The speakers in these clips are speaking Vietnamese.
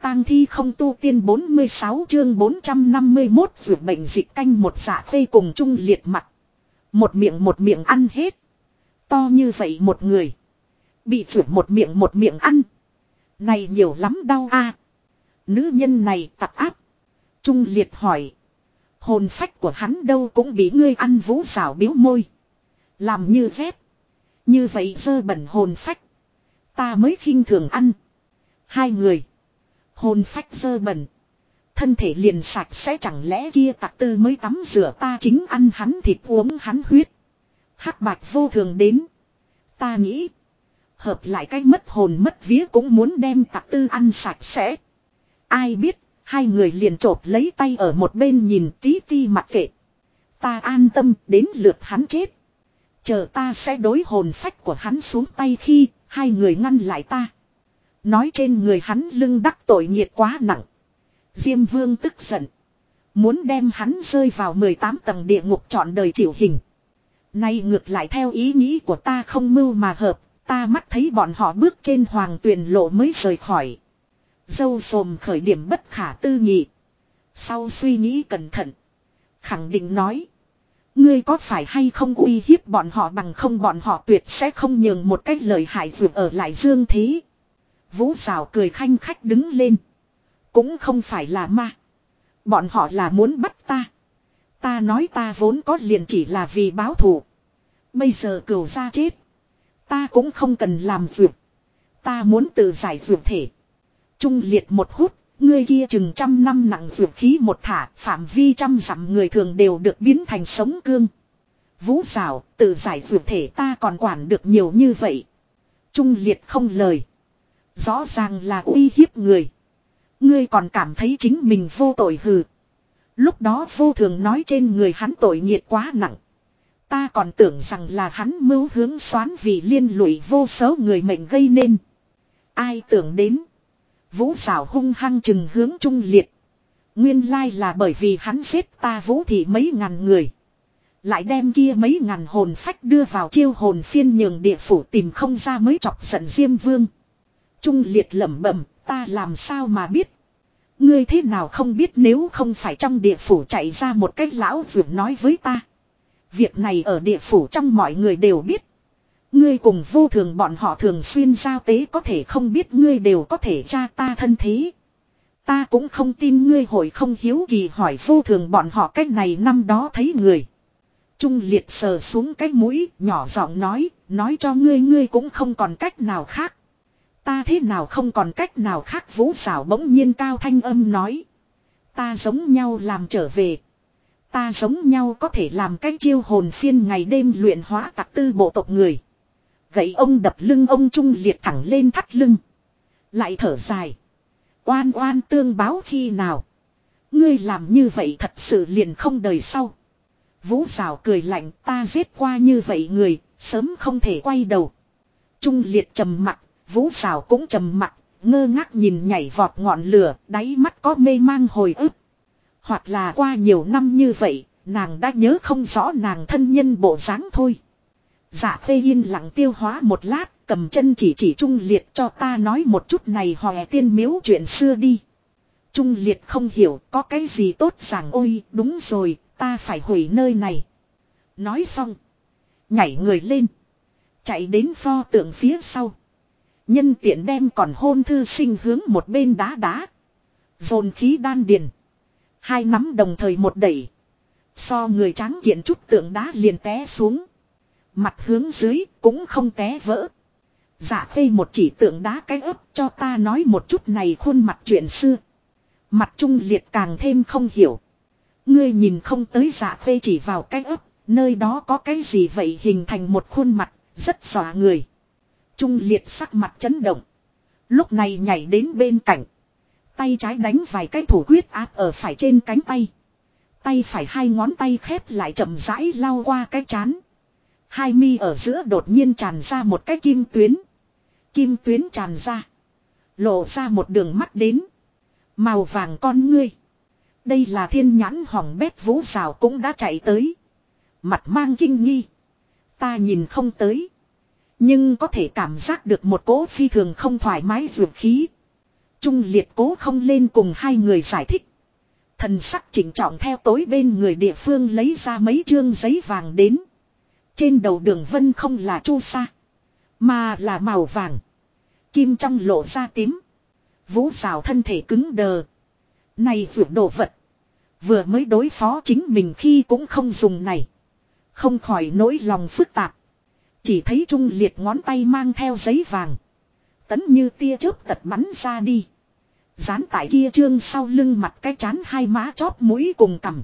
tang thi không tu tiên 46 chương 451 vượt bệnh dịch canh một dạ khê cùng chung liệt mặt. Một miệng ăn hết. To như vậy một người. Bị vượt một miệng ăn. Này nhiều lắm đau a. Nữ nhân này tặc áp. Trung liệt hỏi. Hồn phách của hắn đâu cũng bị ngươi ăn. Vũ xảo biếu môi. Làm như rét. Như vậy dơ bẩn hồn phách. Ta mới khinh thường ăn. Hai người. Hồn phách dơ bẩn. Thân thể liền sạch sẽ, chẳng lẽ kia tặc tư mới tắm rửa ta chính ăn hắn thịt uống hắn huyết. Hắc bạch vô thường đến. Ta nghĩ. Hợp lại cái mất hồn mất vía cũng muốn đem tặc tư ăn sạch sẽ. Ai biết. Hai người liền chộp lấy tay ở một bên nhìn tí ti mặc kệ. Ta an tâm đến lượt hắn chết. Chờ ta sẽ đối hồn phách của hắn xuống tay khi hai người ngăn lại ta. Nói trên người hắn lưng đắc tội nghiệt quá nặng. Diêm vương tức giận. Muốn đem hắn rơi vào 18 tầng địa ngục trọn đời chịu hình. Nay ngược lại theo ý nghĩ của ta không mưu mà hợp. Ta mắt thấy bọn họ bước trên hoàng tuyền lộ mới rời khỏi. Dâu sồm khởi điểm bất khả tư nghị. Sau suy nghĩ cẩn thận. Khẳng định nói. Ngươi có phải hay không uy hiếp bọn họ, bằng không bọn họ tuyệt sẽ không nhường một cách lời hại vượt ở lại dương thế. Vũ xảo cười khanh khách đứng lên. Cũng không phải là ma. Bọn họ là muốn bắt ta. Ta nói ta vốn có liền chỉ là vì báo thù. Bây giờ cửu ra chết. Ta cũng không cần làm vượt. Ta muốn tự giải vượt thể. Trung liệt một hút. Ngươi kia chừng 100 năm nặng vượt khí một thả. Phạm vi 100 dặm người thường đều được biến thành sống cương. Vũ xảo tự giải vượt thể ta còn quản được nhiều như vậy. Trung liệt không lời. Rõ ràng là uy hiếp người. Ngươi còn cảm thấy chính mình vô tội hừ. Lúc đó vô thường nói trên người hắn tội nghiệt quá nặng. Ta còn tưởng rằng là hắn mưu hướng xoán vì liên lụy vô số người mệnh gây nên. Ai tưởng đến. Vũ xảo hung hăng chừng hướng Trung liệt. Nguyên lai là bởi vì hắn giết ta Vũ thị mấy ngàn người. Lại đem kia mấy ngàn hồn phách đưa vào chiêu hồn phiên nhường địa phủ tìm không ra mới chọc giận Diêm Vương. Trung liệt lẩm bẩm, ta làm sao mà biết. Ngươi thế nào không biết, nếu không phải trong địa phủ chạy ra một cách lão vượt nói với ta. Việc này ở địa phủ trong mọi người đều biết. Ngươi cùng vô thường bọn họ thường xuyên giao tế, có thể không biết ngươi đều có thể tra ta thân thế. Ta cũng không tin ngươi hội không hiếu kỳ hỏi vô thường bọn họ cách này năm đó thấy người. Trung liệt sờ xuống cái mũi, nhỏ giọng nói cho ngươi cũng không còn cách nào khác. Ta thế nào không còn cách nào khác, Vũ xảo bỗng nhiên cao thanh âm nói. Ta giống nhau làm trở về. Ta giống nhau có thể làm cái chiêu hồn phiên ngày đêm luyện hóa tặc tư bộ tộc người. Gậy ông đập lưng ông Trung liệt thẳng lên thắt lưng. Lại thở dài. Oan oan tương báo khi nào. Ngươi làm như vậy thật sự liền không đời sau. Vũ xảo cười lạnh, ta giết qua như vậy người, sớm không thể quay đầu. Trung liệt trầm mặt. Vũ xảo cũng trầm mặt, ngơ ngác nhìn nhảy vọt ngọn lửa, đáy mắt có mê mang hồi ức. Hoặc là qua nhiều năm như vậy, nàng đã nhớ không rõ nàng thân nhân bộ dáng thôi. Dạ Khê yên lặng tiêu hóa một lát, cầm chân chỉ Trung liệt, cho ta nói một chút này Hòe Tiên miếu chuyện xưa đi. Trung liệt không hiểu có cái gì tốt giảng. Ôi đúng rồi, ta phải hủy nơi này. Nói xong, nhảy người lên, chạy đến pho tượng phía sau. Nhân tiện đem còn hôn thư sinh hướng một bên đá. Dồn khí đan điền. Hai nắm đồng thời một đẩy. So người tráng kiện chút tượng đá liền té xuống. Mặt hướng dưới cũng không té vỡ. Dạ Khê một chỉ tượng đá cái ấp, cho ta nói một chút này khuôn mặt chuyện xưa. Mặt Trung liệt càng thêm không hiểu. Ngươi nhìn không tới, Dạ Khê chỉ vào cái ấp, nơi đó có cái gì vậy, hình thành một khuôn mặt rất dọa người. Trung liệt sắc mặt chấn động. Lúc này nhảy đến bên cạnh. Tay trái đánh vài cái thủ quyết áp ở phải trên cánh tay. Tay phải hai ngón tay khép lại chậm rãi lao qua cái trán. Hai mi ở giữa đột nhiên tràn ra một cái kim tuyến. Kim tuyến tràn ra. Lộ ra một đường mắt đến. Màu vàng con ngươi. Đây là thiên nhãn hỏng bét. Vũ xảo cũng đã chạy tới. Mặt mang kinh nghi. Ta nhìn không tới. Nhưng có thể cảm giác được một cỗ phi thường không thoải mái dược khí. Trung Liệt cố không lên cùng hai người giải thích. Thần sắc chỉnh trọng theo tối bên người địa phương lấy ra mấy chương giấy vàng đến. Trên đầu đường vân không là chu sa, mà là màu vàng. Kim trong lộ ra tím. Vũ Sào thân thể cứng đờ. Này vượt đồ vật. Vừa mới đối phó chính mình khi cũng không dùng này. Không khỏi nỗi lòng phức tạp. Chỉ thấy Trung Liệt ngón tay mang theo giấy vàng. Tấn như tia chớp tật bắn ra đi. Dán tại kia trương sau lưng mặt cái chán hai má chóp mũi cùng cằm.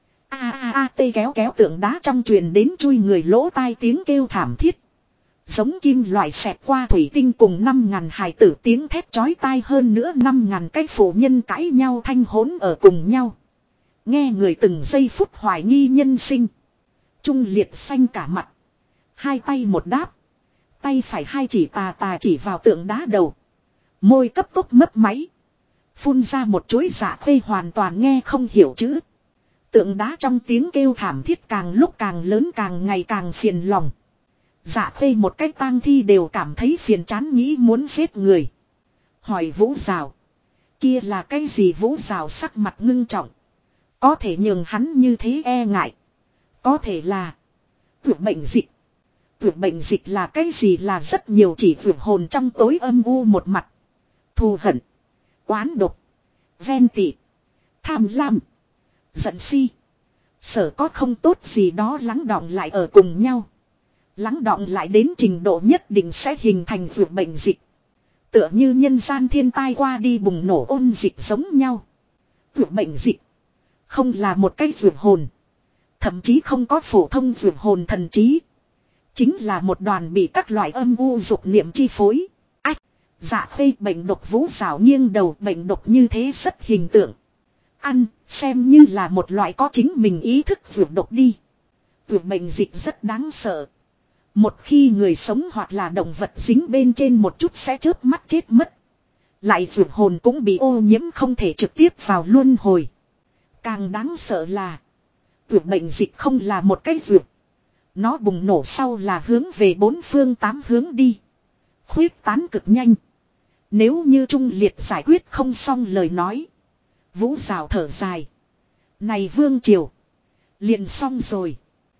Tê kéo kéo tượng đá trong truyền đến chui người lỗ tai tiếng kêu thảm thiết. Giống kim loại xẹt qua thủy tinh cùng 5.000 hài tử tiếng thét chói tai hơn nữa 5.000 cái phụ nhân cãi nhau thanh hỗn ở cùng nhau. Nghe người từng giây phút hoài nghi nhân sinh. Trung Liệt xanh cả mặt. Hai tay một đáp. Tay phải hai chỉ tà chỉ vào tượng đá đầu. Môi cấp tốc mấp máy. Phun ra một chuỗi dạ khê hoàn toàn nghe không hiểu chữ. Tượng đá trong tiếng kêu thảm thiết càng lúc càng lớn càng ngày càng phiền lòng. Dạ khê một cách tang thi đều cảm thấy phiền chán nghĩ muốn giết người. Hỏi Vũ Sào. Kia là cái gì? Vũ Sào sắc mặt ngưng trọng. Có thể nhường hắn như thế e ngại. Có thể là vượt bệnh dịch. Vượt bệnh dịch là cái gì? Là rất nhiều chỉ vượt hồn trong tối âm u một mặt. Thù hận, oán độc, ghen tị, tham lam, giận si. Sở có không tốt gì đó lắng đọng lại ở cùng nhau. Lắng đọng lại đến trình độ nhất định sẽ hình thành vượt bệnh dịch. Tựa như nhân gian thiên tai qua đi bùng nổ ôn dịch giống nhau. Vượt bệnh dịch không là một cái vượt hồn. Thậm chí không có phổ thông vượt hồn thần trí. Chính là một đoàn bị các loại âm u dục niệm chi phối. Dạ khê bệnh độc. Vũ Sào nghiêng đầu. Bệnh độc như thế rất hình tượng. Ăn xem như là một loại có chính mình ý thức vượt độc đi. Vượt bệnh dịch rất đáng sợ. Một khi người sống hoặc là động vật dính bên trên một chút sẽ chớp mắt chết mất. Lại vượt hồn cũng bị ô nhiễm không thể trực tiếp vào luân hồi. Càng đáng sợ là vượt bệnh dịch không là một cái vượt. Nó bùng nổ sau là hướng về bốn phương tám hướng đi. Khuyết tán cực nhanh. Nếu như Trung Liệt giải quyết không xong lời nói. Vũ Sào thở dài. Này vương triều. Liền xong rồi.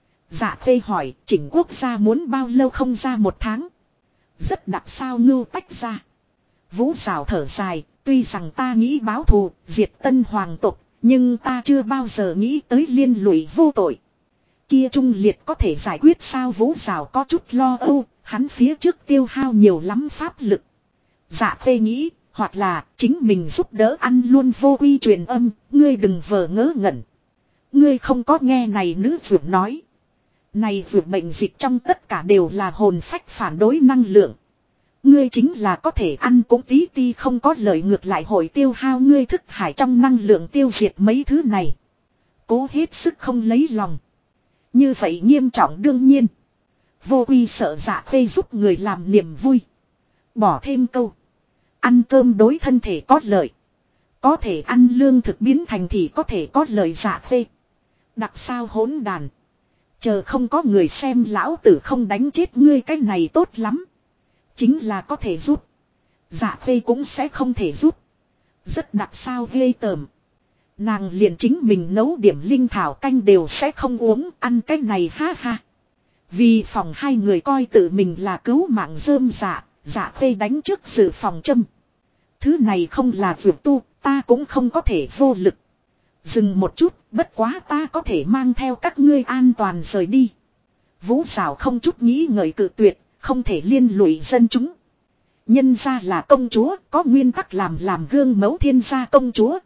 Dạ khê hỏi chỉnh quốc gia muốn bao lâu? Không ra một tháng. Rất đặc sao ngưu tách ra. Vũ Sào thở dài. Tuy rằng ta nghĩ báo thù diệt Tân hoàng tộc. Nhưng ta chưa bao giờ nghĩ tới liên lụy vô tội. Kia Trung Liệt có thể giải quyết sao? Vũ Sào có chút lo âu. Hắn phía trước tiêu hao nhiều lắm pháp lực. Dạ khê nghĩ. Hoặc là chính mình giúp đỡ ăn luôn vô quy truyền âm. Ngươi đừng vờ ngớ ngẩn. Ngươi không có nghe này nữ dược nói. Này vượt bệnh dịch trong tất cả đều là hồn phách phản đối năng lượng. Ngươi chính là có thể ăn cũng tí ti không có lợi ngược lại hội tiêu hao ngươi thức hải trong năng lượng tiêu diệt mấy thứ này. Cố hết sức không lấy lòng. Như vậy nghiêm trọng đương nhiên. Vô quy sợ dạ khê giúp người làm niềm vui. Bỏ thêm câu. Ăn cơm đối thân thể có lợi. Có thể ăn lương thực biến thành thì có thể có lợi. Dạ khê. Đặc sao hỗn đàn. Chờ không có người xem lão tử không đánh chết ngươi, cái này tốt lắm. Chính là có thể rút. Dạ khê cũng sẽ không thể rút. Rất đặc sao ghê tởm. Nàng liền chính mình nấu điểm linh thảo canh đều sẽ không uống, ăn cái này ha ha. Vì phòng hai người coi tự mình là cứu mạng rơm dạ, dạ khê đánh trước sự phòng châm. Thứ này không là vượt tu, ta cũng không có thể vô lực. Dừng một chút, bất quá ta có thể mang theo các ngươi an toàn rời đi. Vũ Sào không chút nghĩ ngợi cự tuyệt, không thể liên lụy dân chúng. Nhân gia là công chúa, có nguyên tắc làm gương mẫu thiên gia công chúa.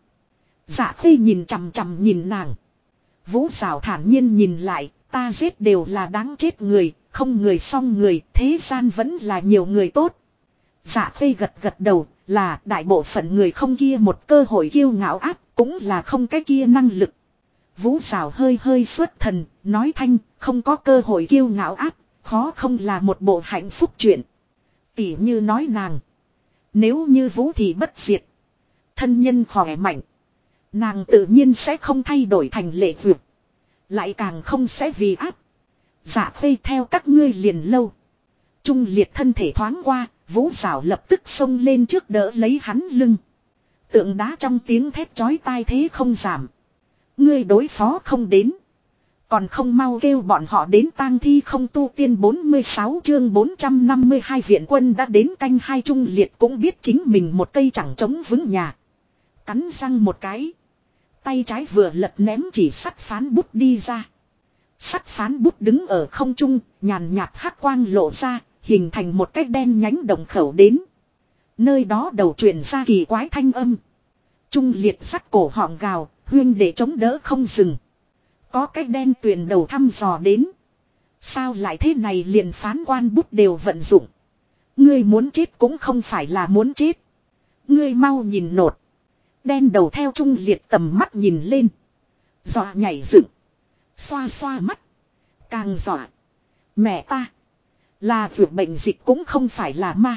Dạ khê nhìn chằm chằm nhìn nàng. Vũ Sào thản nhiên nhìn lại, ta giết đều là đáng chết người, không người xong người, thế gian vẫn là nhiều người tốt. Dạ khê gật đầu, là đại bộ phận người không kia một cơ hội kiêu ngạo áp, cũng là không cái kia năng lực. Vũ Sào hơi xuất thần, nói thanh, không có cơ hội kiêu ngạo áp, khó không là một bộ hạnh phúc chuyện. Tỉ như nói nàng, nếu như Vũ thì bất diệt, thân nhân khỏe mạnh, nàng tự nhiên sẽ không thay đổi thành lệ vượt, lại càng không sẽ vì áp. Dạ khê theo các ngươi liền lâu. Trung Liệt thân thể thoáng qua, Vũ Sào lập tức xông lên trước đỡ lấy hắn lưng. Tượng đá trong tiếng thét chói tai thế không giảm. Ngươi đối phó không đến. Còn không mau kêu bọn họ đến tang thi không tu tiên 46 chương 452 viện quân đã đến canh hai Trung Liệt cũng biết chính mình một cây chẳng chống vững nhà. Cắn răng một cái. Tay trái vừa lật ném chỉ sắt phán bút đi ra. Sắt phán bút đứng ở không trung, nhàn nhạt hắc quang lộ ra, hình thành một cái đen nhánh đồng khẩu đến. Nơi đó đầu truyền ra kỳ quái thanh âm. Trung Liệt sắt cổ họng gào, huyên để chống đỡ không dừng. Có cái đen tuyền đầu thăm dò đến. Sao lại thế này liền phán quan bút đều vận dụng. Ngươi muốn chết cũng không phải là muốn chết. Ngươi mau nhìn nột. Đen đầu theo Trung Liệt tầm mắt nhìn lên. Dọa nhảy dựng. Xoa xoa mắt. Càng dọa. Mẹ ta. Là vượt bệnh dịch cũng không phải là ma.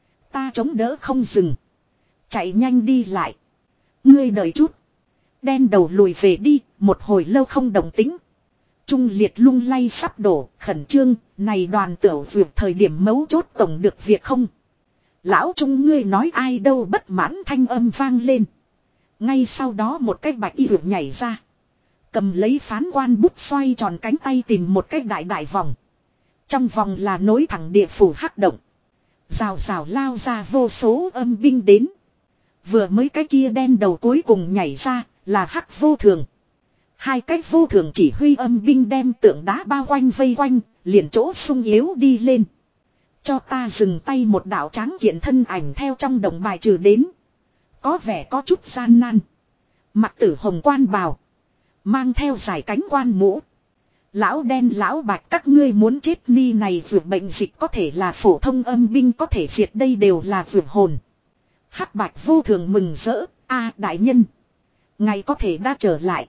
Ta chống đỡ không dừng. Chạy nhanh đi lại. Ngươi đợi chút. Đen đầu lùi về đi. Một hồi lâu không đồng tính. Trung Liệt lung lay sắp đổ. Khẩn trương. Này đoàn tiểu vượt thời điểm mấu chốt tổng được việc không. Lão Trung ngươi nói ai đâu bất mãn thanh âm vang lên. Ngay sau đó một cái bạch y vượt nhảy ra. Cầm lấy phán quan bút xoay tròn cánh tay tìm một cái đại đại vòng. Trong vòng là nối thẳng địa phủ hắc động. Rào rào lao ra vô số âm binh đến. Vừa mới cái kia đen đầu cuối cùng nhảy ra là hắc vô thường. Hai cái vô thường chỉ huy âm binh đem tượng đá bao quanh vây quanh, liền chỗ sung yếu đi lên. Cho ta dừng tay một đạo tráng kiện thân ảnh theo trong đồng bài trừ đến. Có vẻ có chút gian nan. Mặc tử hồng quan bào. Mang theo giải cánh quan mũ. Lão đen lão bạch các ngươi muốn chết ni này vượt bệnh dịch có thể là phổ thông âm binh có thể diệt đây đều là vượt hồn. Hắc bạch vô thường mừng rỡ. A đại nhân. Ngài có thể đã trở lại.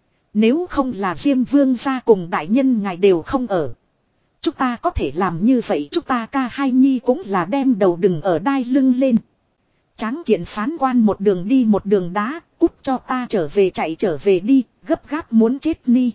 Nếu không là Diêm Vương gia cùng đại nhân ngài đều không ở. Chúng ta có thể làm như vậy chúng ta ca hai nhi cũng là đem đầu đừng ở đai lưng lên. Tráng kiện phán quan một đường đi một đường đá, cút cho ta trở về chạy trở về đi, gấp gáp muốn chết ni.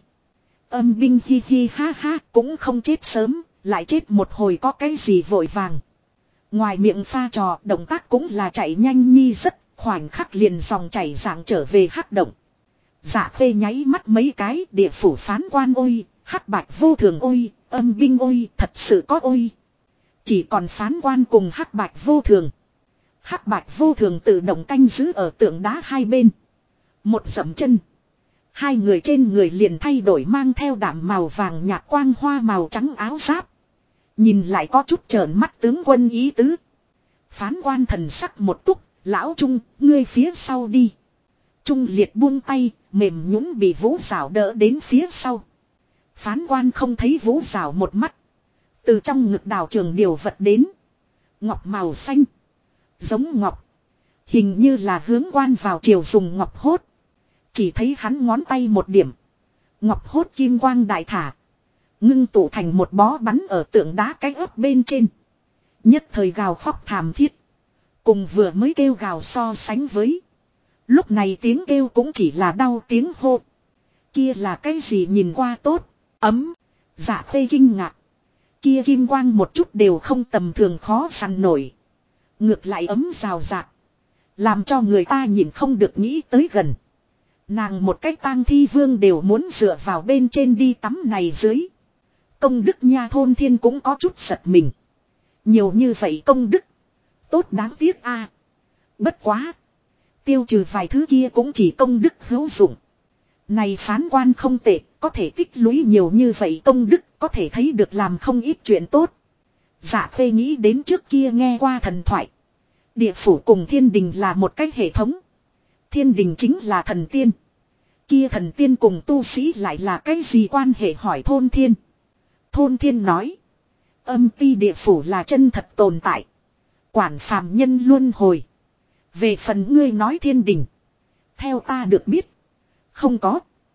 Âm binh hi hi ha ha cũng không chết sớm, lại chết một hồi có cái gì vội vàng. Ngoài miệng pha trò động tác cũng là chạy nhanh nhi rất, khoảnh khắc liền dòng chảy dạng trở về hắc động. Dạ phê nháy mắt mấy cái địa phủ phán quan ôi, hắc bạch vô thường ôi, âm binh ôi, thật sự có ôi. Chỉ còn phán quan cùng hắc bạch vô thường. Hắc bạch vô thường tự động canh giữ ở tượng đá hai bên. Một dậm chân. Hai người trên người liền thay đổi mang theo đạm màu vàng nhạt quang hoa màu trắng áo giáp. Nhìn lại có chút trợn mắt tướng quân ý tứ. Phán quan thần sắc một túc, lão Trung, ngươi phía sau đi. Trung Liệt buông tay, mềm nhũn bị Vũ Giảo đỡ đến phía sau. Phán quan không thấy Vũ Giảo một mắt. Từ trong ngực đào trường điều vật đến. Ngọc màu xanh. Giống ngọc. Hình như là hướng quan vào chiều dùng ngọc hốt. Chỉ thấy hắn ngón tay một điểm. Ngọc hốt kim quang đại thả. Ngưng tụ thành một bó bắn ở tượng đá cái ớt bên trên. Nhất thời gào khóc thảm thiết. Cùng vừa mới kêu gào so sánh với. Lúc này tiếng kêu cũng chỉ là đau tiếng hô. Kia là cái gì nhìn qua tốt. Ấm. Dạ phê kinh ngạc. Kia kim quang một chút đều không tầm thường khó săn nổi. Ngược lại ấm rào rạc. Làm cho người ta nhìn không được nghĩ tới gần. Nàng một cách tang thi vương đều muốn dựa vào bên trên đi tắm này dưới. Công đức nha thôn thiên cũng có chút giật mình. Nhiều như vậy công đức. Tốt đáng tiếc a. Bất quá. Tiêu trừ vài thứ kia cũng chỉ công đức hữu dụng. Này phán quan không tệ, có thể tích lũy nhiều như vậy công đức, có thể thấy được làm không ít chuyện tốt. Dạ phê nghĩ đến trước kia nghe qua thần thoại. Địa phủ cùng thiên đình là một cái hệ thống. Thiên đình chính là thần tiên. Kia thần tiên cùng tu sĩ lại là cái gì quan hệ hỏi thôn thiên. Thôn thiên nói. Âm ti địa phủ là chân thật tồn tại. Quản phàm nhân luân hồi. Về phần ngươi nói thiên đình. Theo ta được biết. Không có.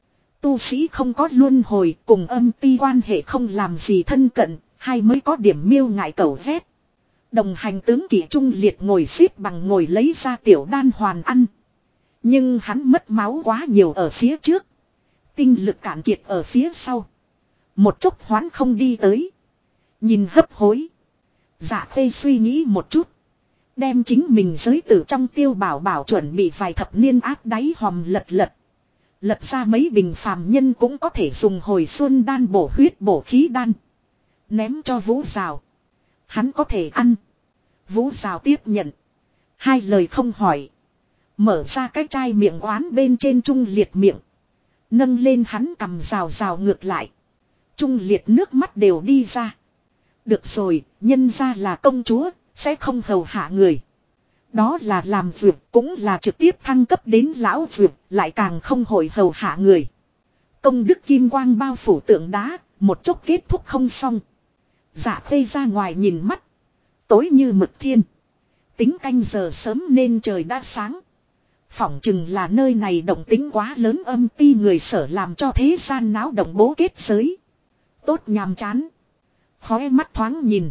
Tu sĩ không có luân hồi cùng âm ti quan hệ không làm gì thân cận. Hay mới có điểm miêu ngại cầu vét. Đồng hành tướng kỷ Trung Liệt ngồi xếp bằng ngồi lấy ra tiểu đan hoàn ăn. Nhưng hắn mất máu quá nhiều ở phía trước. Tinh lực cạn kiệt ở phía sau. Một chút hoán không đi tới. Nhìn hấp hối. Dạ phê suy nghĩ một chút. Đem chính mình giới tử trong tiêu bảo bảo chuẩn bị vài thập niên áp đáy hòm lật lật. Lật ra mấy bình phàm nhân cũng có thể dùng hồi xuân đan bổ huyết bổ khí đan. Ném cho Vũ Rào. Hắn có thể ăn. Vũ Rào tiếp nhận. Hai lời không hỏi. Mở ra cái chai miệng oán bên trên Trung Liệt miệng. Nâng lên hắn cầm rào rào ngược lại. Trung Liệt nước mắt đều đi ra. Được rồi, nhân ra là công chúa, sẽ không hầu hạ người. Đó là làm việc cũng là trực tiếp thăng cấp đến lão việc, lại càng không hội hầu hạ người. Công đức kim quang bao phủ tượng đá, một chốc kết thúc không xong. Dạ Khê ra ngoài nhìn mắt. Tối như mực thiên. Tính canh giờ sớm nên trời đã sáng. Phỏng chừng là nơi này động tính quá lớn âm ti người sở làm cho thế gian náo động bố kết giới. Tốt nhàm chán. Khóe mắt thoáng nhìn.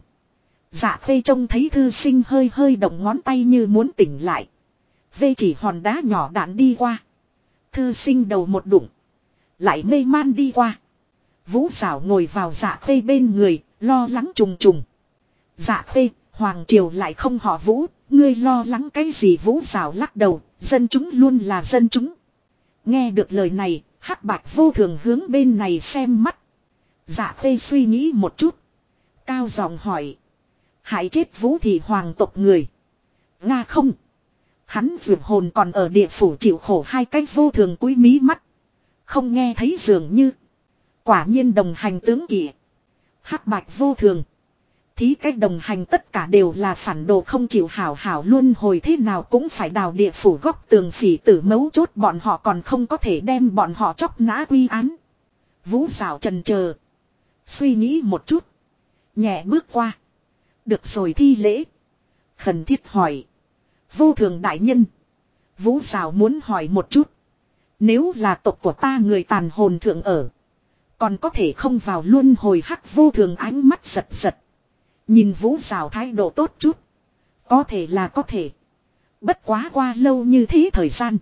Dạ Khê trông thấy thư sinh hơi hơi động ngón tay như muốn tỉnh lại. Vê chỉ hòn đá nhỏ đạn đi qua. Thư sinh đầu một đụng. Lại mê man đi qua. Vũ Sảo ngồi vào Dạ Khê bên người, lo lắng trùng trùng. Dạ Khê, Hoàng Triều lại không họ Vũ, ngươi lo lắng cái gì? Vũ Sảo lắc đầu, dân chúng luôn là dân chúng. Nghe được lời này, Hắc Bạch vô thường hướng bên này xem mắt. Dạ Khê suy nghĩ một chút. Cao giọng hỏi. Hại chết Vũ thì hoàng tộc người. Nga không. Hắn vượt hồn còn ở địa phủ chịu khổ hai cái vô thường cúi mí mắt. Không nghe thấy dường như. Quả nhiên đồng hành tướng kỵ. Hắc Bạch vô thường. Thí cách đồng hành tất cả đều là phản đồ không chịu hảo hảo luôn hồi thế nào cũng phải đào địa phủ góc tường phỉ tử mấu chốt bọn họ còn không có thể đem bọn họ chóc nã quy án. Vũ Sảo trần chờ suy nghĩ một chút. Nhẹ bước qua. Được rồi thi lễ. Khẩn thiết hỏi. Vô thường đại nhân. Vũ Sảo muốn hỏi một chút. Nếu là tộc của ta người tàn hồn thượng ở. Còn có thể không vào luân hồi? Hắc vô thường ánh mắt giật giật. Nhìn Vũ Sảo thái độ tốt chút. Có thể là có thể. Bất quá qua lâu như thế thời gian.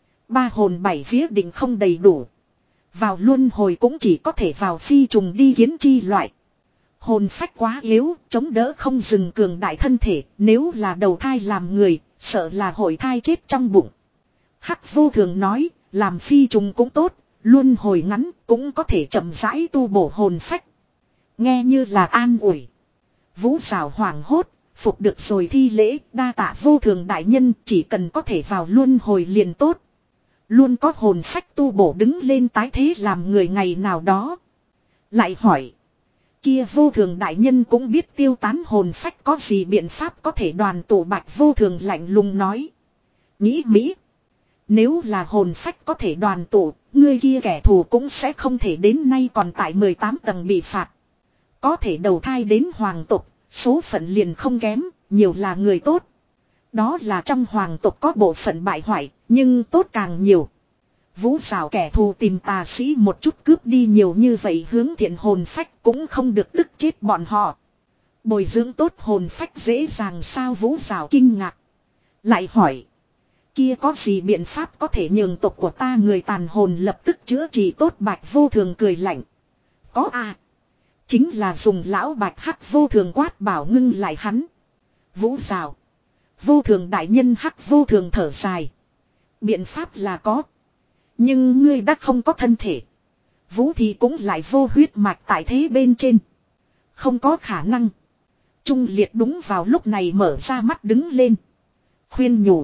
Ba hồn bảy vía định không đầy đủ. Vào luân hồi cũng chỉ có thể vào phi trùng đi kiến chi loại. Hồn phách quá yếu, chống đỡ không dừng cường đại thân thể, nếu là đầu thai làm người, sợ là hội thai chết trong bụng. Hắc vô thường nói, làm phi trùng cũng tốt, luân hồi ngắn cũng có thể chậm rãi tu bổ hồn phách. Nghe như là an ủi. Vũ Sảo hoảng hốt, phục được rồi thi lễ, đa tạ vô thường đại nhân, chỉ cần có thể vào luân hồi liền tốt. Luôn có hồn phách tu bổ đứng lên tái thế làm người ngày nào đó. Lại hỏi. Kia vô thường đại nhân cũng biết tiêu tán hồn phách có gì biện pháp có thể đoàn tụ? Bạch vô thường lạnh lùng nói. Nghĩ Mỹ. Nếu là hồn phách có thể đoàn tụ, người kia kẻ thù cũng sẽ không thể đến nay còn tại 18 tầng bị phạt. Có thể đầu thai đến hoàng tộc, số phận liền không kém, nhiều là người tốt. Đó là trong hoàng tộc có bộ phận bại hoại, nhưng tốt càng nhiều. Vũ Sảo kẻ thù tìm tà sĩ một chút cướp đi nhiều như vậy hướng thiện hồn phách cũng không được tức chết bọn họ. Bồi dưỡng tốt hồn phách dễ dàng sao? Vũ Sảo kinh ngạc. Lại hỏi. Kia có gì biện pháp có thể nhường tộc của ta người tàn hồn lập tức chữa trị tốt? Bạch vô thường cười lạnh. Có à. Chính là dùng lão bạch. Hắc vô thường quát bảo ngưng lại hắn. Vũ Sảo. Vô thường đại nhân. Hắc vô thường thở dài. Biện pháp là có. Nhưng ngươi đã không có thân thể. Vũ thì cũng lại vô huyết mạch tại thế bên trên. Không có khả năng. Trung Liệt đúng vào lúc này mở ra mắt đứng lên. Khuyên nhủ.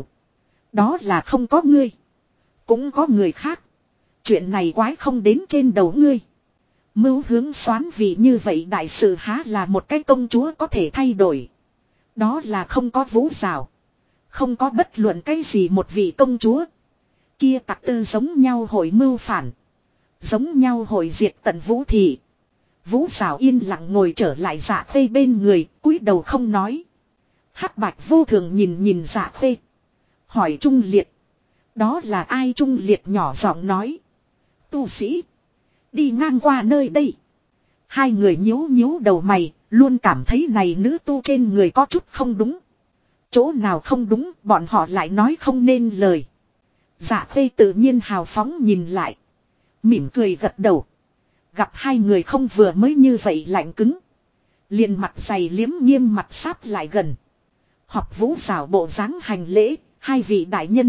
Đó là không có ngươi. Cũng có người khác. Chuyện này quái không đến trên đầu ngươi. Mưu hướng xoán vì như vậy đại sự há là một cái công chúa có thể thay đổi. Đó là không có Vũ Sảo. Không có bất luận cái gì một vị công chúa. Kia tặc tư giống nhau hội mưu phản. Giống nhau hội diệt tận Vũ thị. Vũ Sảo yên lặng ngồi trở lại Dạ Khê bên người, cúi đầu không nói. Hắc Bạch vô thường nhìn nhìn Dạ Khê. Hỏi Trung Liệt. Đó là ai? Trung Liệt nhỏ giọng nói. Tu sĩ. Đi ngang qua nơi đây. Hai người nhíu nhíu đầu mày, luôn cảm thấy này nữ tu trên người có chút không đúng. Chỗ nào không đúng, bọn họ lại nói không nên lời. Dạ Khê tự nhiên hào phóng nhìn lại. Mỉm cười gật đầu. Gặp hai người không vừa mới như vậy lạnh cứng. Liền mặt dày liếm nghiêm mặt sáp lại gần. Học vũ xảo bộ dáng hành lễ, hai vị đại nhân.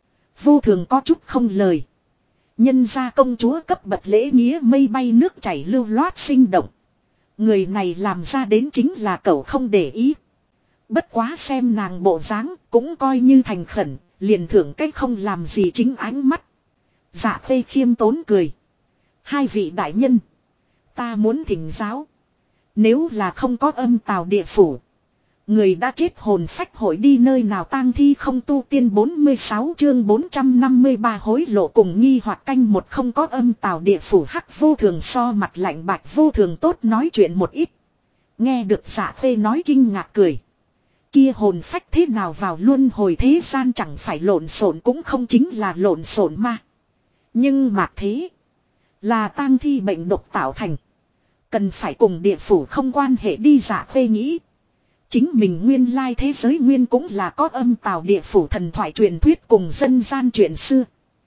Vô thường có chút không lời. Nhân gia công chúa cấp bậc lễ nghĩa mây bay nước chảy lưu loát sinh động. Người này làm ra đến chính là cậu không để ý. Bất quá xem nàng bộ dáng cũng coi như thành khẩn, liền thưởng cách không làm gì chính ánh mắt. Dạ Khê khiêm tốn cười. Hai vị đại nhân, ta muốn thỉnh giáo. Nếu là không có âm tào địa phủ, người đã chết hồn phách hội đi nơi nào tang thi không tu tiên 46 chương 453 hối lộ cùng nghi hoặc canh một không có âm tào địa phủ hắc vô thường so mặt lạnh bạch vô thường tốt nói chuyện một ít. Nghe được Dạ Khê nói kinh ngạc cười. Kia hồn phách thế nào vào luân hồi thế gian chẳng phải lộn xộn cũng không chính là lộn xộn mà. Nhưng mà thế là tang thi bệnh độc tạo thành. Cần phải cùng địa phủ không quan hệ đi. Dạ Khê nghĩ. Chính mình nguyên lai thế giới nguyên cũng là có âm tào địa phủ thần thoại truyền thuyết cùng dân gian chuyện xưa.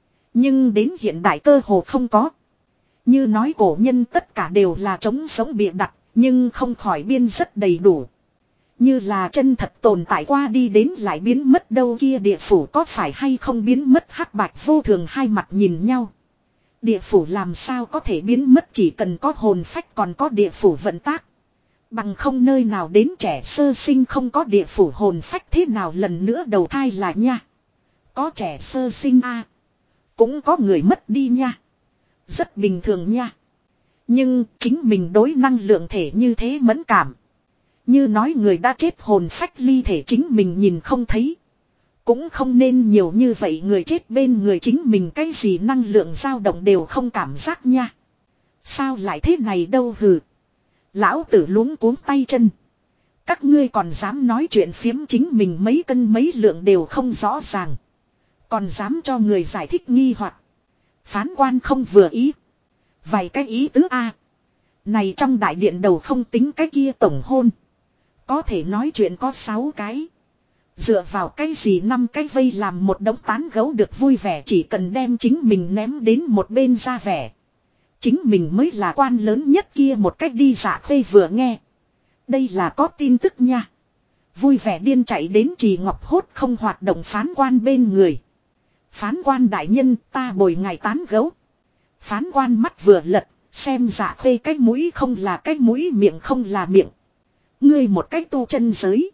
Nhưng đến hiện đại cơ hồ không có. Như nói cổ nhân tất cả đều là trống sống bịa đặt, nhưng không khỏi biên rất đầy đủ. Như là chân thật tồn tại qua đi đến lại biến mất đâu kia địa phủ có phải hay không biến mất hắc bạch vô thường hai mặt nhìn nhau. Địa phủ làm sao có thể biến mất chỉ cần có hồn phách còn có địa phủ vận tác. Bằng không nơi nào đến trẻ sơ sinh không có địa phủ hồn phách thế nào lần nữa đầu thai là nha. Có trẻ sơ sinh a cũng có người mất đi nha. Rất bình thường nha. Nhưng chính mình đối năng lượng thể như thế mẫn cảm. Như nói người đã chết hồn phách ly thể chính mình nhìn không thấy. Cũng không nên nhiều như vậy người chết bên người chính mình cái gì năng lượng dao động đều không cảm giác nha. Sao lại thế này đâu hừ. Lão tử luống cuống tay chân. Các ngươi còn dám nói chuyện phiếm chính mình mấy cân mấy lượng đều không rõ ràng. Còn dám cho người giải thích nghi hoặc. Phán quan không vừa ý. Vài cái ý tứ a này trong đại điện đầu không tính cái kia tổng hôn. Có thể nói chuyện có 6 cái. Dựa vào cái gì 5 cái vây làm một đống tán gấu được vui vẻ chỉ cần đem chính mình ném đến một bên ra vẻ. Chính mình mới là quan lớn nhất kia một cách đi. Dạ Khê vừa nghe. Đây là có tin tức nha. Vui vẻ điên chạy đến Trì Ngọc Hốt không hoạt động phán quan bên người. Phán quan đại nhân ta bồi ngài tán gấu. Phán quan mắt vừa lật. Xem Dạ Khê cái mũi không là cái mũi miệng không là miệng. Ngươi một cách tu chân giới.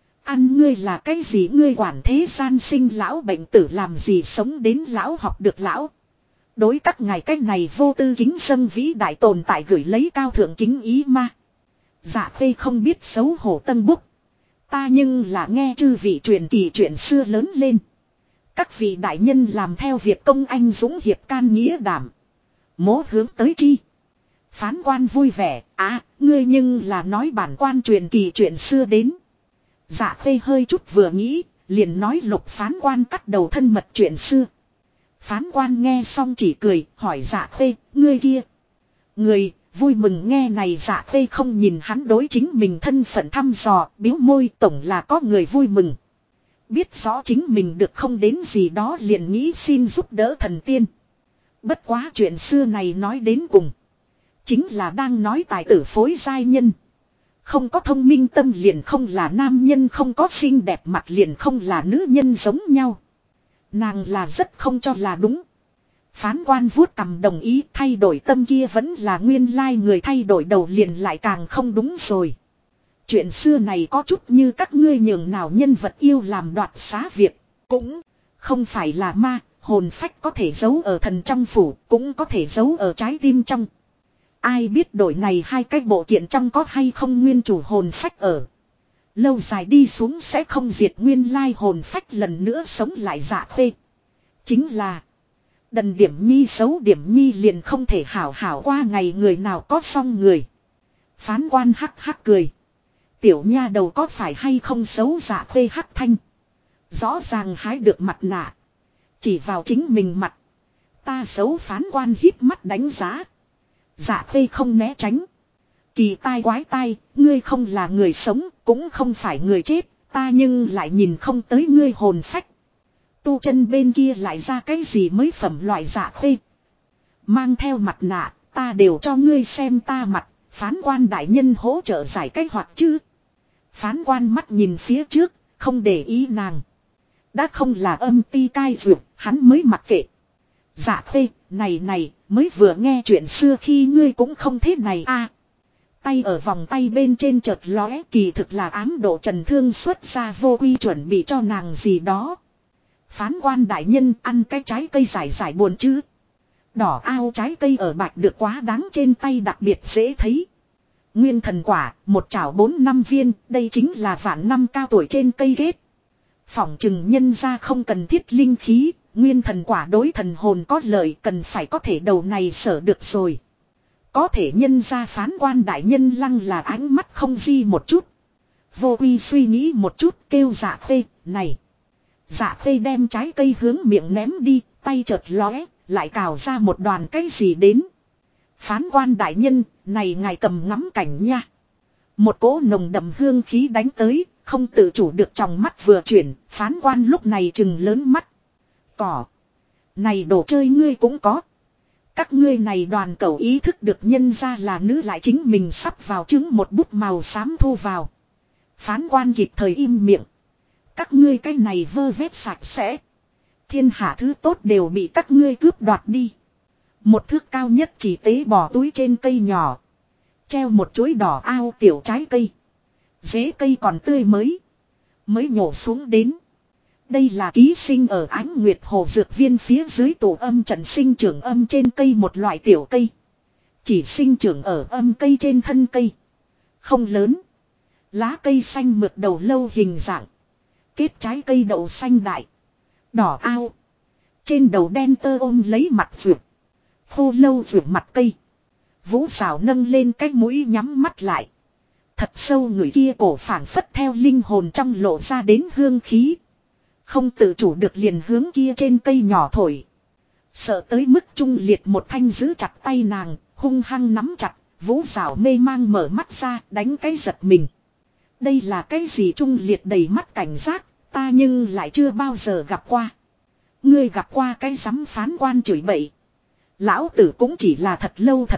Ăn ngươi là cái gì ngươi quản thế gian sinh lão bệnh tử làm gì sống đến lão học được lão. Đối các ngài cách này vô tư kính dân vĩ đại tồn tại gửi lấy cao thượng kính ý ma. Dạ Khê không biết xấu hổ tân búc. Ta nhưng là nghe chư vị truyền kỳ chuyện xưa lớn lên. Các vị đại nhân làm theo việc công anh dũng hiệp can nghĩa đảm. Mố hướng tới chi. Phán quan vui vẻ. Ngươi nhưng là nói bản quan truyền kỳ chuyện xưa đến. Dạ Khê hơi chút vừa nghĩ. Liền nói Lục phán quan cắt đầu thân mật chuyện xưa. Phán quan nghe xong chỉ cười, hỏi Dạ Khê, ngươi kia. Người, vui mừng nghe này. Dạ Khê không nhìn hắn đối chính mình thân phận thăm dò, biếu môi tổng là có người vui mừng. Biết rõ chính mình được không đến gì đó liền nghĩ xin giúp đỡ thần tiên. Bất quá chuyện xưa này nói đến cùng. Chính là đang nói tài tử phối giai nhân. Không có thông minh tâm liền không là nam nhân, không có xinh đẹp mặt liền không là nữ nhân giống nhau. Nàng là rất không cho là đúng. Phán quan vuốt cằm đồng ý, thay đổi tâm kia vẫn là nguyên lai người thay đổi đầu liền lại càng không đúng rồi. Chuyện xưa này có chút như các ngươi nhường nào nhân vật yêu làm đoạt xá việc. Cũng không phải là ma, hồn phách có thể giấu ở thần trong phủ, cũng có thể giấu ở trái tim trong. Ai biết đổi này hai cái bộ kiện trong có hay không nguyên chủ hồn phách ở. Lâu dài đi xuống sẽ không diệt nguyên lai hồn phách lần nữa sống lại. Dạ Khê. Chính là. Đần điểm nhi xấu điểm nhi liền không thể hảo hảo qua ngày người nào có xong người. Phán quan hắc hắc cười. Tiểu nha đầu có phải hay không xấu. Dạ Khê hắc thanh. Rõ ràng hái được mặt nạ. Chỉ vào chính mình mặt. Ta xấu. Phán quan híp mắt đánh giá. Dạ Khê không né tránh. Kỳ tai quái tai, ngươi không là người sống, cũng không phải người chết, ta nhưng lại nhìn không tới ngươi hồn phách. Tu chân bên kia lại ra cái gì mới phẩm loại. Dạ Khê. Mang theo mặt nạ, ta đều cho ngươi xem ta mặt, phán quan đại nhân hỗ trợ giải cách hoặc chứ. Phán quan mắt nhìn phía trước, không để ý nàng. Đã không là âm ti cai dược, hắn mới mặc kệ. Dạ Khê, này, mới vừa nghe chuyện xưa khi ngươi cũng không thế này a. Tay ở vòng tay bên trên chợt lóe, kỳ thực là ám độ trần thương xuất ra vô quy chuẩn bị cho nàng gì đó. Phán quan đại nhân ăn cái trái cây giải buồn chứ. Đỏ ao trái cây ở bạch được quá đáng trên tay đặc biệt dễ thấy. Nguyên thần quả, một chảo 4 năm viên, đây chính là vạn năm cao tuổi trên cây ghét. Phỏng chừng nhân ra không cần thiết linh khí, nguyên thần quả đối thần hồn có lợi cần phải có thể đầu này sở được rồi. Có thể nhân ra phán quan đại nhân lăng là ánh mắt không di một chút. Vô quy suy nghĩ một chút kêu Dạ Khê, này. Dạ Khê đem trái cây hướng miệng ném đi, tay chợt lóe, lại cào ra một đoàn cái gì đến. Phán quan đại nhân, này ngài cầm ngắm cảnh nha. Một cỗ nồng đậm hương khí đánh tới, không tự chủ được trong mắt vừa chuyển, phán quan lúc này trừng lớn mắt. Cỏ. Này đồ chơi ngươi cũng có. Các ngươi này đoàn cẩu ý thức được nhân ra là nữ lại chính mình sắp vào trứng một bút màu xám thu vào. Phán quan kịp thời im miệng. Các ngươi cái này vơ vét sạch sẽ. Thiên hạ thứ tốt đều bị các ngươi cướp đoạt đi. Một thước cao nhất chỉ tế bỏ túi trên cây nhỏ. Treo một chuối đỏ ao tiểu trái cây. Rễ cây còn tươi mới. Mới nhổ xuống đến. Đây là ký sinh ở Ánh Nguyệt Hồ dược viên phía dưới tổ âm trận sinh trưởng âm trên cây một loại tiểu cây. Chỉ sinh trưởng ở âm cây trên thân cây. Không lớn. Lá cây xanh mượt đầu lâu hình dạng. Kết trái cây đậu xanh đại. Đỏ ao. Trên đầu đen tơ ôm lấy mặt vượt. Khô lâu vượt mặt cây. Vũ xảo nâng lên cái mũi nhắm mắt lại. Thật sâu người kia cổ phảng phất theo linh hồn trong lộ ra đến hương khí. Không tự chủ được liền hướng kia trên cây nhỏ thổi. Sợ tới mức Trung Liệt một thanh giữ chặt tay nàng, hung hăng nắm chặt, Vũ xảo mê mang mở mắt ra, đánh cái giật mình. Đây là cái gì? Trung Liệt đầy mắt cảnh giác, ta nhưng lại chưa bao giờ gặp qua. Ngươi gặp qua cái sắm phán quan chửi bậy. Lão tử cũng chỉ là thật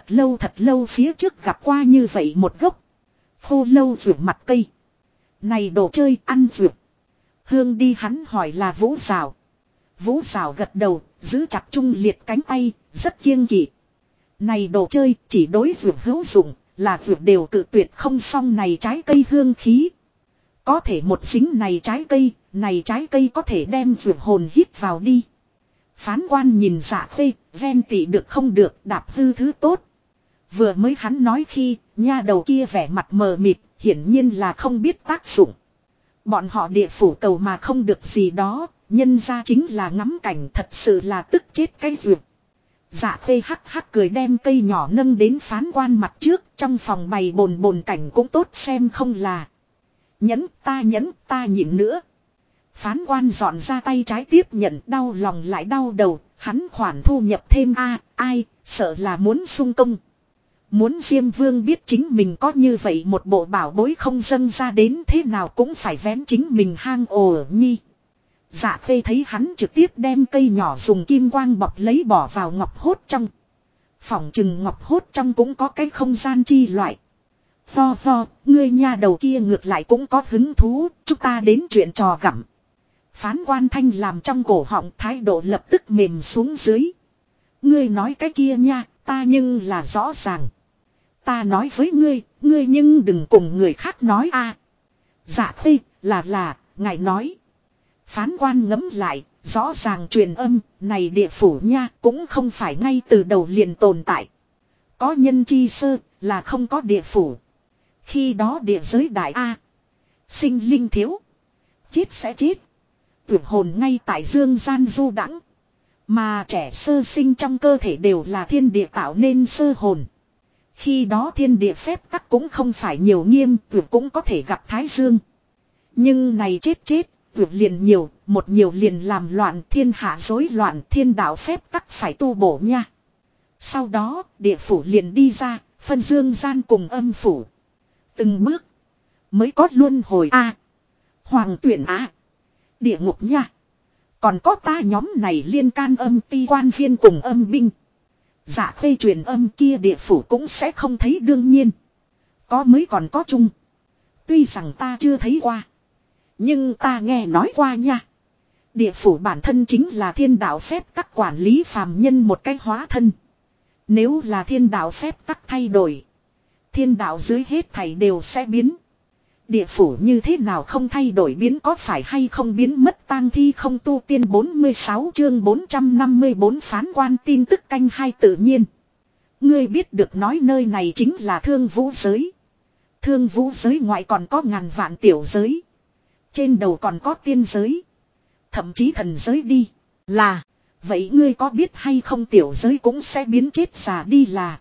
lâu phía trước gặp qua như vậy một gốc. Khô lâu vượt mặt cây. Này đồ chơi ăn vượt. Hương đi hắn hỏi là Vũ xảo. Vũ xảo gật đầu, giữ chặt Trung Liệt cánh tay, rất kiêng kỵ. Này đồ chơi chỉ đối vượt hữu dụng, là vượt đều cự tuyệt không xong này trái cây hương khí. Có thể một dính này trái cây có thể đem vượt hồn hít vào đi. Phán quan nhìn Dạ Khê, ven tị được không được, đạp hư thứ tốt. Vừa mới hắn nói khi, nha đầu kia vẻ mặt mờ mịt, hiển nhiên là không biết tác dụng. Bọn họ địa phủ cầu mà không được gì đó, nhân ra chính là ngắm cảnh, thật sự là tức chết cái vượt. Dạ Khê hắc hắc cười đem cây nhỏ nâng đến phán quan mặt trước, trong phòng bày bồn cảnh cũng tốt xem không là. Nhẫn ta nhịn nữa. Phán quan dọn ra tay trái tiếp nhận, đau lòng lại đau đầu, hắn khoản thu nhập thêm ai, sợ là muốn sung công. Muốn Diêm Vương biết chính mình có như vậy một bộ bảo bối không dâng ra đến thế nào cũng phải vén chính mình hang ổ nhi. Dạ Khê thấy hắn trực tiếp đem cây nhỏ dùng kim quang bọc lấy bỏ vào ngọc hốt trong. Phỏng chừng ngọc hốt trong cũng có cái không gian chi loại. Ngươi nha đầu kia ngược lại cũng có hứng thú, chúng ta đến chuyện trò gặm. Phán quan thanh làm trong cổ họng thái độ lập tức mềm xuống dưới. Ngươi nói cái kia nha, ta nhưng là rõ ràng. Ta nói với ngươi nhưng đừng cùng người khác nói a. Dạ Khê, là, ngài nói. Phán quan ngẫm lại, rõ ràng truyền âm, này địa phủ nha, cũng không phải ngay từ đầu liền tồn tại. Có nhân chi sơ, là không có địa phủ. Khi đó địa giới đại A. Sinh linh thiếu. Chết sẽ chết. Tuyệt hồn ngay tại dương gian du đãng. Mà trẻ sơ sinh trong cơ thể đều là thiên địa tạo nên sơ hồn. Khi đó thiên địa phép tắc cũng không phải nhiều nghiêm, tuyệt cũng có thể gặp thái dương. Nhưng này chết, tuyệt liền nhiều, một nhiều liền làm loạn, thiên hạ rối loạn, thiên đạo phép tắc phải tu bổ nha. Sau đó, địa phủ liền đi ra, phân dương gian cùng âm phủ. Từng bước mới có luân hồi a, hoàng tuyển a, địa ngục nha. Còn có ta nhóm này liên can âm ti quan viên cùng âm binh. Dạ Khê truyền âm kia địa phủ cũng sẽ không thấy đương nhiên. Có mới còn có chung. Tuy rằng ta chưa thấy qua. Nhưng ta nghe nói qua nha. Địa phủ bản thân chính là thiên đạo phép tắc quản lý phàm nhân một cách hóa thân. Nếu là thiên đạo phép tắc thay đổi, thiên đạo dưới hết thảy đều sẽ biến. Địa phủ như thế nào không thay đổi biến, có phải hay không biến mất tang thi không tu tiên 46 chương 454 phán quan tin tức canh hai tự nhiên. Ngươi biết được nói nơi này chính là thương vũ giới. Thương vũ giới ngoại còn có ngàn vạn tiểu giới. Trên đầu còn có tiên giới. Thậm chí thần giới đi. Là. Vậy ngươi có biết hay không tiểu giới cũng sẽ biến chết già đi là.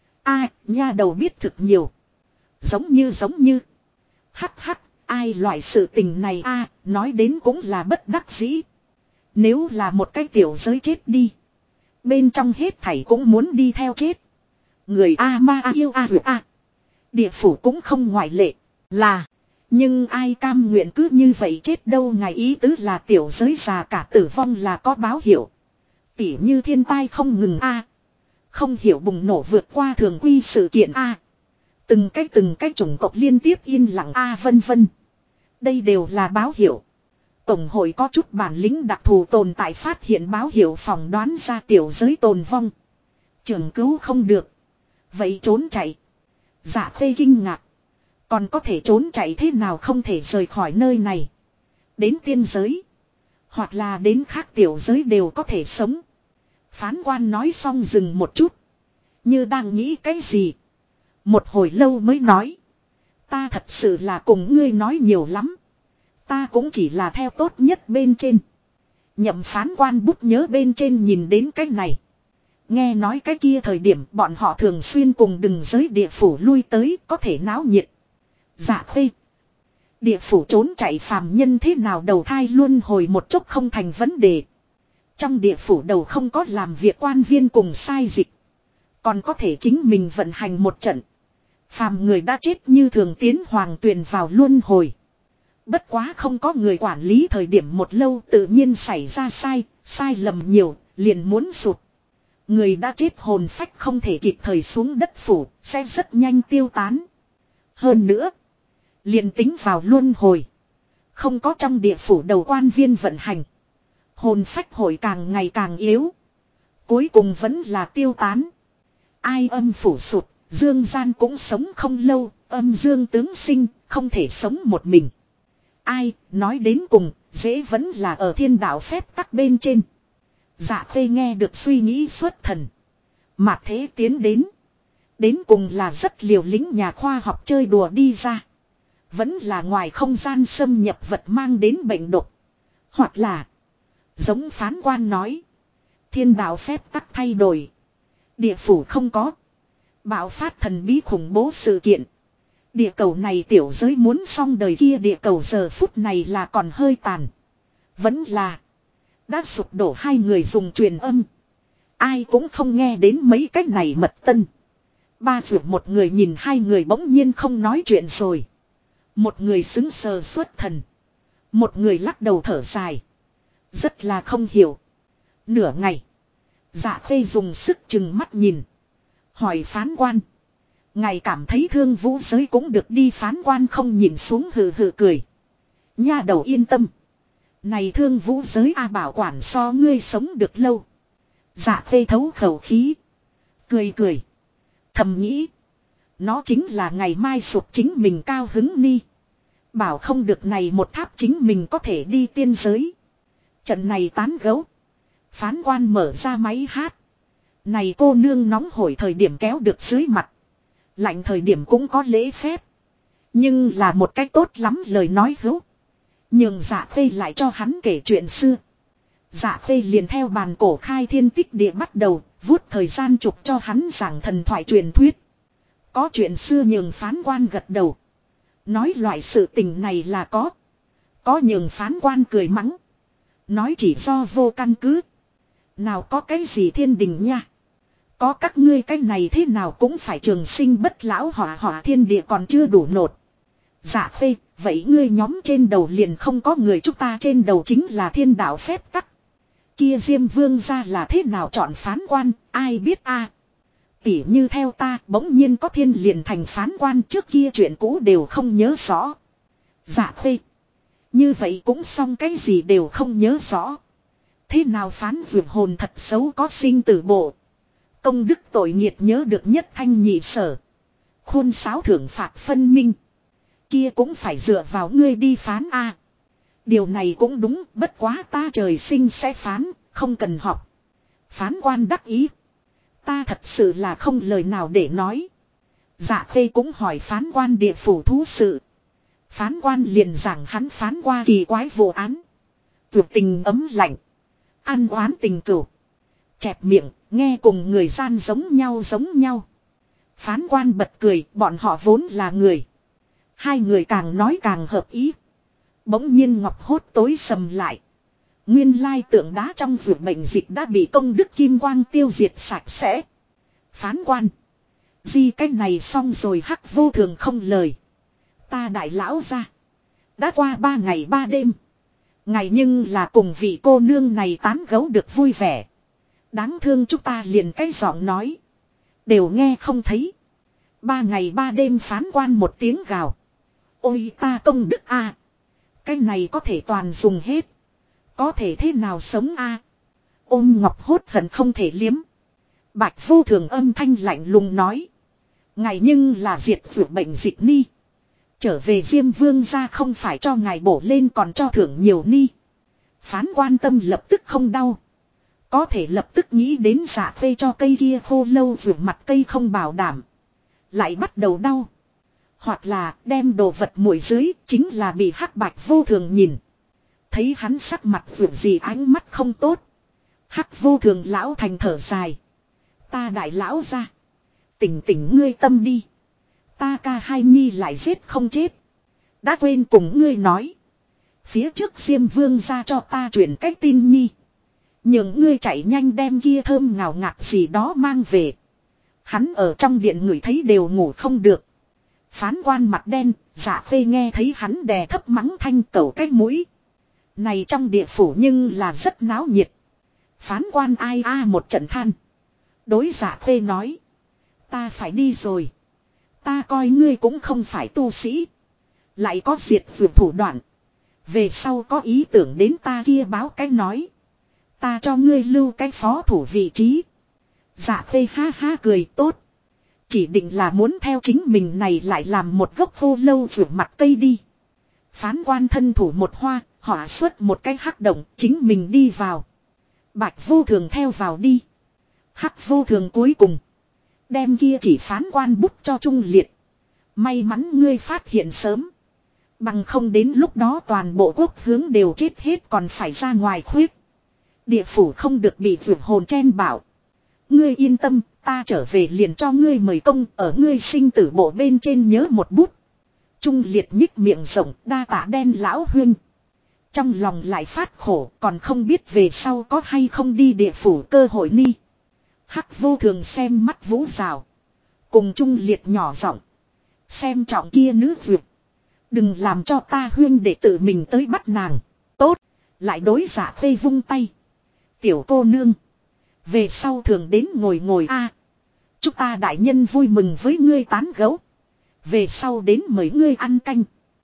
Nha đầu biết thực nhiều. Giống như. Hắc hắc, ai loại sự tình này nói đến cũng là bất đắc dĩ. Nếu là một cái tiểu giới chết đi. Bên trong hết thảy cũng muốn đi theo chết. Người ma yêu Địa phủ cũng không ngoại lệ. Là. Nhưng ai cam nguyện cứ như vậy chết đâu, ngài ý tứ là tiểu giới già cả tử vong là có báo hiệu. Tỉ như thiên tai không ngừng không hiểu bùng nổ vượt qua thường quy sự kiện từng cái chủng tộc liên tiếp yên lặng vân vân. Đây đều là báo hiệu. Tổng hội có chút bản lĩnh đặc thù tồn tại phát hiện báo hiệu, phỏng đoán ra tiểu giới tồn vong. Trưởng cứu không được. Vậy trốn chạy. Dạ Khê kinh ngạc. Còn có thể trốn chạy thế nào, không thể rời khỏi nơi này. Đến tiên giới. Hoặc là đến khác tiểu giới đều có thể sống. Phán quan nói xong dừng một chút. Như đang nghĩ cái gì. Một hồi lâu mới nói. Ta thật sự là cùng ngươi nói nhiều lắm. Ta cũng chỉ là theo tốt nhất bên trên. Nhậm phán quan bút nhớ bên trên nhìn đến cái này. Nghe nói cái kia thời điểm bọn họ thường xuyên cùng đừng giới địa phủ lui tới, có thể náo nhiệt. Dạ Khê. Địa phủ trốn chạy phàm nhân thế nào đầu thai luân hồi một chút không thành vấn đề. Trong địa phủ đầu không có làm việc quan viên cùng sai dịch. Còn có thể chính mình vận hành một trận. Phàm người đã chết như thường tiến hoàng tuyền vào luân hồi. Bất quá không có người quản lý thời điểm một lâu tự nhiên xảy ra sai lầm nhiều, liền muốn sụt. Người đã chết hồn phách không thể kịp thời xuống đất phủ, sẽ rất nhanh tiêu tán. Hơn nữa, liền tính vào luân hồi. Không có trong địa phủ đầu quan viên vận hành. Hồn phách hội càng ngày càng yếu. Cuối cùng vẫn là tiêu tán. Ai âm phủ sụt, dương gian cũng sống không lâu, âm dương tướng sinh, không thể sống một mình. Ai, nói đến cùng, dễ vẫn là ở thiên đạo phép tắc bên trên. Dạ Khê nghe được suy nghĩ xuất thần. Mà thế tiến đến. Đến cùng là rất liều lĩnh nhà khoa học chơi đùa đi ra. Vẫn là ngoài không gian xâm nhập vật mang đến bệnh độc. Hoặc là, giống phán quan nói, thiên đạo phép tắc thay đổi. Địa phủ không có. Bạo phát thần bí khủng bố sự kiện. Địa cầu này tiểu giới muốn xong đời kia, địa cầu giờ phút này là còn hơi tàn. Vẫn là đã sụp đổ, hai người dùng truyền âm. Ai cũng không nghe đến mấy cách này mật tân. Ba vượt một người nhìn hai người bỗng nhiên không nói chuyện rồi. Một người xứng sờ xuất thần. Một người lắc đầu thở dài. Rất là không hiểu. Nửa ngày. Dạ Khê dùng sức chừng mắt nhìn. Hỏi phán quan. Ngài cảm thấy thương vũ giới cũng được đi, phán quan không nhìn xuống hừ hừ cười. Nha đầu yên tâm. Này thương vũ giới bảo quản so ngươi sống được lâu. Dạ Khê thấu khẩu khí. Cười. Thầm nghĩ. Nó chính là ngày mai sụp chính mình cao hứng ni. Bảo không được này một tháp chính mình có thể đi tiên giới. Trận này tán gấu. Phán quan mở ra máy hát. Này cô nương nóng hổi thời điểm kéo được dưới mặt. Lạnh thời điểm cũng có lễ phép. Nhưng là một cách tốt lắm lời nói hữu. Nhưng Dạ Khê lại cho hắn kể chuyện xưa. Dạ Khê liền theo bàn cổ khai thiên tích địa bắt đầu, vuốt thời gian chụp cho hắn giảng thần thoại truyền thuyết. Có chuyện xưa nhường phán quan gật đầu. Nói loại sự tình này là có. Có nhường phán quan cười mắng. Nói chỉ do vô căn cứ. Nào có cái gì thiên đình nha. Có các ngươi cái này thế nào cũng phải trường sinh bất lão, hỏa thiên địa còn chưa đủ nột. Dạ Khê, vậy ngươi nhóm trên đầu liền không có người, chúng ta trên đầu chính là thiên đạo phép tắc. Kia Diêm Vương ra là thế nào chọn phán quan, ai biết Tỉ như theo ta, bỗng nhiên có thiên liền thành phán quan, trước kia chuyện cũ đều không nhớ rõ. Dạ Khê. Như vậy cũng xong, cái gì đều không nhớ rõ. Thế nào phán vượt hồn thật xấu có sinh tử bộ. Công đức tội nghiệt nhớ được nhất thanh nhị sở. Khuôn sáo thưởng phạt phân minh. Kia cũng phải dựa vào ngươi đi phán a. Điều này cũng đúng, bất quá ta trời sinh sẽ phán, không cần học. Phán quan đắc ý. Ta thật sự là không lời nào để nói. Dạ khê cũng hỏi phán quan địa phủ thú sự. Phán quan liền giảng hắn phán qua kỳ quái vụ án. Tuyệt tình ấm lạnh. Ăn oán tình cửu. Chẹp miệng, nghe cùng người gian giống nhau. Phán quan bật cười, bọn họ vốn là người. Hai người càng nói càng hợp ý. Bỗng nhiên ngọc hốt tối sầm lại. Nguyên lai tượng đá trong vượt bệnh dịch đã bị công đức kim quang tiêu diệt sạch sẽ. Phán quan. Di cách này xong rồi Hắc Vô Thường không lời. Ta đại lão ra. Đã qua 3 ngày 3 đêm. Ngày nhưng là cùng vị cô nương này tán gẫu được vui vẻ. Đáng thương chúng ta liền cái giọng nói. Đều nghe không thấy. 3 ngày 3 đêm phán quan một tiếng gào. Ôi ta công đức a, cái này có thể toàn dùng hết. Có thể thế nào sống a? Ôm ngọc hốt hận không thể liếm. Bạch Vô Thường âm thanh lạnh lùng nói. Ngài nhưng là diệt vượt bệnh dịch ni. Trở về Diêm Vương ra không phải cho ngài bổ lên còn cho thưởng nhiều ni. Phán quan tâm lập tức không đau. Có thể lập tức nghĩ đến giả phê cho cây kia khô lâu vượt mặt cây không bảo đảm. Lại bắt đầu đau. Hoặc là đem đồ vật mũi dưới chính là bị Hắc Bạch Vô Thường nhìn. Thấy hắn sắc mặt vượt gì ánh mắt không tốt. Hắc Vô Thường lão thành thở dài. Ta đại lão ra. Tỉnh tỉnh ngươi tâm đi. Ta ca hai nhi lại giết không chết. Đã quên cùng ngươi nói. Phía trước Diêm Vương ra cho ta truyền cái tin nhi. Nhưng ngươi chạy nhanh đem kia thơm ngào ngạt gì đó mang về. Hắn ở trong điện ngửi thấy đều ngủ không được. Phán quan mặt đen, Dạ Khê nghe thấy hắn đè thấp mắng thanh cẩu cái mũi. Này trong địa phủ nhưng là rất náo nhiệt. Phán quan ai a một trận than. Đối Dạ Khê nói. Ta phải đi rồi. Ta coi ngươi cũng không phải tu sĩ. Lại có diệt vượt thủ đoạn. Về sau có ý tưởng đến ta kia báo cái nói. Ta cho ngươi lưu cái phó thủ vị trí. Dạ Khê ha ha cười tốt. Chỉ định là muốn theo chính mình này lại làm một gốc khô lâu vượt mặt cây đi. Phán quan thân thủ một hoa, họa xuất một cái hắc động, chính mình đi vào. Bạch Vô Thường theo vào đi. Hắc Vô Thường cuối cùng. Đem kia chỉ phán quan bút cho Trung Liệt. May mắn ngươi phát hiện sớm. Bằng không đến lúc đó toàn bộ quốc hướng đều chết hết còn phải ra ngoài khuyết. Địa phủ không được bị vượt hồn chen bảo. Ngươi yên tâm, ta trở về liền cho ngươi mời công ở ngươi sinh tử bộ bên trên nhớ một bút. Trung Liệt nhích miệng rộng đa tạ đen lão huynh. Trong lòng lại phát khổ còn không biết về sau có hay không đi địa phủ cơ hội ni. Hắc Vô Thường xem mắt Vũ Rào. Cùng Trung Liệt nhỏ giọng. Xem trọng kia nữ duyệt. Đừng làm cho ta huyên để tự mình tới bắt nàng. Tốt. Lại đối Dạ Khê vung tay. Tiểu cô nương. Về sau thường đến ngồi ngồi a. Chúng ta đại nhân vui mừng với ngươi tán gẫu. Về sau đến mời ngươi ăn canh.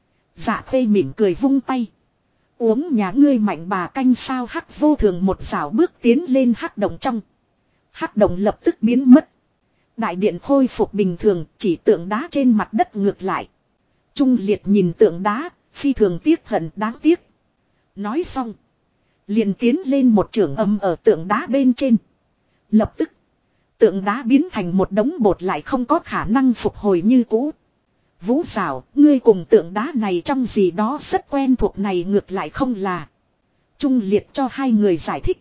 Dạ Khê mỉm cười vung tay. Uống nhà ngươi mạnh bà canh sao. Hắc Vô Thường một xảo bước tiến lên hắc động trong. Hắc động lập tức biến mất. Đại điện khôi phục bình thường, chỉ tượng đá trên mặt đất ngược lại. Trung Liệt nhìn tượng đá, phi thường tiếc hận đáng tiếc. Nói xong. Liền tiến lên một chưởng âm ở tượng đá bên trên. Lập tức. Tượng đá biến thành một đống bột lại không có khả năng phục hồi như cũ. Vũ Giảo, ngươi cùng tượng đá này trong gì đó rất quen thuộc này ngược lại không là. Trung Liệt cho hai người giải thích.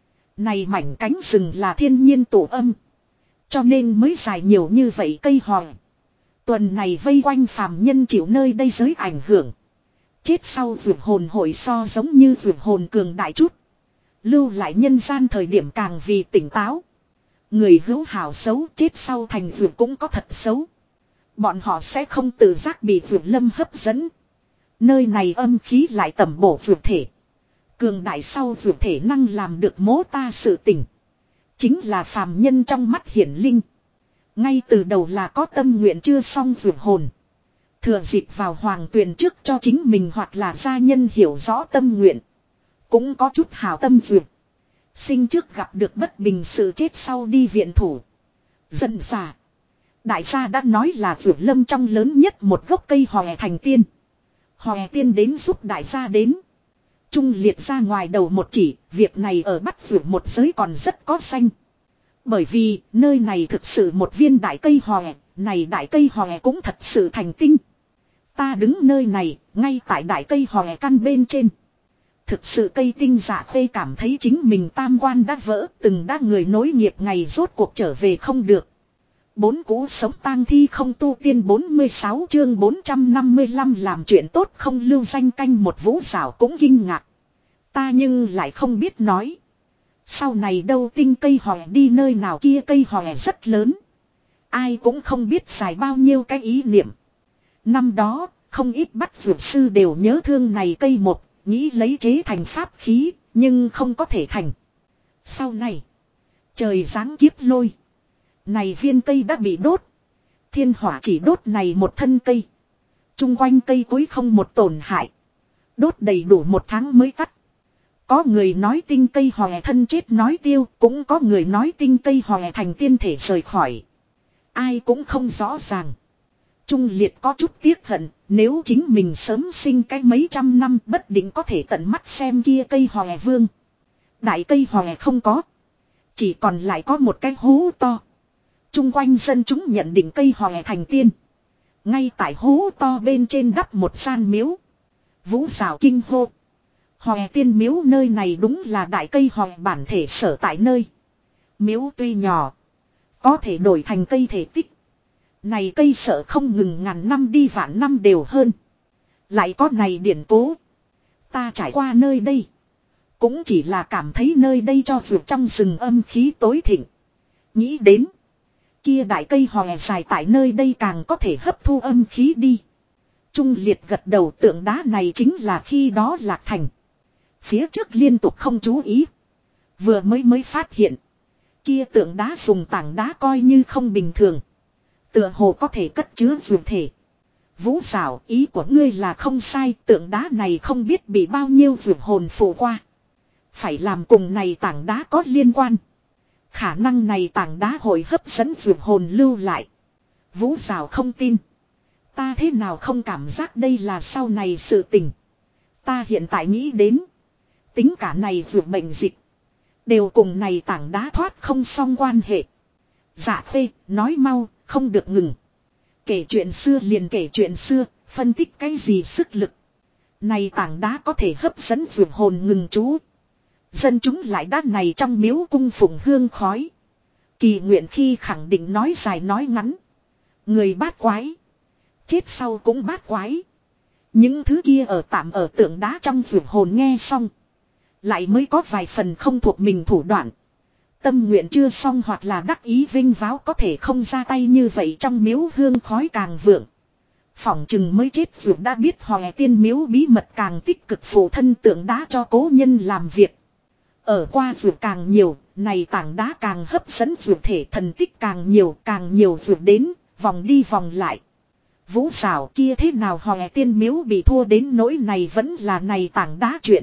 Này mảnh cánh rừng là thiên nhiên tổ âm. Cho nên mới dài nhiều như vậy cây hòe. Tuần này vây quanh phàm nhân chịu nơi đây giới ảnh hưởng. Chết sau vượt hồn hội so giống như vượt hồn cường đại chút. Lưu lại nhân gian thời điểm càng vì tỉnh táo. Người hữu hảo xấu chết sau thành vượt cũng có thật xấu. Bọn họ sẽ không tự giác bị vượt lâm hấp dẫn. Nơi này âm khí lại tẩm bổ vượt thể. Cường đại sau vượt thể năng làm được mố ta sự tỉnh. Chính là phàm nhân trong mắt hiển linh. Ngay từ đầu là có tâm nguyện chưa xong vượt hồn. Thừa dịp vào hoàng tuyền trước cho chính mình hoặc là gia nhân hiểu rõ tâm nguyện. Cũng có chút hảo tâm duyệt. Sinh trước gặp được bất bình sự chết sau đi viện thủ. Dần dà. Đại gia đã nói là vượt lâm trong lớn nhất một gốc cây hòe thành tiên. Hòe tiên đến giúp đại gia đến. Trung liệt ra ngoài đầu một chỉ, việc này ở Bắc vượt một giới còn rất có danh. Bởi vì nơi này thực sự một viên đại cây hòe, này đại cây hòe cũng thật sự thành tinh. Ta đứng nơi này, ngay tại đại cây hòe căn bên trên. Thực sự cây tinh dạ khê cảm thấy chính mình tam quan đã vỡ, từng đã người nối nghiệp ngày rốt cuộc trở về không được. Bốn cú sống tang thi không tu tiên 46 chương 455 làm chuyện tốt không lưu danh canh một vũ xảo cũng kinh ngạc. Ta nhưng lại không biết nói. Sau này đâu tinh cây hòe đi nơi nào kia cây hòe rất lớn. Ai cũng không biết xài bao nhiêu cái ý niệm. Năm đó, không ít bắt vượt sư đều nhớ thương này cây một, nghĩ lấy chế thành pháp khí, nhưng không có thể thành. Sau này, trời giáng kiếp lôi. Này viên cây đã bị đốt. Thiên hỏa chỉ đốt này một thân cây. Trung quanh cây cối không một tổn hại. Đốt đầy đủ một tháng mới tắt. Có người nói tinh cây hòe thân chết nói tiêu. Cũng có người nói tinh cây hòe thành tiên thể rời khỏi. Ai cũng không rõ ràng. Trung liệt có chút tiếc hận. Nếu chính mình sớm sinh cái mấy trăm năm bất định có thể tận mắt xem kia cây hòe vương. Đại cây hòe không có. Chỉ còn lại có một cái hố to. Trung quanh dân chúng nhận định cây hòe thành tiên. Ngay tại hố to bên trên đắp một gian miếu. Vũ xảo kinh hô. Hòe tiên miếu nơi này đúng là đại cây hòe bản thể sở tại nơi. Miếu tuy nhỏ. Có thể đổi thành cây thể tích. Này cây sở không ngừng ngàn năm đi vạn năm đều hơn. Lại có này điển cố. Ta trải qua nơi đây. Cũng chỉ là cảm thấy nơi đây cho vượt trong rừng âm khí tối thịnh. Nghĩ đến. Kia đại cây hòe dài tại nơi đây càng có thể hấp thu âm khí đi. Trung liệt gật đầu tượng đá này chính là khi đó lạc thành. Phía trước liên tục không chú ý. Vừa mới phát hiện. Kia tượng đá dùng tảng đá coi như không bình thường. Tựa hồ có thể cất chứa dược thể. Vũ xảo ý của ngươi là không sai. Tượng đá này không biết bị bao nhiêu dược hồn phụ qua. Phải làm cùng này tảng đá có liên quan. Khả năng này tảng đá hội hấp dẫn dược hồn lưu lại. Vũ xảo không tin. Ta thế nào không cảm giác đây là sau này sự tình. Ta hiện tại nghĩ đến. Tính cả này vượt bệnh dịch. Đều cùng này tảng đá thoát không xong quan hệ. Dạ phê, nói mau, không được ngừng. Kể chuyện xưa liền kể chuyện xưa, phân tích cái gì sức lực. Này tảng đá có thể hấp dẫn vượt hồn ngừng chú. Dân chúng lại đá này trong miếu cung phụng hương khói. Kỳ nguyện khi khẳng định nói dài nói ngắn. Người bát quái. Chết sau cũng bát quái. Những thứ kia ở tạm ở tượng đá trong vượt hồn nghe xong. Lại mới có vài phần không thuộc mình thủ đoạn. Tâm nguyện chưa xong hoặc là đắc ý vinh váo có thể không ra tay như vậy trong miếu hương khói càng vượng. Phỏng chừng mới chết vượt đã biết hòe tiên miếu bí mật càng tích cực phụ thân tượng đá cho cố nhân làm việc. Ở qua vượt càng nhiều, này tảng đá càng hấp dẫn vượt thể thần tích càng nhiều vượt đến, vòng đi vòng lại. Vũ xảo kia thế nào hòe tiên miếu bị thua đến nỗi này vẫn là này tảng đá chuyện.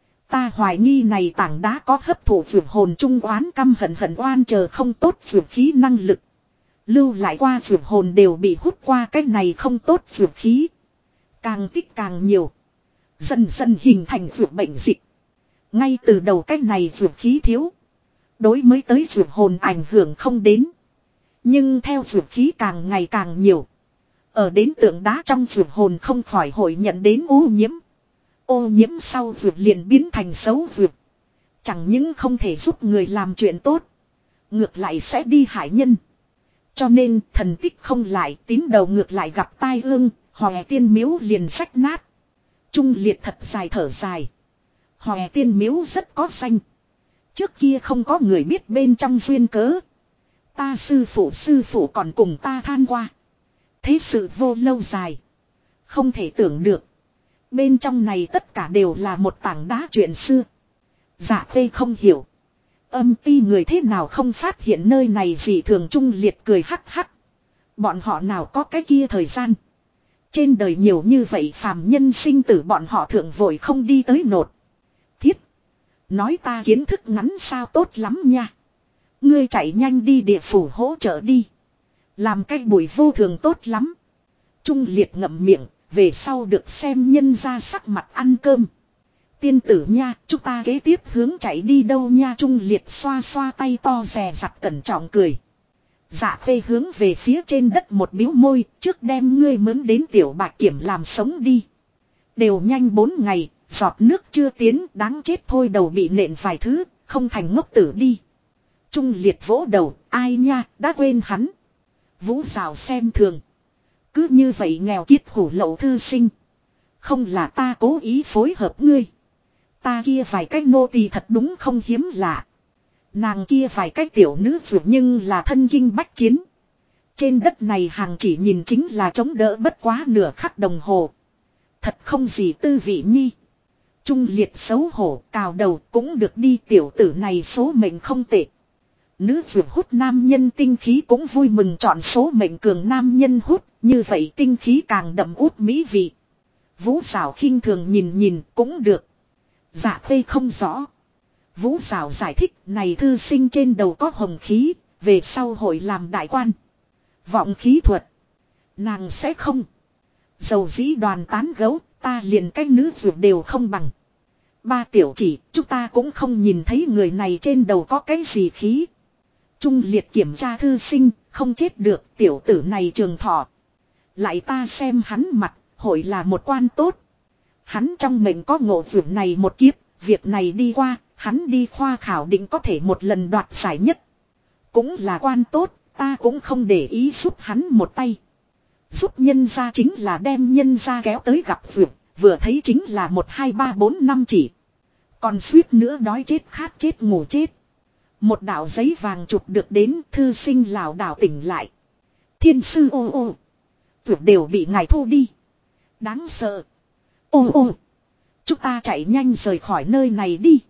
Ta hoài nghi này tảng đá có hấp thụ vượt hồn trung oán căm hận oan chờ không tốt vượt khí năng lực. Lưu lại qua vượt hồn đều bị hút qua cái này không tốt vượt khí. Càng tích càng nhiều. Dần dần hình thành vượt bệnh dịch. Ngay từ đầu cái này vượt khí thiếu. Đối mới tới vượt hồn ảnh hưởng không đến. Nhưng theo vượt khí càng ngày càng nhiều. Ở đến tượng đá trong vượt hồn không khỏi hội nhận đến ô nhiễm. Ô nhiễm sau vượt liền biến thành xấu vượt. Chẳng những không thể giúp người làm chuyện tốt. Ngược lại sẽ đi hại nhân. Cho nên thần tích không lại tín đầu ngược lại gặp tai ương. Hòe tiên miếu liền sách nát. Trung liệt thật dài thở dài. Hòe tiên miếu rất có danh. Trước kia không có người biết bên trong duyên cớ. Ta sư phụ còn cùng ta than qua. Thế sự vô lâu dài. Không thể tưởng được. Bên trong này tất cả đều là một tảng đá chuyện xưa. Dạ tê không hiểu. Âm ti người thế nào không phát hiện nơi này gì thường Trung liệt cười hắc hắc. Bọn họ nào có cái kia thời gian. Trên đời nhiều như vậy phàm nhân sinh tử bọn họ thượng vội không đi tới nột. Thiết. Nói ta kiến thức ngắn sao tốt lắm nha. Ngươi chạy nhanh đi địa phủ hỗ trợ đi. Làm cái bụi vô thường tốt lắm. Trung Liệt ngậm miệng, về sau được xem nhân ra sắc mặt ăn cơm. Tiên tử nha, chúng ta kế tiếp hướng chạy đi đâu nha. Trung Liệt xoa xoa tay to dè dặt cẩn trọng cười. Dạ Khê hướng về phía trên đất một biếu môi, trước đem ngươi mướn đến tiểu bạc kiểm làm sống đi. Đều nhanh 4 ngày, giọt nước chưa tiến, đáng chết thôi, đầu bị nện vài thứ, không thành ngốc tử đi. Trung Liệt vỗ đầu, ai nha, đã quên hắn. Vũ Rào xem thường. Cứ như vậy nghèo kiết hủ lậu thư sinh. Không là ta cố ý phối hợp ngươi. Ta kia vài cái nô tỳ thật đúng không hiếm lạ. Nàng kia vài cái tiểu nữ dược nhưng là thân kinh bách chiến. Trên đất này hàng chỉ nhìn chính là chống đỡ bất quá nửa khắc đồng hồ. Thật không gì tư vị nhi. Trung Liệt xấu hổ cào đầu cũng được đi, tiểu tử này số mệnh không tệ. Nữ dược hút nam nhân tinh khí cũng vui mừng chọn số mệnh cường nam nhân hút, như vậy tinh khí càng đậm út mỹ vị. Vũ Sảo khinh thường nhìn nhìn cũng được. Dạ Khê không rõ. Vũ Sảo giải thích, này thư sinh trên đầu có hồng khí, về sau hội làm đại quan. Vọng khí thuật. Nàng sẽ không. Dầu dĩ đoàn tán gấu, ta liền cái nữ dược đều không bằng. Ba tiểu chỉ, chúng ta cũng không nhìn thấy người này trên đầu có cái gì khí. Trung Liệt kiểm tra thư sinh, không chết được, tiểu tử này trường thọ. Lại ta xem hắn mặt, hội là một quan tốt. Hắn trong mệnh có ngộ vượt này một kiếp, việc này đi qua, hắn đi khoa khảo định có thể một lần đoạt giải nhất. Cũng là quan tốt, ta cũng không để ý giúp hắn một tay. Giúp nhân ra chính là đem nhân ra kéo tới gặp vượt, vừa thấy chính là 1 2 3 4 5 chỉ. Còn suýt nữa đói chết khát chết ngủ chết. Một đạo giấy vàng chụp được đến, thư sinh lảo đảo tỉnh lại. Thiên sư ô ô. Vượt đều bị ngài thu đi. Đáng sợ. Ô ô. Chúng ta chạy nhanh rời khỏi nơi này đi.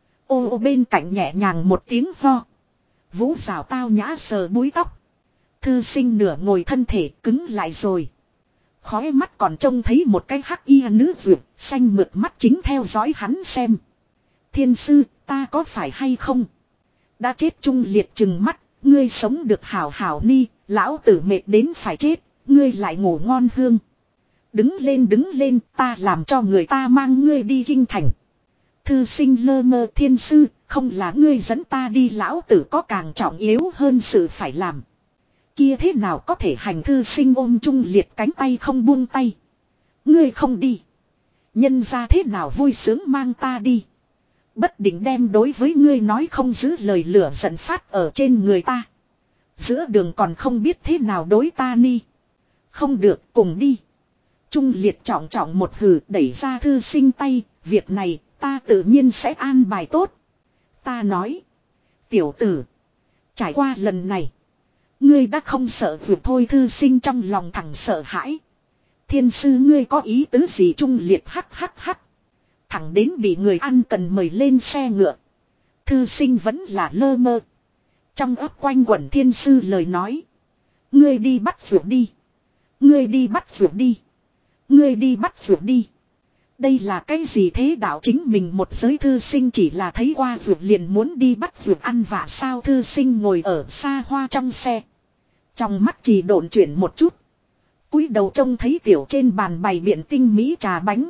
Ô ô bên cạnh nhẹ nhàng một tiếng ho. Vũ rào tao nhã sờ búi tóc. Thư sinh nửa ngồi thân thể cứng lại rồi. Khói mắt còn trông thấy một cái hắc y nữ vượt, xanh mượt mắt chính theo dõi hắn xem. Thiên sư, ta có phải hay không? Đã chết. Trung Liệt trừng mắt, ngươi sống được hảo hảo ni, lão tử mệt đến phải chết, ngươi lại ngủ ngon hương. Đứng lên, ta làm cho người ta mang ngươi đi kinh thành. Thư sinh lơ mơ, thiên sư, không là ngươi dẫn ta đi, lão tử có càng trọng yếu hơn sự phải làm. Kia thế nào có thể hành, thư sinh ôm Trung Liệt cánh tay không buông tay. Ngươi không đi. Nhân ra thế nào vui sướng mang ta đi. Bất định đem đối với ngươi nói không giữ lời, lửa giận phát ở trên người ta. Giữa đường còn không biết thế nào đối ta ni. Không được, cùng đi. Trung Liệt trọng trọng một hừ đẩy ra thư sinh tay. Việc này ta tự nhiên sẽ an bài tốt. Ta nói. Tiểu tử. Trải qua lần này. Ngươi đã không sợ vượt thôi, thư sinh trong lòng thẳng sợ hãi. Thiên sư ngươi có ý tứ gì? Trung Liệt hắc hắc hắc. Thẳng đến bị người ăn cần mời lên xe ngựa. Thư sinh vẫn là lơ mơ. Trong ấp quanh quẩn thiên sư lời nói. Ngươi đi bắt vượt đi. Ngươi đi bắt vượt đi. Ngươi đi bắt vượt đi. Đây là cái gì thế đạo, chính mình một giới thư sinh chỉ là thấy qua vượt liền muốn đi bắt vượt ăn vạ sao? Thư sinh ngồi ở xa hoa trong xe. Trong mắt chỉ độn chuyển một chút. Cúi đầu trông thấy tiểu trên bàn bày biện tinh mỹ trà bánh.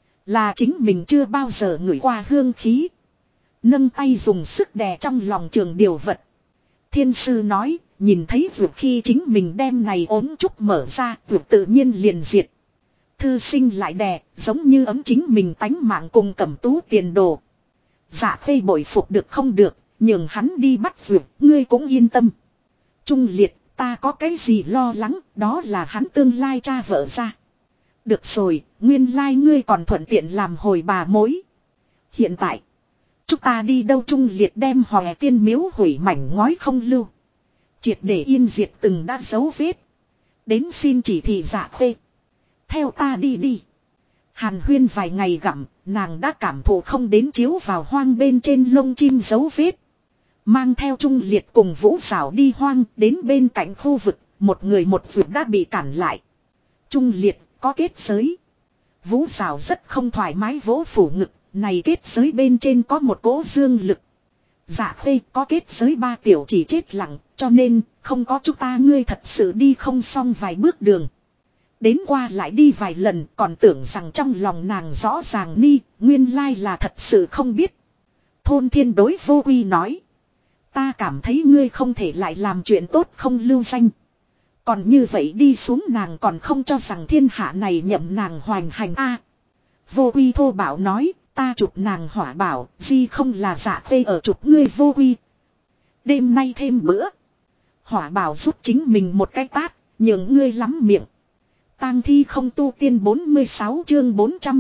Là chính mình chưa bao giờ ngửi qua hương khí. Nâng tay dùng sức đè trong lòng trường điều vật. Thiên sư nói, nhìn thấy vượt khi chính mình đem này ốm trúc mở ra, vượt tự nhiên liền diệt. Thư sinh lại đè, giống như ấm chính mình tánh mạng cùng cẩm tú tiền đồ. Dạ Khê bội phục được không được, nhường hắn đi bắt vượt, ngươi cũng yên tâm. Trung Liệt, ta có cái gì lo lắng, đó là hắn tương lai cha vợ ra. Được rồi, nguyên lai ngươi còn thuận tiện làm hồi bà mối. Hiện tại, chúng ta đi đâu? Trung Liệt đem Hòe Tiên miếu hủy mảnh ngói không lưu. Triệt để yên diệt từng đã dấu vết. Đến xin chỉ thị Dạ Khê. Theo ta đi đi. Hàn huyên vài ngày gặm, nàng đã cảm thụ không đến chiếu vào hoang bên trên lông chim dấu vết. Mang theo Trung Liệt cùng Vũ Sảo đi hoang, đến bên cạnh khu vực, một người một vượt đã bị cản lại. Trung Liệt, có kết giới. Vũ Sảo rất không thoải mái vỗ phủ ngực, này kết giới bên trên có một cỗ dương lực. Dạ Khê có kết giới 3 tiểu chỉ chết lặng, cho nên không có chúng ta ngươi thật sự đi không xong vài bước đường. Đến qua lại đi vài lần còn tưởng rằng trong lòng nàng rõ ràng ni, nguyên lai là thật sự không biết. Thôn Thiên đối Vô Quy nói. Ta cảm thấy ngươi không thể lại làm chuyện tốt không lưu danh. Còn như vậy đi xuống nàng còn không cho rằng thiên hạ này nhậm nàng hoành hành a. Vô Quy thô bảo nói, ta chụp nàng hỏa bảo, gì không là Dạ Khê ở chụp ngươi Vô Quy. Đêm nay thêm bữa. Hỏa bảo giúp chính mình một cái tát, nhường ngươi lắm miệng. Tang thi không tu tiên 46 chương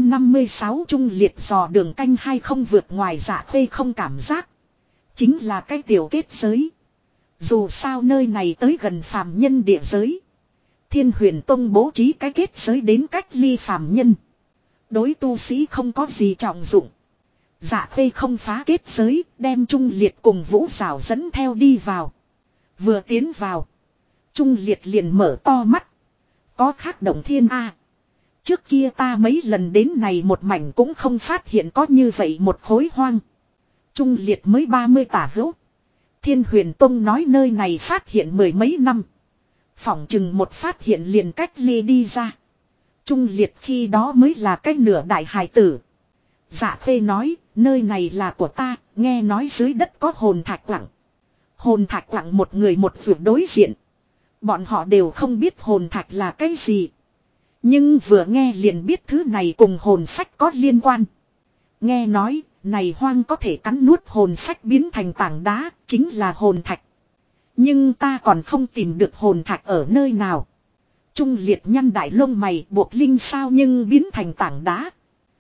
456 trung liệt dò đường canh hay không vượt ngoài Dạ Khê không cảm giác. Chính là cái tiểu kết giới. Dù sao nơi này tới gần phàm nhân địa giới. Thiên Huyền Tông bố trí cái kết giới đến cách ly phàm nhân. Đối tu sĩ không có gì trọng dụng. Dạ Khê không phá kết giới, đem Trung Liệt cùng Vũ Sảo dẫn theo đi vào. Vừa tiến vào, Trung Liệt liền mở to mắt. Có khác động thiên a. Trước kia ta mấy lần đến này một mảnh cũng không phát hiện có như vậy một khối hoang. Trung Liệt mới 30 tả hữu. Thiên Huyền Tông nói nơi này phát hiện 10 mấy năm. Phỏng chừng một phát hiện liền cách ly đi ra. Trung Liệt khi đó mới là cách nửa đại hài tử. Dạ Khê nói, nơi này là của ta, nghe nói dưới đất có hồn thạch lặng. Hồn thạch lặng một người một vượt đối diện. Bọn họ đều không biết hồn thạch là cái gì. Nhưng vừa nghe liền biết thứ này cùng hồn phách có liên quan. Nghe nói, này hoang có thể cắn nuốt hồn phách biến thành tảng đá, chính là hồn thạch. Nhưng ta còn không tìm được hồn thạch ở nơi nào. Trung Liệt nhăn đại lông mày buộc linh sao nhưng biến thành tảng đá.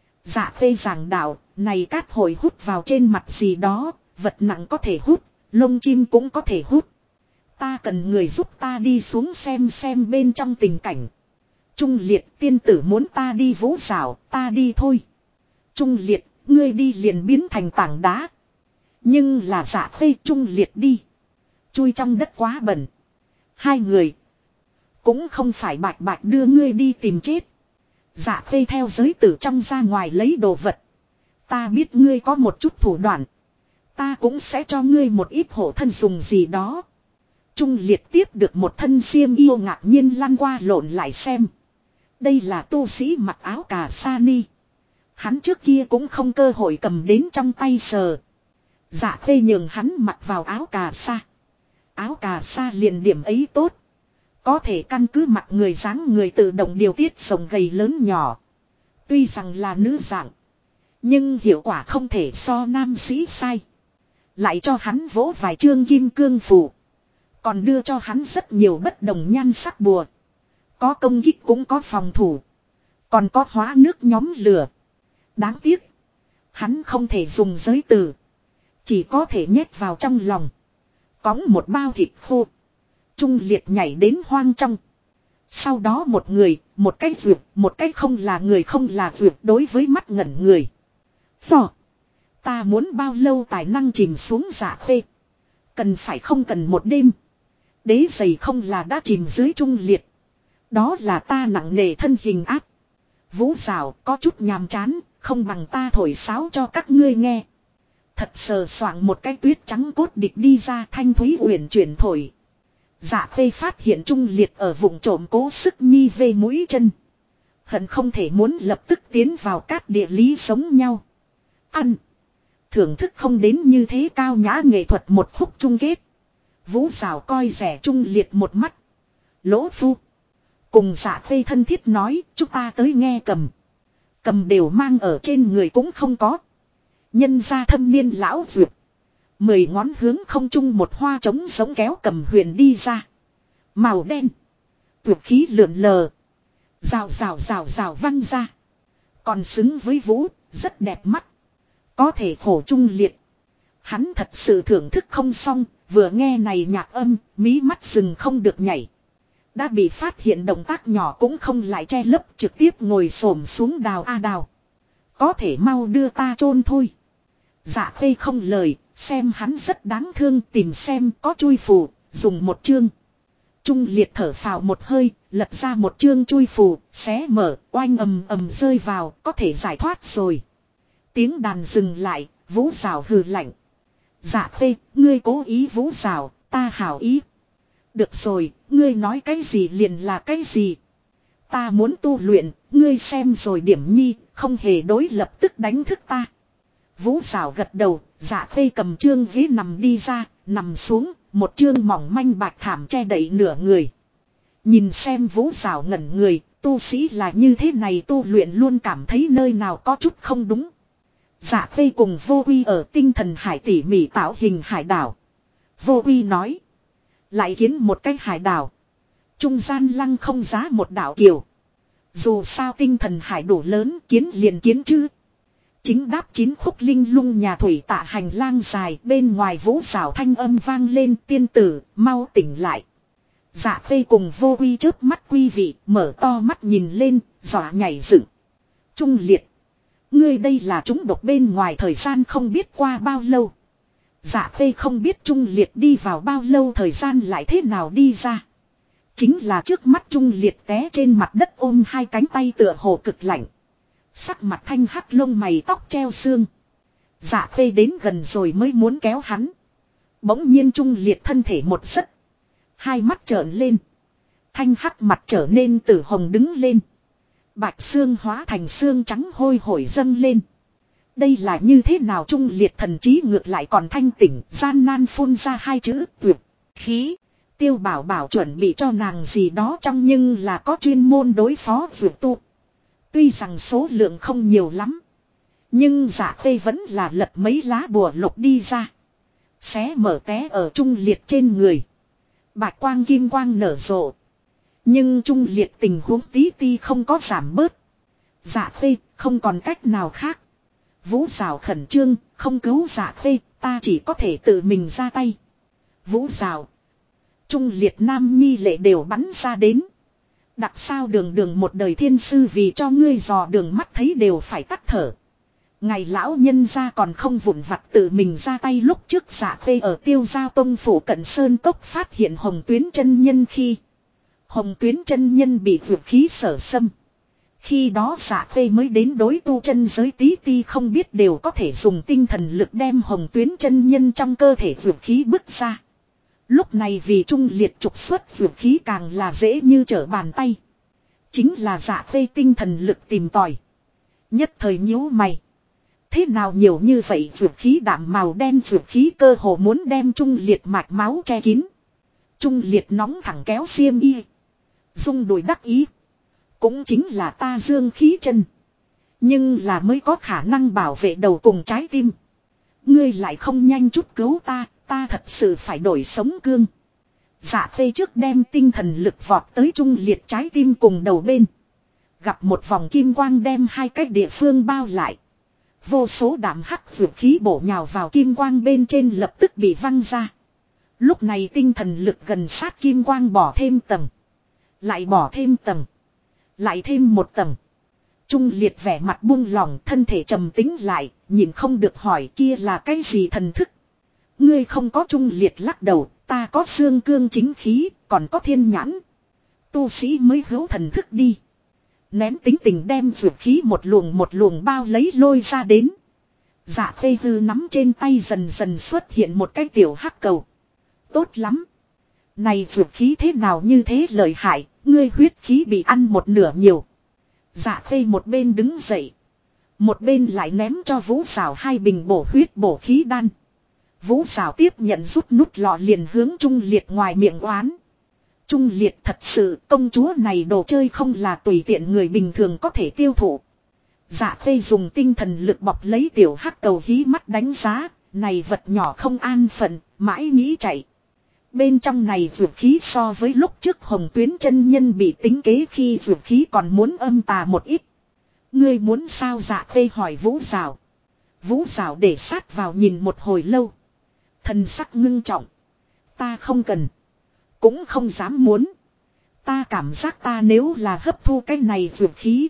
Dạ Khê giảng đạo, này cát hồi hút vào trên mặt gì đó, vật nặng có thể hút, lông chim cũng có thể hút. Ta cần người giúp ta đi xuống xem bên trong tình cảnh. Trung Liệt tiên tử muốn ta đi Vũ Sảo, ta đi thôi. Trung Liệt, ngươi đi liền biến thành tảng đá. Nhưng là Dạ Khê Trung Liệt đi. Chui trong đất quá bẩn. Hai người. Cũng không phải bạch bạch đưa ngươi đi tìm chết. Dạ Khê theo giới tử trong ra ngoài lấy đồ vật. Ta biết ngươi có một chút thủ đoạn. Ta cũng sẽ cho ngươi một ít hộ thân dùng gì đó. Trung Liệt tiếp được một thân xiêm yêu ngạc nhiên lăn qua lộn lại xem. Đây là tu sĩ mặc áo cà sa ni. Hắn trước kia cũng không cơ hội cầm đến trong tay sờ. Dạ Khê nhường hắn mặc vào áo cà sa. Áo cà sa liền điểm ấy tốt. Có thể căn cứ mặc người dáng người tự động điều tiết sống gầy lớn nhỏ. Tuy rằng là nữ dạng. Nhưng hiệu quả không thể so nam sĩ sai. Lại cho hắn vỗ vài chương kim cương phù. Còn đưa cho hắn rất nhiều bất đồng nhan sắc bùa. Có công kích cũng có phòng thủ. Còn có hóa nước nhóm lửa. Đáng tiếc. Hắn không thể dùng giới từ. Chỉ có thể nhét vào trong lòng. Cõng một bao thịt khô. Trung Liệt nhảy đến hoang trong. Sau đó một người, một cái vượt, một cái không là người không là vượt đối với mắt ngẩn người. Phò. Ta muốn bao lâu tài năng chìm xuống Dạ Khê. Cần phải không cần một đêm. Đế giày không là đã chìm dưới Trung Liệt. Đó là ta nặng nề thân hình áp. Vũ Sảo có chút nhàm chán, không bằng ta thổi sáo cho các ngươi nghe. Thật sờ soạng một cái tuyết trắng cốt địch đi ra thanh thúy uyển chuyển thổi. Dạ Khê phát hiện Trung Liệt ở vùng trộm cố sức nhi về mũi chân. Hận không thể muốn lập tức tiến vào các địa lý sống nhau. Ăn. Thưởng thức không đến như thế cao nhã nghệ thuật một khúc chung kết. Vũ Sảo coi rẻ Trung Liệt một mắt. Lỗ phu. Cùng Dạ Khê thân thiết nói chúng ta tới nghe cầm. Cầm đều mang ở trên người cũng không có. Nhân ra thâm niên lão vượt. 10 ngón hướng không trung một hoa trống giống kéo cầm huyền đi ra. Màu đen. Vượt khí lượn lờ. Rào rào rào rào văng ra. Còn xứng với vũ, rất đẹp mắt. Có thể khổ Trung Liệt. Hắn thật sự thưởng thức không xong, vừa nghe này nhạc âm, mí mắt rừng không được nhảy. Đã bị phát hiện động tác nhỏ cũng không lại che lấp trực tiếp ngồi xổm xuống đào a đào. Có thể mau đưa ta chôn thôi. Dạ Khê không lời, xem hắn rất đáng thương tìm xem có chui phù, dùng một chương. Trung liệt thở phào một hơi, lật ra một chương chui phù, xé mở, oanh ầm ầm rơi vào, có thể giải thoát rồi. Tiếng đàn dừng lại, Vũ Rào hừ lạnh. Dạ Khê, ngươi cố ý Vũ Rào, ta hảo ý. Được rồi, ngươi nói cái gì liền là cái gì. Ta muốn tu luyện, ngươi xem rồi điểm nhi, không hề đối lập tức đánh thức ta. Vũ Rào gật đầu, Dạ Khê cầm chương ghế nằm đi ra, nằm xuống, một chương mỏng manh bạch thảm che đậy nửa người. Nhìn xem Vũ Rào ngẩn người, tu sĩ là như thế này tu luyện luôn cảm thấy nơi nào có chút không đúng. Dạ Khê cùng Vô Uy ở tinh thần hải tỉ mỉ tạo hình hải đảo. Vô Uy nói. Lại kiến một cái hải đảo. Trung gian lăng không giá một đảo kiều. Dù sao tinh thần hải đủ lớn kiến liền kiến chứ. Chính đáp 9 khúc linh lung nhà thủy tạ hành lang dài bên ngoài Vũ Rào thanh âm vang lên tiên tử mau tỉnh lại. Dạ Khê cùng Vô Uy chớp mắt quý vị mở to mắt nhìn lên dọa nhảy dựng. Trung liệt. Ngươi đây là chúng độc bên ngoài thời gian không biết qua bao lâu. Dạ Khê không biết Trung liệt đi vào bao lâu thời gian lại thế nào đi ra. Chính là trước mắt Trung liệt té trên mặt đất ôm hai cánh tay tựa hồ cực lạnh. Sắc mặt thanh hắc lông mày tóc treo xương. Dạ Khê đến gần rồi mới muốn kéo hắn. Bỗng nhiên Trung liệt thân thể một giật. Hai mắt trợn lên. Thanh hắc mặt trở nên tử hồng đứng lên. Bạch xương hóa thành xương trắng hôi hổi dâng lên. Đây là như thế nào Trung liệt thần trí ngược lại còn thanh tỉnh gian nan phun ra hai chữ tuyệt khí. Tiêu bảo bảo chuẩn bị cho nàng gì đó trong nhưng là có chuyên môn đối phó vượt tu. Tuy rằng số lượng không nhiều lắm. Nhưng Dạ Khê vẫn là lật mấy lá bùa lục đi ra. Xé mở té ở Trung liệt trên người. Bạch quang kim quang nở rộ. Nhưng Trung liệt tình huống tí ti không có giảm bớt. Dạ Khê không còn cách nào khác. Vũ Rào khẩn trương không cứu Dạ Khê ta chỉ có thể tự mình ra tay. Vũ Rào. Trung liệt nam nhi lệ đều bắn ra đến. Đặc sao đường đường một đời thiên sư vì cho ngươi dò đường mắt thấy đều phải tắt thở. Ngày lão nhân ra còn không vụn vặt tự mình ra tay lúc trước Dạ Khê ở Tiêu Giao Tông phủ cận sơn cốc phát hiện Hồng Tuyến chân nhân khi. Hồng Tuyến chân nhân bị vượt khí sở xâm. Khi đó Dạ Khê mới đến đối tu chân giới tí ti không biết đều có thể dùng tinh thần lực đem Hồng Tuyến chân nhân trong cơ thể vượt khí bứt ra. Lúc này vì Trung liệt trục xuất vượt khí càng là dễ như trở bàn tay. Chính là Dạ Khê tinh thần lực tìm tòi. Nhất thời nhíu mày. Thế nào nhiều như vậy vượt khí đạm màu đen vượt khí cơ hồ muốn đem Trung liệt mạch máu che kín. Trung liệt nóng thẳng kéo xiêm y. Dung đùi đắc ý. Cũng chính là ta dương khí chân. Nhưng là mới có khả năng bảo vệ đầu cùng trái tim. Ngươi lại không nhanh chút cứu ta, ta thật sự phải đổi sống cương. Dạ Khê trước đem tinh thần lực vọt tới Trung liệt trái tim cùng đầu bên. Gặp một vòng kim quang đem hai cái địa phương bao lại. Vô số đạm hắc vượt khí bổ nhào vào kim quang bên trên lập tức bị văng ra. Lúc này tinh thần lực gần sát kim quang bỏ thêm tầng. Lại bỏ thêm tầng. Lại thêm một tầng. Trung liệt vẻ mặt buông lỏng thân thể trầm tính lại. Nhìn không được hỏi kia là cái gì thần thức. Ngươi không có Trung liệt lắc đầu. Ta có xương cương chính khí. Còn có thiên nhãn. Tu sĩ mới hữu thần thức đi. Nén tính tình đem vượt khí một luồng bao lấy lôi ra đến. Dạ Khê hư nắm trên tay dần dần xuất hiện một cái tiểu hắc cầu. Tốt lắm. Này vượt khí thế nào như thế lợi hại. Ngươi huyết khí bị ăn một nửa nhiều. Dạ Khê một bên đứng dậy. Một bên lại ném cho Vũ Rào hai bình bổ huyết bổ khí đan. Vũ Rào tiếp nhận rút nút lọ liền hướng Trung liệt ngoài miệng oán. Trung liệt thật sự công chúa này đồ chơi không là tùy tiện người bình thường có thể tiêu thụ. Dạ Khê dùng tinh thần lực bọc lấy tiểu hắc cầu hí mắt đánh giá. Này vật nhỏ không an phận, mãi nghĩ chạy. Bên trong này vượt khí so với lúc trước Hồng Tuyến chân nhân bị tính kế khi vượt khí còn muốn âm tà một ít. Ngươi muốn sao Dạ Khê hỏi Vũ Rào. Vũ Rào để sát vào nhìn một hồi lâu. Thần sắc ngưng trọng. Ta không cần. Cũng không dám muốn. Ta cảm giác ta nếu là hấp thu cái này vượt khí.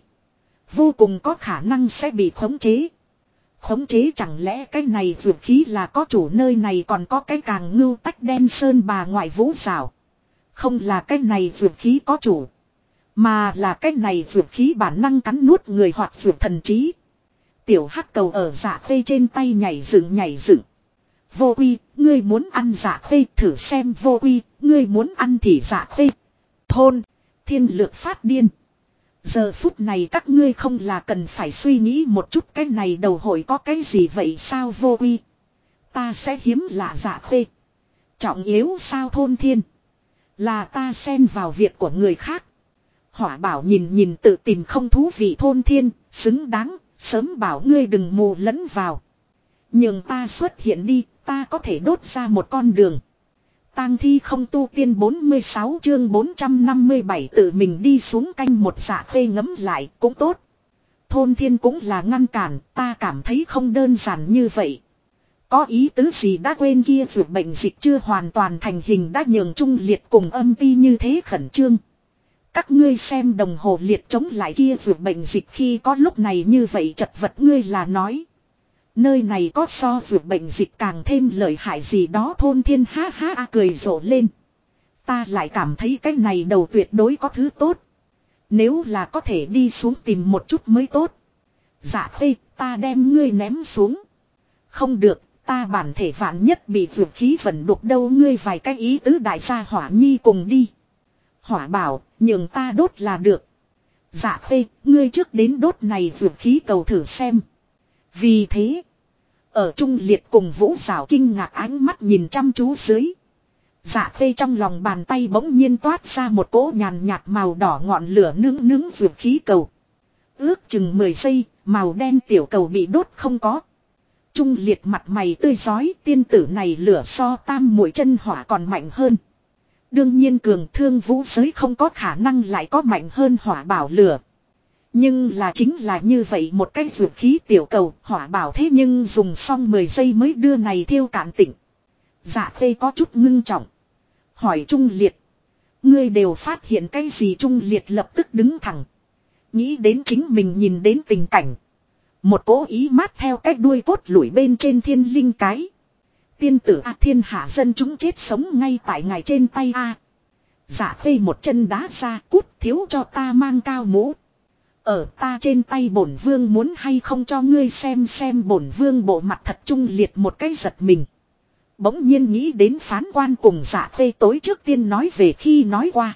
Vô cùng có khả năng sẽ bị khống chế. Khống chế chẳng lẽ cái này vượt khí là có chủ nơi này còn có cái càng ngưu tách đen sơn bà ngoại Vũ Rào. Không là cái này vượt khí có chủ. Mà là cái này vượt khí bản năng cắn nuốt người hoặc vượt thần trí. Tiểu hắc cầu ở dạ khê trên tay nhảy dựng nhảy dựng. Vô quy, ngươi muốn ăn dạ khê thử xem vô quy, ngươi muốn ăn thì dạ khê. Thôn, thiên lược phát điên. Giờ phút này các ngươi không là cần phải suy nghĩ một chút cái này đầu hội có cái gì vậy sao vô quy. Ta sẽ hiếm lạ dạ khê. Trọng yếu sao thôn thiên. Là ta xen vào việc của người khác. Hỏa bảo nhìn nhìn tự tìm không thú vị thôn thiên, xứng đáng, sớm bảo ngươi đừng mù lẫn vào. Nhưng ta xuất hiện đi, ta có thể đốt ra một con đường. Tang thi không tu tiên 46 chương 457 tự mình đi xuống canh một dạ khê ngấm lại cũng tốt. Thôn thiên cũng là ngăn cản, ta cảm thấy không đơn giản như vậy. Có ý tứ gì đã quên kia vượt bệnh dịch chưa hoàn toàn thành hình đã nhường trung liệt cùng âm ti như thế khẩn trương. Các ngươi xem đồng hồ liệt chống lại kia vượt bệnh dịch khi có lúc này như vậy chật vật ngươi là nói. Nơi này có so vượt bệnh dịch càng thêm lợi hại gì đó thôn thiên ha ha cười rộ lên. Ta lại cảm thấy cái này đầu tuyệt đối có thứ tốt. Nếu là có thể đi xuống tìm một chút mới tốt. Dạ khê, ta đem ngươi ném xuống. Không được, ta bản thể vạn nhất bị vượt khí vận đục đâu ngươi vài cái ý tứ đại gia hỏa nhi cùng đi. Hỏa bảo, nhường ta đốt là được. Dạ khê, ngươi trước đến đốt này vượt khí cầu thử xem. Vì thế, ở trung liệt cùng vũ xảo kinh ngạc ánh mắt nhìn chăm chú dưới. Dạ khê trong lòng bàn tay bỗng nhiên toát ra một cỗ nhàn nhạt màu đỏ ngọn lửa nướng nướng vượt khí cầu. Ước chừng 10 giây, màu đen tiểu cầu bị đốt không có. Trung liệt mặt mày tươi giói, tiên tử này lửa so tam mũi chân hỏa còn mạnh hơn. Đương nhiên cường thương vũ giới không có khả năng lại có mạnh hơn hỏa bảo lửa. Nhưng là chính là như vậy một cái vượt khí tiểu cầu hỏa bảo thế nhưng dùng xong 10 giây mới đưa này thiêu cạn tịnh. Dạ khê có chút ngưng trọng. Hỏi Trung liệt. Ngươi đều phát hiện cái gì Trung liệt lập tức đứng thẳng. Nghĩ đến chính mình nhìn đến tình cảnh. Một cố ý mát theo cách đuôi cốt lủi bên trên thiên linh cái. Tiên tử A thiên hạ dân chúng chết sống ngay tại ngài trên tay A. Dạ khê một chân đá ra cút thiếu cho ta mang cao mũ. Ở ta trên tay bổn vương muốn hay không cho ngươi xem bổn vương bộ mặt thật trung liệt một cái giật mình. Bỗng nhiên nghĩ đến phán quan cùng dạ khê tối trước tiên nói về khi nói qua.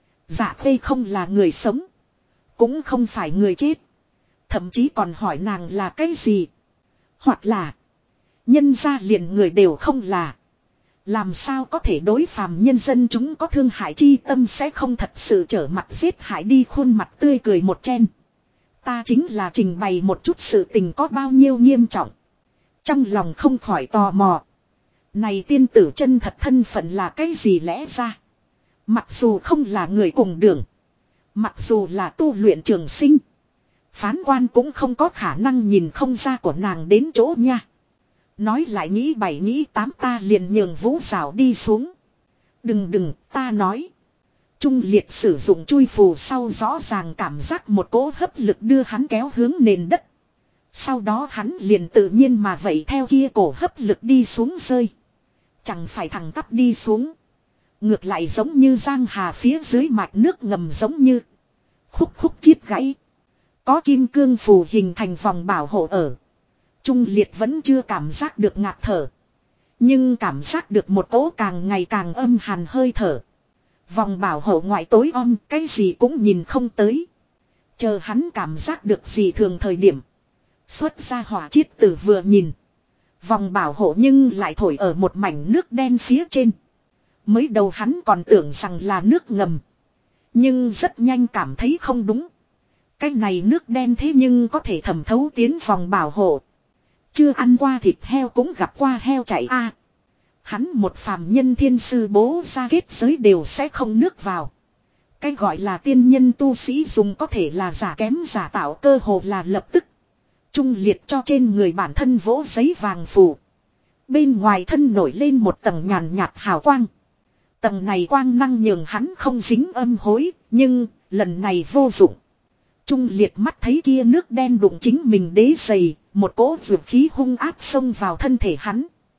Dạ khê không là người sống. Cũng không phải người chết. Thậm chí còn hỏi nàng là cái gì. Hoặc là. Nhân ra liền người đều không là. Làm sao có thể đối phàm nhân dân chúng có thương hại chi tâm sẽ không thật sự trở mặt giết hại đi khuôn mặt tươi cười một chen. Ta chính là trình bày một chút sự tình có bao nhiêu nghiêm trọng. Trong lòng không khỏi tò mò. Này tiên tử chân thật thân phận là cái gì lẽ ra. Mặc dù không là người cùng đường. Mặc dù là tu luyện trường sinh. Phán quan cũng không có khả năng nhìn không ra của nàng đến chỗ nha. Nói lại nghĩ 7 nghĩ 8 ta liền nhường vũ xảo đi xuống. Đừng ta nói. Trung liệt sử dụng chui phù sau rõ ràng cảm giác một cỗ hấp lực đưa hắn kéo hướng nền đất. Sau đó hắn liền tự nhiên mà vậy theo kia cổ hấp lực đi xuống rơi. Chẳng phải thẳng tắp đi xuống. Ngược lại giống như giang hà phía dưới mạch nước ngầm giống như. Khúc khúc chiết gãy. Có kim cương phù hình thành vòng bảo hộ ở. Trung liệt vẫn chưa cảm giác được ngạt thở. Nhưng cảm giác được một cỗ càng ngày càng âm hàn hơi thở. Vòng bảo hộ ngoại tối om cái gì cũng nhìn không tới. Chờ hắn cảm giác được gì thường thời điểm. Xuất ra hỏa chiết tử vừa nhìn. Vòng bảo hộ nhưng lại thổi ở một mảnh nước đen phía trên. Mới đầu hắn còn tưởng rằng là nước ngầm. Nhưng rất nhanh cảm thấy không đúng. Cái này nước đen thế nhưng có thể thẩm thấu tiến vòng bảo hộ. Chưa ăn qua thịt heo cũng gặp qua heo chạy a. Hắn một phàm nhân thiên sư bố ra kết giới đều sẽ không nước vào. Cái gọi là tiên nhân tu sĩ dùng có thể là giả kém giả tạo cơ hồ là lập tức. Trung liệt cho trên người bản thân vỗ giấy vàng phù. Bên ngoài thân nổi lên một tầng nhàn nhạt hào quang. Tầng này quang năng nhường hắn không dính âm hối, nhưng lần này vô dụng. Trung liệt mắt thấy kia nước đen đụng chính mình đế giày, một cỗ vượt khí hung ác xông vào thân thể hắn.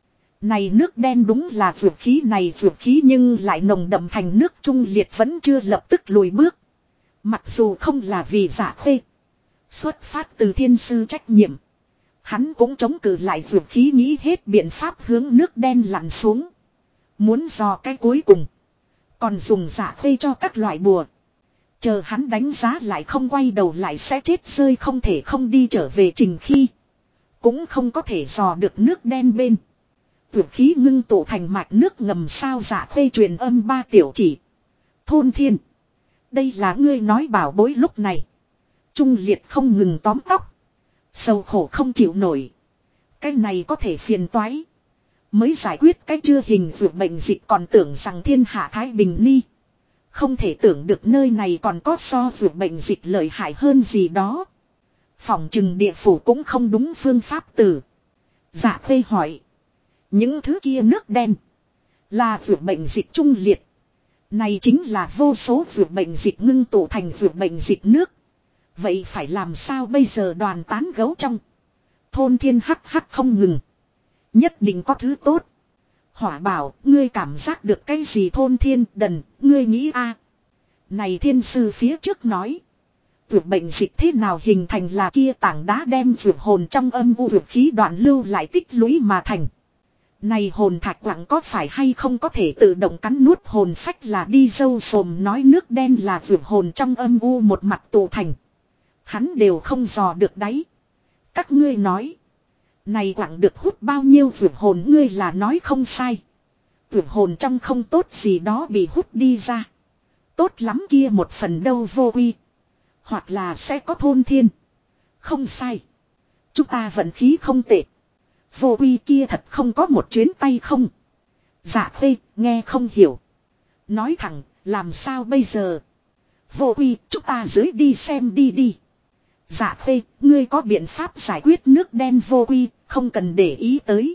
Này nước đen đúng là vượt khí này vượt khí nhưng lại nồng đậm thành nước Trung Liệt vẫn chưa lập tức lùi bước. Mặc dù không là vì Dạ Khê. Xuất phát từ thiên sư trách nhiệm. Hắn cũng chống cự lại vượt khí nghĩ hết biện pháp hướng nước đen lặn xuống. Muốn dò cái cuối cùng. Còn dùng Dạ Khê cho các loại bùa. Chờ hắn đánh giá lại không quay đầu lại sẽ chết rơi không thể không đi trở về trình khi. Cũng không có thể dò được nước đen bên. Vượt khí ngưng tụ thành mạch nước ngầm sao Dạ Khê truyền âm 3 tiểu chỉ. Thôn Thiên. Đây là ngươi nói bảo bối lúc này. Trung Liệt không ngừng tóm tóc. Sầu khổ không chịu nổi. Cái này có thể phiền toái. Mới giải quyết cái chưa hình vượt bệnh dịch còn tưởng rằng thiên hạ thái bình ni. Không thể tưởng được nơi này còn có so vượt bệnh dịch lợi hại hơn gì đó. Phòng trừng địa phủ cũng không đúng phương pháp tử. Dạ Khê hỏi. Những thứ kia nước đen. Là vượt bệnh dịch Trung Liệt. Này chính là vô số vượt bệnh dịch ngưng tụ thành vượt bệnh dịch nước. Vậy phải làm sao bây giờ đoàn tán gấu trong. Thôn Thiên hắc hắc không ngừng. Nhất định có thứ tốt. Hỏa bảo, ngươi cảm giác được cái gì Thôn Thiên đần, ngươi nghĩ a? Này thiên sư phía trước nói. Vượt bệnh dịch thế nào hình thành là kia tảng đá đem vượt hồn trong âm u vượt khí đoạn lưu lại tích lũy mà thành. Này hồn thạch quặng có phải hay không có thể tự động cắn nuốt hồn phách là đi dâu sồm nói nước đen là vượt hồn trong âm u một mặt tụ thành. Hắn đều không dò được đấy. Các ngươi nói. Này quặng được hút bao nhiêu vượt hồn ngươi là nói không sai. Vượt hồn trong không tốt gì đó bị hút đi ra. Tốt lắm kia một phần đâu vô quy. Hoặc là sẽ có Thôn Thiên. Không sai. Chúng ta vận khí không tệ. Vô quy kia thật không có một chuyến tay không. Dạ Khê nghe không hiểu. Nói thẳng làm sao bây giờ. Vô quy chúng ta dưới đi xem đi đi. Dạ Khê ngươi có biện pháp giải quyết nước đen vô quy không cần để ý tới.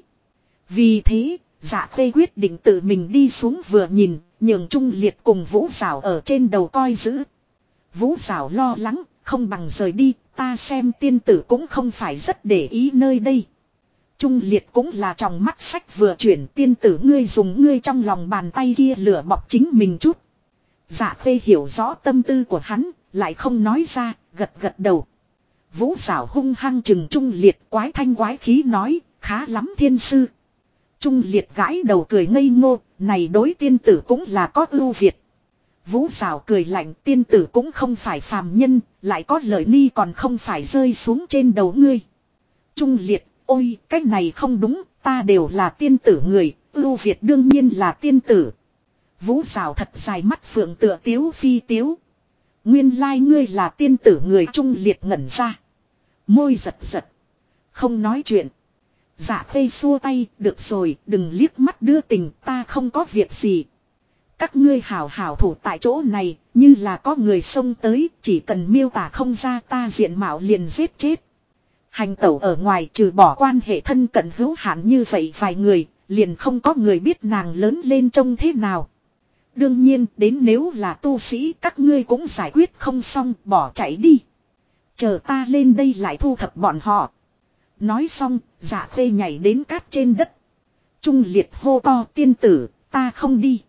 Vì thế Dạ Khê quyết định tự mình đi xuống vừa nhìn. Nhường Trung Liệt cùng Vũ Giảo ở trên đầu coi giữ. Vũ Giảo lo lắng không bằng rời đi. Ta xem tiên tử cũng không phải rất để ý nơi đây. Trung Liệt cũng là trong mắt sách vừa chuyển tiên tử ngươi dùng ngươi trong lòng bàn tay kia lửa bọc chính mình chút. Dạ Khê hiểu rõ tâm tư của hắn, lại không nói ra, gật gật đầu. Vũ Giảo hung hăng chừng Trung Liệt quái thanh quái khí nói, khá lắm thiên sư. Trung Liệt gãi đầu cười ngây ngô, này đối tiên tử cũng là có ưu việt. Vũ Giảo cười lạnh tiên tử cũng không phải phàm nhân, lại có lợi ni còn không phải rơi xuống trên đầu ngươi. Trung Liệt, ôi, cái này không đúng, ta đều là tiên tử người, ưu việt đương nhiên là tiên tử. Vũ Giảo thật dài mắt phượng tựa tiếu phi tiếu. Nguyên lai ngươi là tiên tử người Trung Liệt ngẩn ra. Môi giật giật. Không nói chuyện. Dạ Khê xua tay, được rồi, đừng liếc mắt đưa tình, ta không có việc gì. Các ngươi hảo hảo thủ tại chỗ này, như là có người xông tới, chỉ cần miêu tả không ra ta diện mạo liền giết chết. Hành tẩu ở ngoài trừ bỏ quan hệ thân cận hữu hạn như vậy vài người, liền không có người biết nàng lớn lên trông thế nào. Đương nhiên, đến nếu là tu sĩ các ngươi cũng giải quyết không xong, bỏ chạy đi. Chờ ta lên đây lại thu thập bọn họ. Nói xong, Dạ Khê nhảy đến cát trên đất. Trung Liệt hô to tiên tử, ta không đi.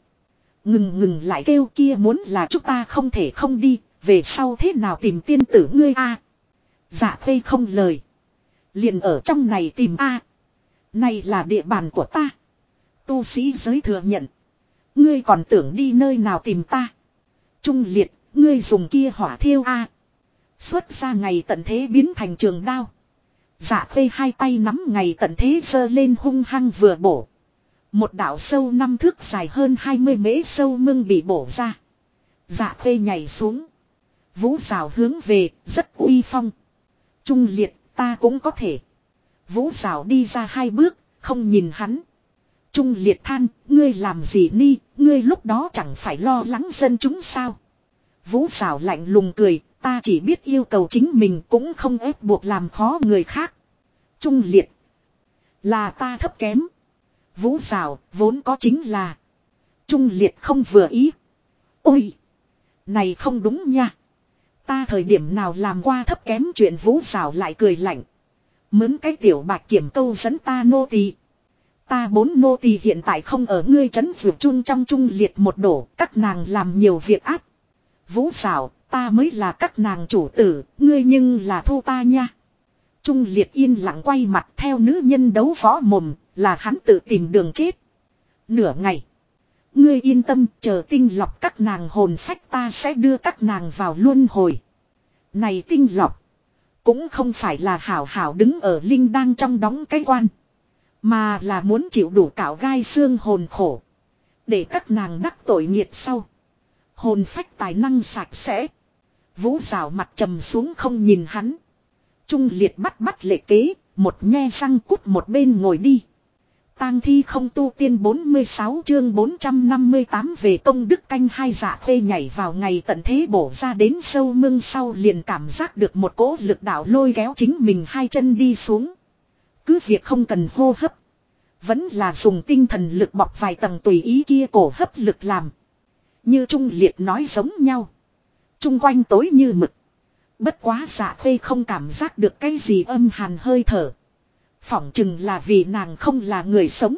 Ngừng lại kêu kia muốn là chúng ta không thể không đi, về sau thế nào tìm tiên tử ngươi a? Dạ Khê không lời. Liền ở trong này tìm a. Này là địa bàn của ta. Tu sĩ giới thừa nhận. Ngươi còn tưởng đi nơi nào tìm ta? Trung Liệt, ngươi dùng kia hỏa thiêu a. Xuất ra ngày tận thế biến thành trường đao. Dạ Khê hai tay nắm ngày tận thế giơ lên hung hăng vừa bổ. Một đạo sâu 5 thước dài hơn 20 mễ sâu mưng bị bổ ra. Dạ Khê nhảy xuống. Vũ Giảo hướng về, rất uy phong. Trung Liệt, ta cũng có thể. Vũ Giảo đi ra 2 bước, không nhìn hắn. Trung Liệt than, ngươi làm gì ni, ngươi lúc đó chẳng phải lo lắng dân chúng sao. Vũ Giảo lạnh lùng cười, ta chỉ biết yêu cầu chính mình cũng không ép buộc làm khó người khác. Trung Liệt, là ta thấp kém. Vũ Giảo, vốn có chính là. Trung Liệt không vừa ý. Ôi, này không đúng nha. Ta thời điểm nào làm qua thấp kém chuyện Vũ Giảo lại cười lạnh. Mướn cái tiểu bạch kiểm câu dẫn ta nô tỳ. Ta 4 nô tỳ hiện tại không ở ngươi trấn vượt chung trong trung liệt một đổ, các nàng làm nhiều việc ác. Vũ xảo, ta mới là các nàng chủ tử, ngươi nhưng là thu ta nha. Trung liệt yên lặng quay mặt theo nữ nhân đấu võ mồm, là hắn tự tìm đường chết. Nửa ngày. Ngươi yên tâm, chờ tinh lọc các nàng hồn phách ta sẽ đưa các nàng vào luân hồi. Này tinh lọc. Cũng không phải là hảo hảo đứng ở linh đang trong đóng cái quan. Mà là muốn chịu đủ cạo gai xương hồn khổ. Để các nàng đắc tội nghiệt sau. Hồn phách tài năng sạch sẽ. Vũ rào mặt trầm xuống không nhìn hắn. Trung liệt bắt lệ kế. Một nhe răng cút một bên ngồi đi. Tang thi không tu tiên 46 chương 458 về công đức canh hai. Dạ khê nhảy vào ngày tận thế bổ ra đến sâu mương sau liền cảm giác được một cỗ lực đạo lôi kéo chính mình hai chân đi xuống. Cứ việc không cần hô hấp. Vẫn là dùng tinh thần lực bọc vài tầng tùy ý kia cổ hấp lực làm. Như Trung liệt nói giống nhau. Trung quanh tối như mực. Bất quá dạ khê không cảm giác được cái gì âm hàn hơi thở. Phỏng chừng là vì nàng không là người sống.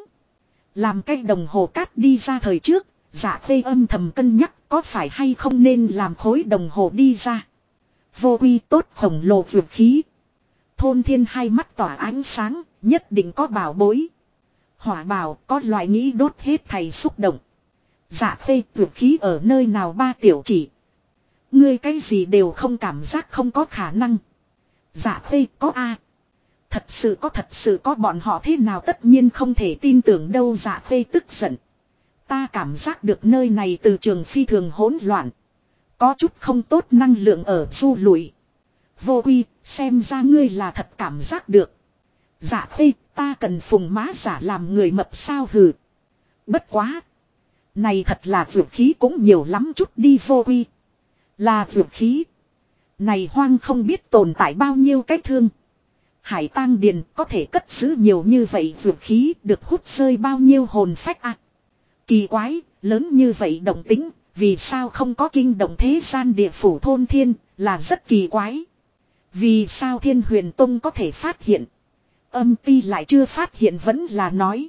Làm cái đồng hồ cát đi ra thời trước, dạ khê âm thầm cân nhắc có phải hay không nên làm khối đồng hồ đi ra. Vô quy tốt khổng lồ vượt khí. Thôn thiên hai mắt tỏa ánh sáng, nhất định có bảo bối. Hỏa bào có loại nghĩ đốt hết thầy xúc động. Dạ khê vượt khí ở nơi nào ba tiểu chỉ. Ngươi cái gì đều không cảm giác không có khả năng. Dạ khê có a. Thật sự có bọn họ thế nào tất nhiên không thể tin tưởng đâu. Dạ khê tức giận. Ta cảm giác được nơi này từ trường phi thường hỗn loạn. Có chút không tốt năng lượng ở du lùi. Vô quy, xem ra ngươi là thật cảm giác được. Dạ khê, ta cần phùng má giả làm người mập sao hừ. Bất quá. Này thật là vượt khí cũng nhiều lắm chút đi vô quy. Là vượt khí. Này hoang không biết tồn tại bao nhiêu cái thương. Hải tang điền có thể cất giữ nhiều như vậy vượt khí được hút rơi bao nhiêu hồn phách à. Kỳ quái, lớn như vậy động tính, vì sao không có kinh động thế gian địa phủ thôn thiên, là rất kỳ quái. Vì sao Thiên Huyền Tông có thể phát hiện. Âm ti lại chưa phát hiện vẫn là nói.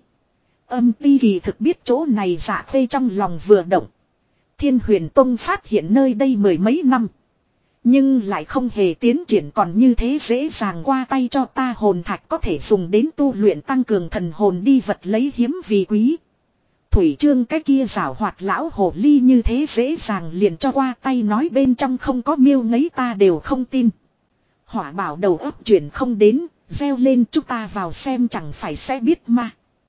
Âm ti kỳ thực biết chỗ này. Dạ khê trong lòng vừa động. Thiên Huyền Tông phát hiện nơi đây mười mấy năm. Nhưng lại không hề tiến triển còn như thế dễ dàng qua tay cho ta. Hồn thạch có thể dùng đến tu luyện tăng cường thần hồn đi vật lấy hiếm vì quý. Thủy Trương cái kia giảo hoạt lão hồ ly như thế dễ dàng liền cho qua tay nói bên trong không có miêu ngấy ta đều không tin. Hỏa bảo đầu óc chuyển không đến, reo lên chúng ta vào xem chẳng phải sẽ biết mà.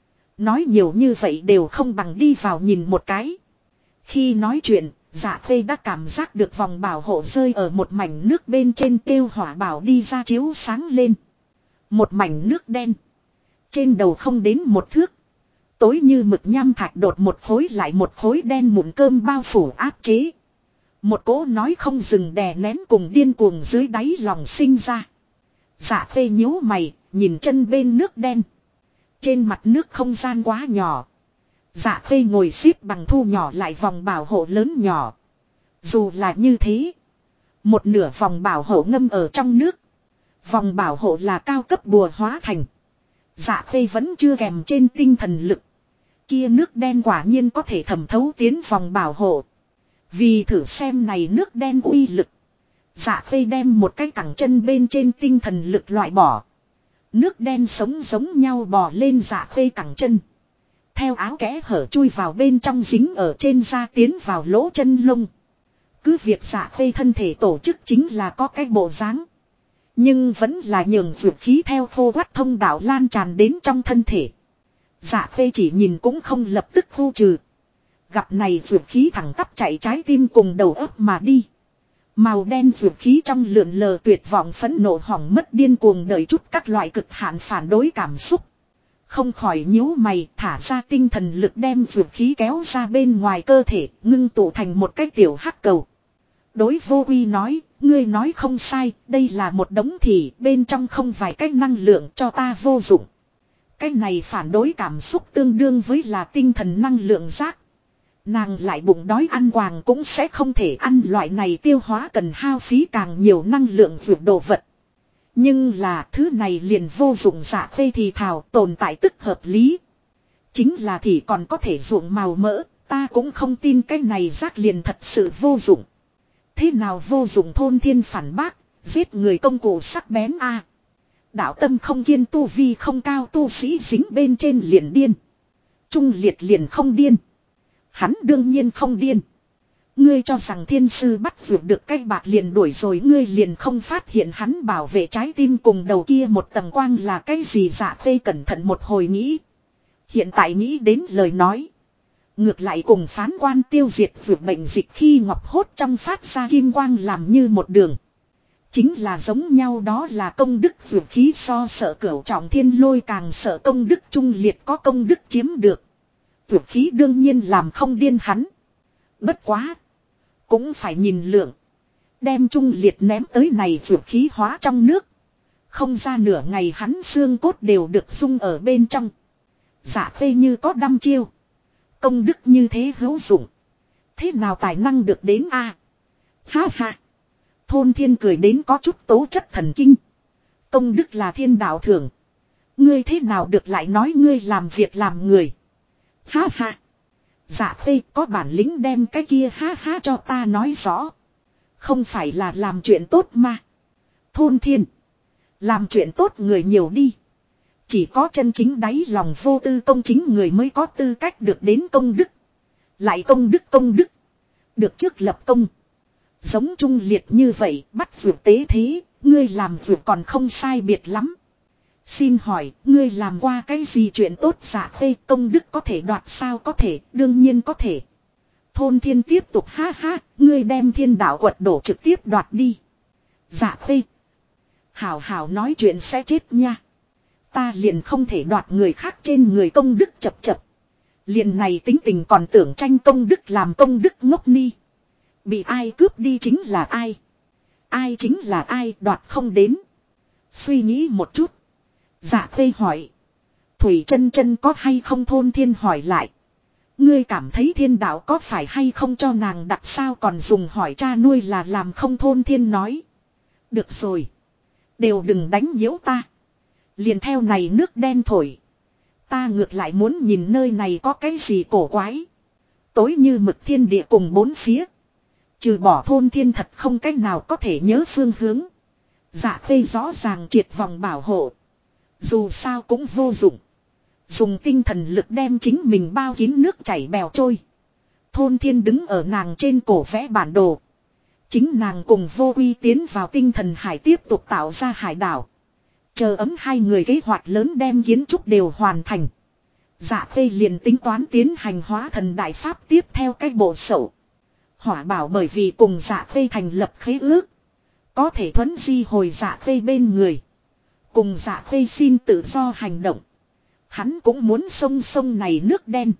Nói nhiều như vậy đều không bằng đi vào nhìn một cái. Khi nói chuyện, Dạ khê đã cảm giác được vòng bảo hộ rơi ở một mảnh nước bên trên kêu hỏa bảo đi ra chiếu sáng lên. Một mảnh nước đen. Trên đầu không đến một thước. Tối như mực nham thạch đột một khối lại một khối đen mụn cơm bao phủ áp chế. Một cỗ nói không dừng đè nén cùng điên cuồng dưới đáy lòng sinh ra. Dạ khê nhíu mày, nhìn chân bên nước đen. Trên mặt nước không gian quá nhỏ. Dạ khê ngồi xếp bằng thu nhỏ lại vòng bảo hộ lớn nhỏ. Dù là như thế. Một nửa vòng bảo hộ ngâm ở trong nước. Vòng bảo hộ là cao cấp bùa hóa thành. Dạ khê vẫn chưa kèm trên tinh thần lực. Kia nước đen quả nhiên có thể thẩm thấu tiến vòng bảo hộ. Vì thử xem này nước đen uy lực. Dạ khê đem một cái cẳng chân bên trên tinh thần lực loại bỏ. Nước đen sống giống nhau bò lên dạ khê cẳng chân. Theo áo kẽ hở chui vào bên trong dính ở trên da tiến vào lỗ chân lông. Cứ việc dạ khê thân thể tổ chức chính là có cái bộ dáng. Nhưng vẫn là nhường vượt khí theo khô quắt thông đạo lan tràn đến trong thân thể. Dạ khê chỉ nhìn cũng không lập tức khu trừ. Gặp này vượt khí thẳng tắp chạy trái tim cùng đầu óc mà đi. Màu đen vượt khí trong lượn lờ tuyệt vọng phẫn nộ hỏng mất điên cuồng đợi chút các loại cực hạn phản đối cảm xúc. Không khỏi nhíu mày thả ra tinh thần lực đem vượt khí kéo ra bên ngoài cơ thể ngưng tụ thành một cái tiểu hắc cầu. Đối vô quy nói, ngươi nói không sai, đây là một đống thì bên trong không vài cái năng lượng cho ta vô dụng. Cái này phản đối cảm xúc tương đương với là tinh thần năng lượng rác. Nàng lại bụng đói ăn quàng cũng sẽ không thể ăn loại này tiêu hóa cần hao phí càng nhiều năng lượng vượt đồ vật. Nhưng là thứ này liền vô dụng dạ khê thì thảo tồn tại tức hợp lý. Chính là thì còn có thể ruộng màu mỡ, ta cũng không tin cái này rác liền thật sự vô dụng. Thế nào vô dụng thôn thiên phản bác, giết người công cụ sắc bén a. Đạo tâm không kiên tu vi không cao tu sĩ dính bên trên liền điên. Trung liệt liền không điên. Hắn đương nhiên không điên. Ngươi cho rằng thiên sư bắt vượt được cái bạc liền đuổi rồi ngươi liền không phát hiện hắn bảo vệ trái tim cùng đầu kia một tầng quang là cái gì. Dạ Khê cẩn thận một hồi nghĩ. Hiện tại nghĩ đến lời nói. Ngược lại cùng phán quan tiêu diệt vượt bệnh dịch khi ngọc hốt trong phát ra kim quang làm như một đường. Chính là giống nhau, đó là công đức vượt khí so sợ cửu trọng thiên lôi càng sợ công đức trung liệt có công đức chiếm được. Vượt khí đương nhiên làm không điên hắn. Bất quá. Cũng phải nhìn lượng. Đem trung liệt ném tới này vượt khí hóa trong nước. Không ra nửa ngày hắn xương cốt đều được sung ở bên trong. Dạ Khê như có đăm chiêu. Công đức như thế hữu dụng. Thế nào tài năng được đến a? Ha ha. Thôn thiên cười đến có chút tố chất thần kinh. Công đức là thiên đạo thưởng. Ngươi thế nào được lại nói ngươi làm việc làm người. Ha ha. Dạ Khê có bản lĩnh đem cái kia ha ha cho ta nói rõ. Không phải là làm chuyện tốt mà. Thôn thiên. Làm chuyện tốt người nhiều đi. Chỉ có chân chính đáy lòng vô tư công chính người mới có tư cách được đến công đức. Lại công đức. Được trước lập công. Giống trung liệt như vậy bắt vượt tế thế. Ngươi làm vượt còn không sai biệt lắm. Xin hỏi ngươi làm qua cái gì chuyện tốt. Dạ Khê công đức có thể đoạt sao? Có thể, đương nhiên có thể. Thôn thiên tiếp tục ha ha. Ngươi đem thiên đạo quật đổ trực tiếp đoạt đi. Dạ Khê. Hảo hảo nói chuyện sẽ chết nha. Ta liền không thể đoạt người khác trên người công đức chập. Liền này tính tình còn tưởng tranh công đức làm công đức ngốc ni. Bị ai cướp đi chính là ai. Ai chính là ai đoạt không đến. Suy nghĩ một chút. Dạ Khê hỏi. Thủy chân chân có hay không? Thôn thiên hỏi lại. Ngươi cảm thấy thiên đạo có phải hay không cho nàng đặt sao còn dùng hỏi cha nuôi là làm không? Thôn thiên nói. Được rồi. Đều đừng đánh nhiễu ta. Liền theo này nước đen thổi. Ta ngược lại muốn nhìn nơi này có cái gì cổ quái. Tối như mực thiên địa cùng bốn phía. Trừ bỏ thôn thiên thật không cách nào có thể nhớ phương hướng. Dạ Khê rõ ràng triệt vòng bảo hộ. Dù sao cũng vô dụng. Dùng tinh thần lực đem chính mình bao kín nước chảy bèo trôi. Thôn thiên đứng ở nàng trên cổ vẽ bản đồ. Chính nàng cùng Vô Uy tiến vào tinh thần hải tiếp tục tạo ra hải đảo. Chờ ấm hai người kế hoạch lớn đem kiến trúc đều hoàn thành. Dạ Khê liền tính toán tiến hành hóa thần đại pháp tiếp theo cách bộ sậu. Hỏa bảo bởi vì cùng Dạ Khê thành lập khế ước. Có thể thuấn di hồi Dạ Khê bên người. Cùng Dạ Khê xin tự do hành động. Hắn cũng muốn sông này nước đen.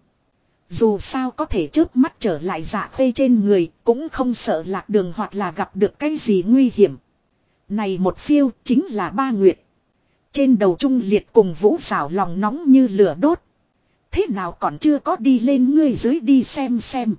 Dù sao có thể chớp mắt trở lại Dạ Khê trên người. Cũng không sợ lạc đường hoặc là gặp được cái gì nguy hiểm. Này một phiêu chính là 3 nguyệt. Trên đầu Trung Liệt cùng Vũ Xảo lòng nóng như lửa đốt. Thế nào còn chưa có đi lên ngươi dưới đi xem.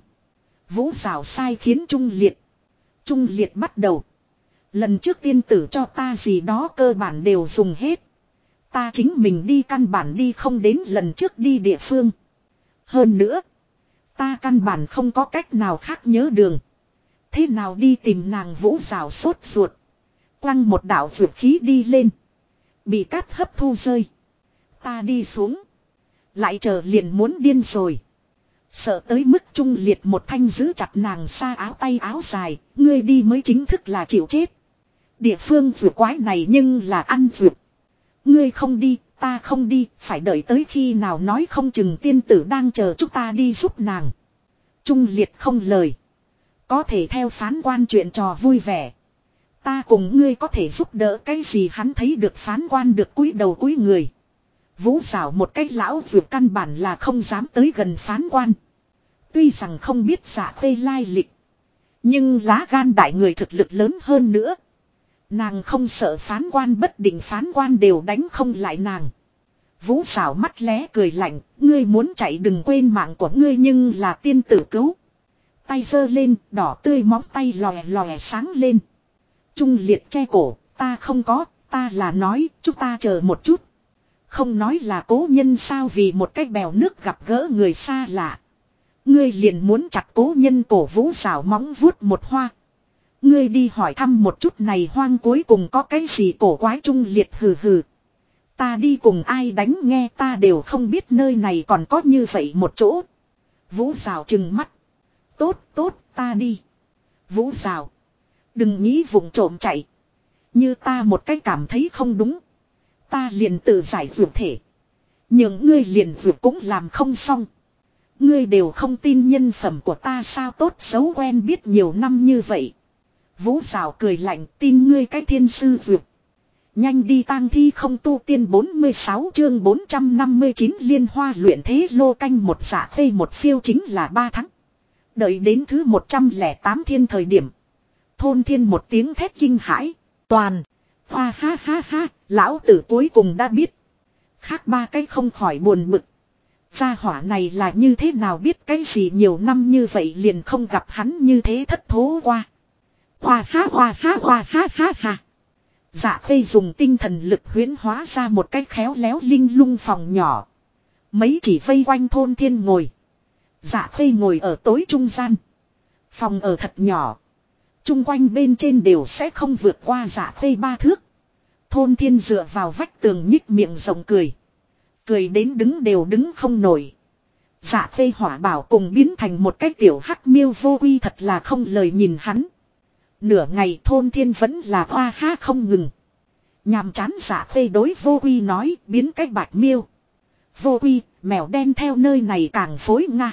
Vũ Xảo sai khiến Trung Liệt. Trung Liệt bắt đầu. Lần trước tiên tử cho ta gì đó cơ bản đều dùng hết. Ta chính mình đi căn bản đi không đến lần trước đi địa phương. Hơn nữa. Ta căn bản không có cách nào khác nhớ đường. Thế nào đi tìm nàng? Vũ Xảo sốt ruột. Quăng một đạo vượt khí đi lên. Bị cát hấp thu rơi. Ta đi xuống. Lại chờ liền muốn điên rồi. Sợ tới mức Trung Liệt một thanh giữ chặt nàng xa áo tay áo dài. Ngươi đi mới chính thức là chịu chết. Địa phương vượt quái này nhưng là ăn vượt. Ngươi không đi, ta không đi. Phải đợi tới khi nào nói không chừng tiên tử đang chờ chúng ta đi giúp nàng. Trung Liệt không lời. Có thể theo phán quan chuyện trò vui vẻ. Ta cùng ngươi có thể giúp đỡ cái gì? Hắn thấy được phán quan được cúi đầu cúi người. Vũ Xảo một cách lão vượt căn bản là không dám tới gần phán quan. Tuy rằng không biết Dạ Khê lai lịch. Nhưng lá gan đại người thực lực lớn hơn nữa. Nàng không sợ phán quan, bất định phán quan đều đánh không lại nàng. Vũ Xảo mắt lé cười lạnh. Ngươi muốn chạy đừng quên mạng của ngươi nhưng là tiên tử cứu. Tay giơ lên đỏ tươi móng tay lòe lòe sáng lên. Trung Liệt che cổ, ta không có, ta là nói, chúng ta chờ một chút. Không nói là cố nhân sao, vì một cái bèo nước gặp gỡ người xa lạ. Ngươi liền muốn chặt cố nhân cổ. Vũ rào móng vuốt một hoa. Ngươi đi hỏi thăm một chút này hoang cuối cùng có cái gì cổ quái trung liệt, hừ hừ. Ta đi cùng ai đánh nghe, ta đều không biết nơi này còn có như vậy một chỗ. Vũ rào trừng mắt. Tốt tốt, ta đi. Vũ rào. Đừng nghĩ vụng trộm chạy. Như ta một cái cảm thấy không đúng. Ta liền tự giải dược thể. Nhưng ngươi liền dược cũng làm không xong. Ngươi đều không tin nhân phẩm của ta sao, tốt xấu quen biết nhiều năm như vậy. Vũ rào cười lạnh, tin ngươi cái thiên sư dược. Nhanh đi tang thi không tu tiên. 46 chương 459 liên hoa luyện thế lô canh một dạ khê một phiêu chính là 3 tháng. Đợi đến thứ 108 thiên thời điểm. Thôn thiên một tiếng thét kinh hãi. Toàn. Hoa ha ha ha. Lão tử cuối cùng đã biết. Khác ba cái không khỏi buồn bực. Gia hỏa này là như thế nào biết cái gì nhiều năm như vậy liền không gặp hắn như thế thất thố qua. Hoa ha hoa ha hoa ha ha ha. Dạ khê dùng tinh thần lực huyễn hóa ra một cái khéo léo linh lung phòng nhỏ. Mấy chỉ vây quanh thôn thiên ngồi. Dạ khê ngồi ở tối trung gian. Phòng ở thật nhỏ. Trung quanh bên trên đều sẽ không vượt qua dạ khê 3 thước. Thôn thiên dựa vào vách tường nhích miệng rộng cười. Cười đến đứng đều đứng không nổi. Dạ khê hỏa bảo cùng biến thành một cái tiểu hắc miêu vô uy, thật là không lời nhìn hắn. Nửa ngày thôn thiên vẫn là hoa ha không ngừng. Nhàm chán dạ khê đối vô uy nói, biến cái bạch miêu. Vô uy, mèo đen theo nơi này càng phối nga.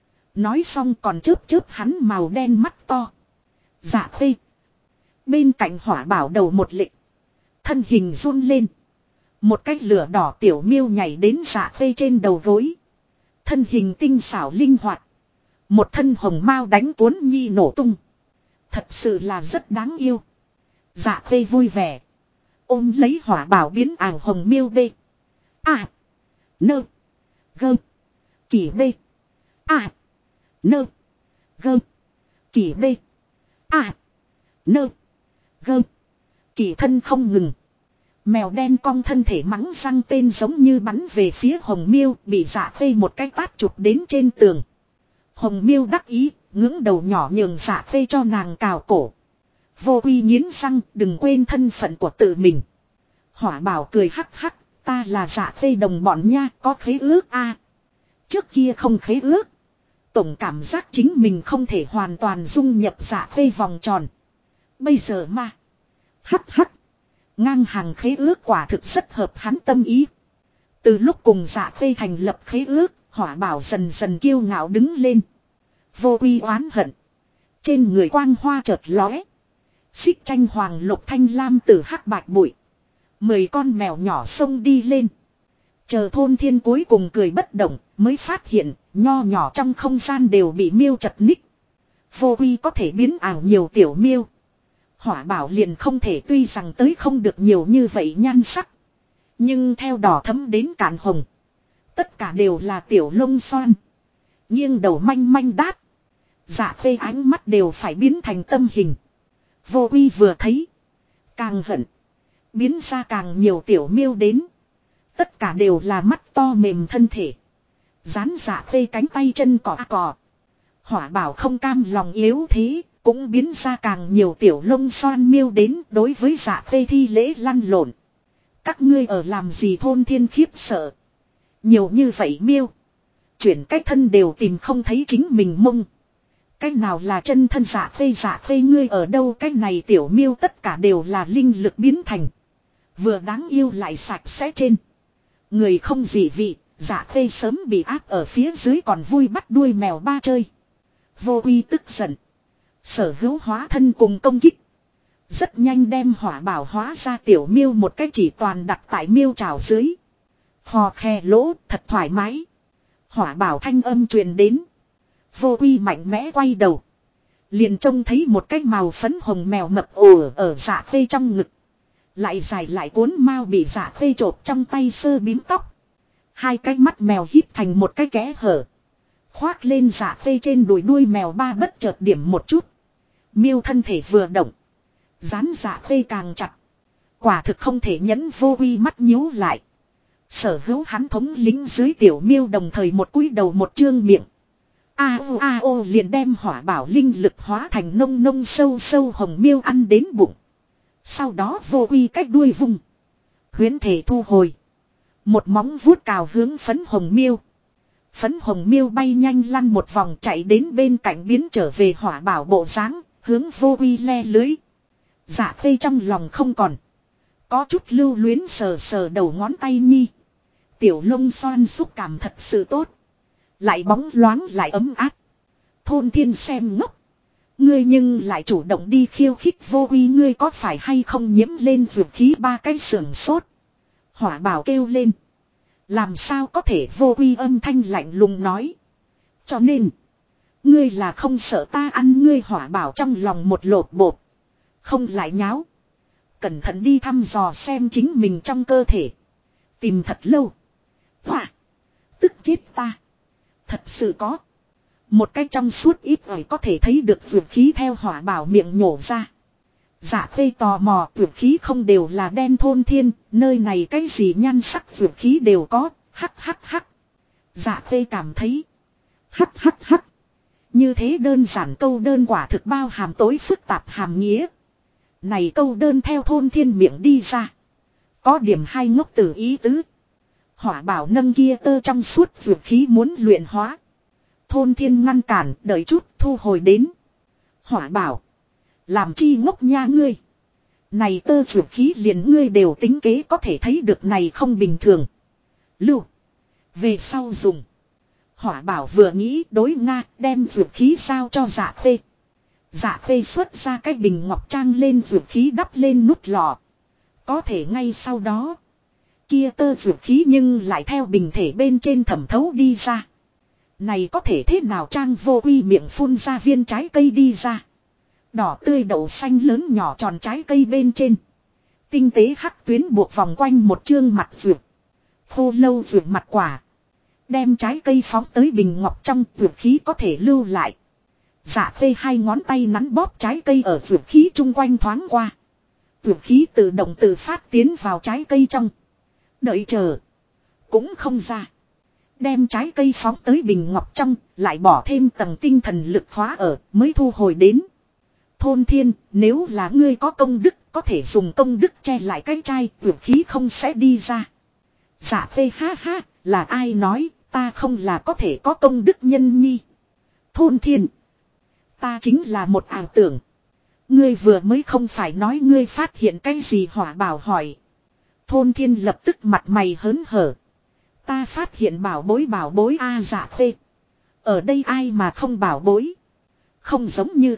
Nói xong còn chớp chớp hắn màu đen mắt to. Dạ khê. Bên cạnh hỏa bảo đầu một lịnh. Thân hình run lên. Một cái lửa đỏ tiểu miêu nhảy đến dạ khê trên đầu gối. Thân hình tinh xảo linh hoạt. Một thân hồng mao đánh cuốn nhi nổ tung. Thật sự là rất đáng yêu. Dạ khê vui vẻ. Ôm lấy hỏa bảo biến ảo hồng miêu bê. À. Nơ. Gơm. Kỳ bê. À. Nơ. Gơm. Kỳ bê. À. Nơ. Gơm. Kỳ thân không ngừng. Mèo đen cong thân thể mắng răng tên giống như bắn về phía hồng miêu, bị dạ khê một cái tát chụp đến trên tường. Hồng miêu đắc ý, ngưỡng đầu nhỏ nhường dạ khê cho nàng cào cổ. Vô uy nghiến răng, đừng quên thân phận của tự mình. Hỏa bảo cười hắc hắc, ta là dạ khê đồng bọn nha, có khế ước a. Trước kia không khế ước. Tổng cảm giác chính mình không thể hoàn toàn dung nhập dạ khê vòng tròn. Bây giờ mà. Hắc hắc. Ngang hàng khế ước quả thực rất hợp hắn tâm ý. Từ lúc cùng dạ khê thành lập khế ước, hỏa bảo dần dần kiêu ngạo đứng lên. Vô uy oán hận. Trên người quang hoa chợt lóe. Xích tranh hoàng lục thanh lam tử hắc bạch bụi. 10 con mèo nhỏ xông đi lên. Chờ thôn thiên cuối cùng cười bất động, mới phát hiện, nho nhỏ trong không gian đều bị miêu chật ních. Vô uy có thể biến ảo nhiều tiểu miêu. Hỏa bảo liền không thể, tuy rằng tới không được nhiều như vậy nhan sắc. Nhưng theo đỏ thấm đến cạn hồng. Tất cả đều là tiểu lông xoan. Nghiêng đầu manh manh đát. Dạ khê ánh mắt đều phải biến thành tâm hình. Vô uy vừa thấy. Càng hận. Biến ra càng nhiều tiểu miêu đến. Tất cả đều là mắt to mềm thân thể. Dán dạ khê cánh tay chân cỏ cỏ. Hỏa bảo không cam lòng yếu thế. Cũng biến ra càng nhiều tiểu lông xoan miêu đến đối với dạ khê thi lễ lăn lộn. Các ngươi ở làm gì, thôn thiên khiếp sợ. Nhiều như vậy miêu. Chuyển cách thân đều tìm không thấy chính mình mông. Cách nào là chân thân dạ khê ngươi ở đâu, cách này tiểu miêu tất cả đều là linh lực biến thành. Vừa đáng yêu lại sạch sẽ trên. Người không dị vị, dạ khê sớm bị áp ở phía dưới còn vui bắt đuôi mèo ba chơi. Vô uy tức giận. Sở hữu hóa thân cùng công kích. Rất nhanh đem hỏa bảo hóa ra tiểu miêu một cái chỉ toàn đặt tại miêu trào dưới. Phò khe lỗ thật thoải mái. Hỏa bảo thanh âm truyền đến. Vô uy mạnh mẽ quay đầu. Liền trông thấy một cái màu phấn hồng mèo mập ồ ở dạ khê trong ngực. Lại dài lại cuốn mau bị dạ khê chộp trong tay sơ bím tóc. Hai cái mắt mèo híp thành một cái kẽ hở. Khoác lên dạ khê trên đùi đuôi mèo ba bất chợt điểm một chút. Miêu thân thể vừa động. Dán dạ khê càng chặt. Quả thực không thể nhẫn, vô uy mắt nhíu lại. Sở hữu hắn thống lính dưới tiểu miêu đồng thời một cúi đầu một trương miệng. A ô liền đem hỏa bảo linh lực hóa thành nông nông sâu sâu hồng miêu ăn đến bụng. Sau đó vô uy cách đuôi vùng. Huyễn thể thu hồi. Một móng vuốt cào hướng phấn hồng miêu. Phấn hồng miêu bay nhanh lăn một vòng chạy đến bên cạnh biến trở về hỏa bảo bộ dáng, hướng vô uy le lưới. Dạ Khê trong lòng không còn. Có chút lưu luyến sờ sờ đầu ngón tay nhi. Tiểu lông xoan xúc cảm thật sự tốt. Lại bóng loáng lại ấm áp. Thôn Thiên xem ngốc. Ngươi nhưng lại chủ động đi khiêu khích vô uy, ngươi có phải hay không nhiễm lên vượt khí ba cái sưởng sốt. Hỏa bảo kêu lên. Làm sao có thể, vô uy âm thanh lạnh lùng nói. Cho nên. Ngươi là không sợ ta ăn ngươi, hỏa bảo trong lòng một lột bột. Không lại nháo. Cẩn thận đi thăm dò xem chính mình trong cơ thể. Tìm thật lâu. Hỏa. Tức chết ta. Thật sự có. Một cái trong suốt ít ỏi có thể thấy được vượt khí theo hỏa bảo miệng nhổ ra. Dạ Khê tò mò, vượt khí không đều là đen Thôn Thiên, nơi này cái gì nhan sắc vượt khí đều có, hắc hắc hắc. Dạ Khê cảm thấy, hắc hắc hắc. Như thế đơn giản câu đơn quả thực bao hàm tối phức tạp hàm nghĩa. Này câu đơn theo Thôn Thiên miệng đi ra. Có điểm hai ngốc từ ý tứ. Hỏa bảo nâng kia tơ trong suốt vượt khí muốn luyện hóa. Thôn Thiên ngăn cản, đợi chút thu hồi đến. Hỏa bảo. Làm chi ngốc nha ngươi. Này tơ vượt khí liền ngươi đều tính kế có thể thấy được này không bình thường. Lưu. Về sau dùng. Hỏa bảo vừa nghĩ đối Nga đem vượt khí sao cho Dạ Khê. Dạ Khê xuất ra cái bình ngọc trang lên vượt khí đắp lên nút lọ. Có thể ngay sau đó. Kia tơ vượt khí nhưng lại theo bình thể bên trên thẩm thấu đi ra. Này có thể thế nào, Trang vô uy miệng phun ra viên trái cây đi ra. Đỏ tươi đậu xanh lớn nhỏ tròn trái cây bên trên. Tinh tế hắc tuyến buộc vòng quanh một chương mặt vượt. Khô lâu vượt mặt quả. Đem trái cây phóng tới bình ngọc trong, vượt khí có thể lưu lại. Dạ Khê hai ngón tay nắn bóp trái cây ở vượt khí chung quanh thoáng qua. Vượt khí tự động tự phát tiến vào trái cây trong. Đợi chờ. Cũng không ra. Đem trái cây phóng tới bình ngọc trong, lại bỏ thêm tầng tinh thần lực khóa ở, mới thu hồi đến. Thôn Thiên, nếu là ngươi có công đức, có thể dùng công đức che lại cái chai, vượt khí không sẽ đi ra. Dạ Khê ha ha, là ai nói, ta không là có thể có công đức nhân nhi. Thôn Thiên, ta chính là một ảo tưởng. Ngươi vừa mới không phải nói ngươi phát hiện cái gì, hỏa bảo hỏi. Thôn Thiên lập tức mặt mày hớn hở. Ta phát hiện bảo bối a. Dạ Khê. Ở đây ai mà không bảo bối. Không giống như.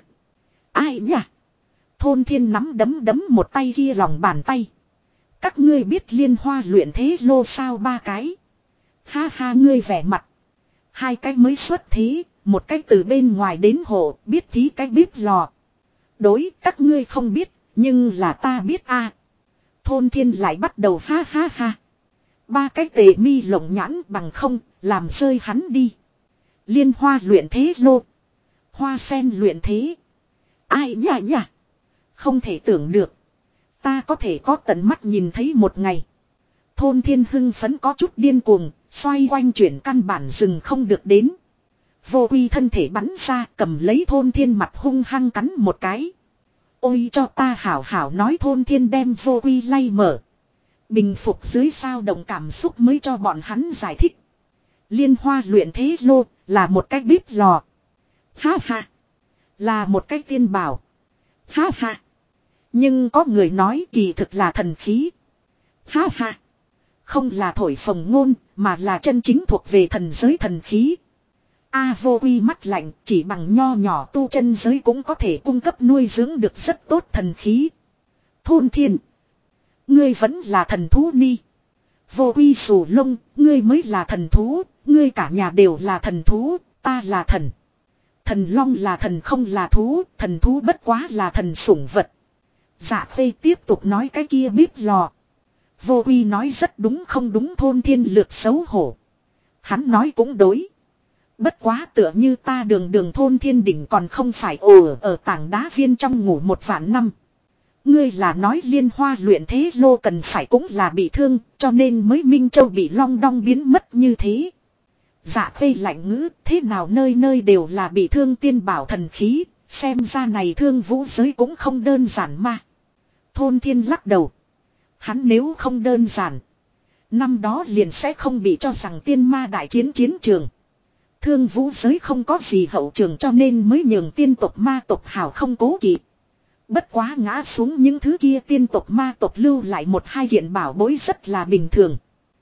Ai nhỉ? Thôn Thiên nắm đấm một tay kia lòng bàn tay. Các ngươi biết Liên Hoa luyện thế lô sao, ba cái. Ha ha, ngươi vẻ mặt. Hai cái mới xuất thế. Một cái từ bên ngoài đến hộ, biết thí cái bếp lò. Đối, các ngươi không biết. Nhưng là ta biết a. Thôn Thiên lại bắt đầu ha ha ha. Ba cái tề mi lộng nhãn bằng không, làm rơi hắn đi. Liên Hoa luyện thế lô. Hoa sen luyện thế. Ai nhỉ? Không thể tưởng được. Ta có thể có tận mắt nhìn thấy một ngày. Thôn Thiên hưng phấn có chút điên cuồng, xoay quanh chuyển căn bản dừng không được đến. Vô uy thân thể bắn ra, cầm lấy Thôn Thiên mặt hung hăng cắn một cái. Ôi cho ta hảo hảo nói. Thôn Thiên đem vô uy lay mở. Bình phục dưới sao động cảm xúc mới cho bọn hắn giải thích. Liên Hoa luyện thế lô là một cái bếp lò. Ha ha. Là một cái tiên bảo. Ha ha. Nhưng có người nói kỳ thực là thần khí. Ha ha. Không là thổi phồng ngôn, mà là chân chính thuộc về thần giới thần khí. A vô uy mắt lạnh, chỉ bằng nho nhỏ tu chân giới cũng có thể cung cấp nuôi dưỡng được rất tốt thần khí. Thôn Thiên, ngươi vẫn là thần thú ni. Vô uy sù lông, ngươi mới là thần thú, ngươi cả nhà đều là thần thú, ta là thần. Thần long là thần không là thú, thần thú bất quá là thần sủng vật. Dạ Khê tiếp tục nói cái kia bếp lò. Vô uy nói rất đúng không đúng. Thôn Thiên lược xấu hổ. Hắn nói cũng đối. Bất quá tựa như ta đường Thôn Thiên đỉnh còn không phải ở tảng đá viên trong ngủ một vạn năm. Ngươi là nói Liên Hoa luyện thế lô cần phải cũng là bị thương, cho nên mới Minh Châu bị long đong biến mất như thế. Dạ khê lạnh ngữ, thế nào nơi nơi đều là bị thương tiên bảo thần khí, xem ra này thương vũ giới cũng không đơn giản mà. Thôn Thiên lắc đầu. Hắn nếu không đơn giản, năm đó liền sẽ không bị cho rằng tiên ma đại chiến chiến trường. Thương vũ giới không có gì hậu trường cho nên mới nhường tiên tộc ma tộc hào không cố kỵ. Bất quá ngã xuống những thứ kia tiên tộc ma tộc lưu lại một hai kiện bảo bối rất là bình thường.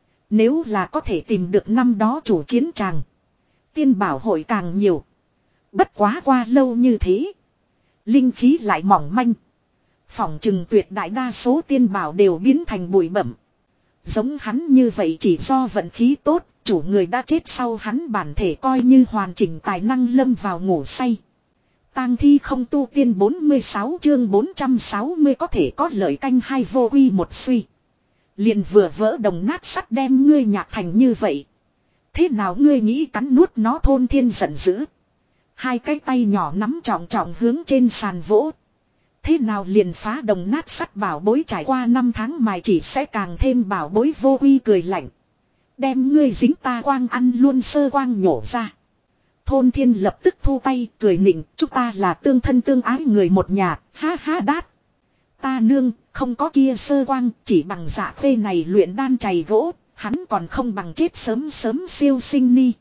Nếu là có thể tìm được năm đó chủ chiến tràng, tiên bảo hội càng nhiều. Bất quá qua lâu như thế, linh khí lại mỏng manh. Phỏng chừng tuyệt đại đa số tiên bảo đều biến thành bụi bẩm. Giống hắn như vậy chỉ do vận khí tốt, chủ người đã chết sau hắn bản thể coi như hoàn chỉnh tài năng lâm vào ngủ say. Tang thi không tu tiên 46 chương 460 có thể có lợi canh hai vô quy một suy. Liền vừa vỡ đồng nát sắt đem ngươi nhạc thành như vậy. Thế nào ngươi nghĩ cắn nuốt nó? Thôn Thiên giận dữ. Hai cái tay nhỏ nắm trọng trọng hướng trên sàn vỗ. Thế nào liền phá đồng nát sắt bảo bối, trải qua 5 tháng mài chỉ sẽ càng thêm bảo bối. Vô uy cười lạnh. Đem ngươi dính ta quang ăn luôn, sơ quang nhổ ra. Thôn Thiên lập tức thu tay cười nịnh, chúng ta là tương thân tương ái người một nhà, ha ha đát. Ta nương, không có kia sơ quang, chỉ bằng dạ phê này luyện đan chày gỗ, hắn còn không bằng chết sớm sớm siêu sinh ni.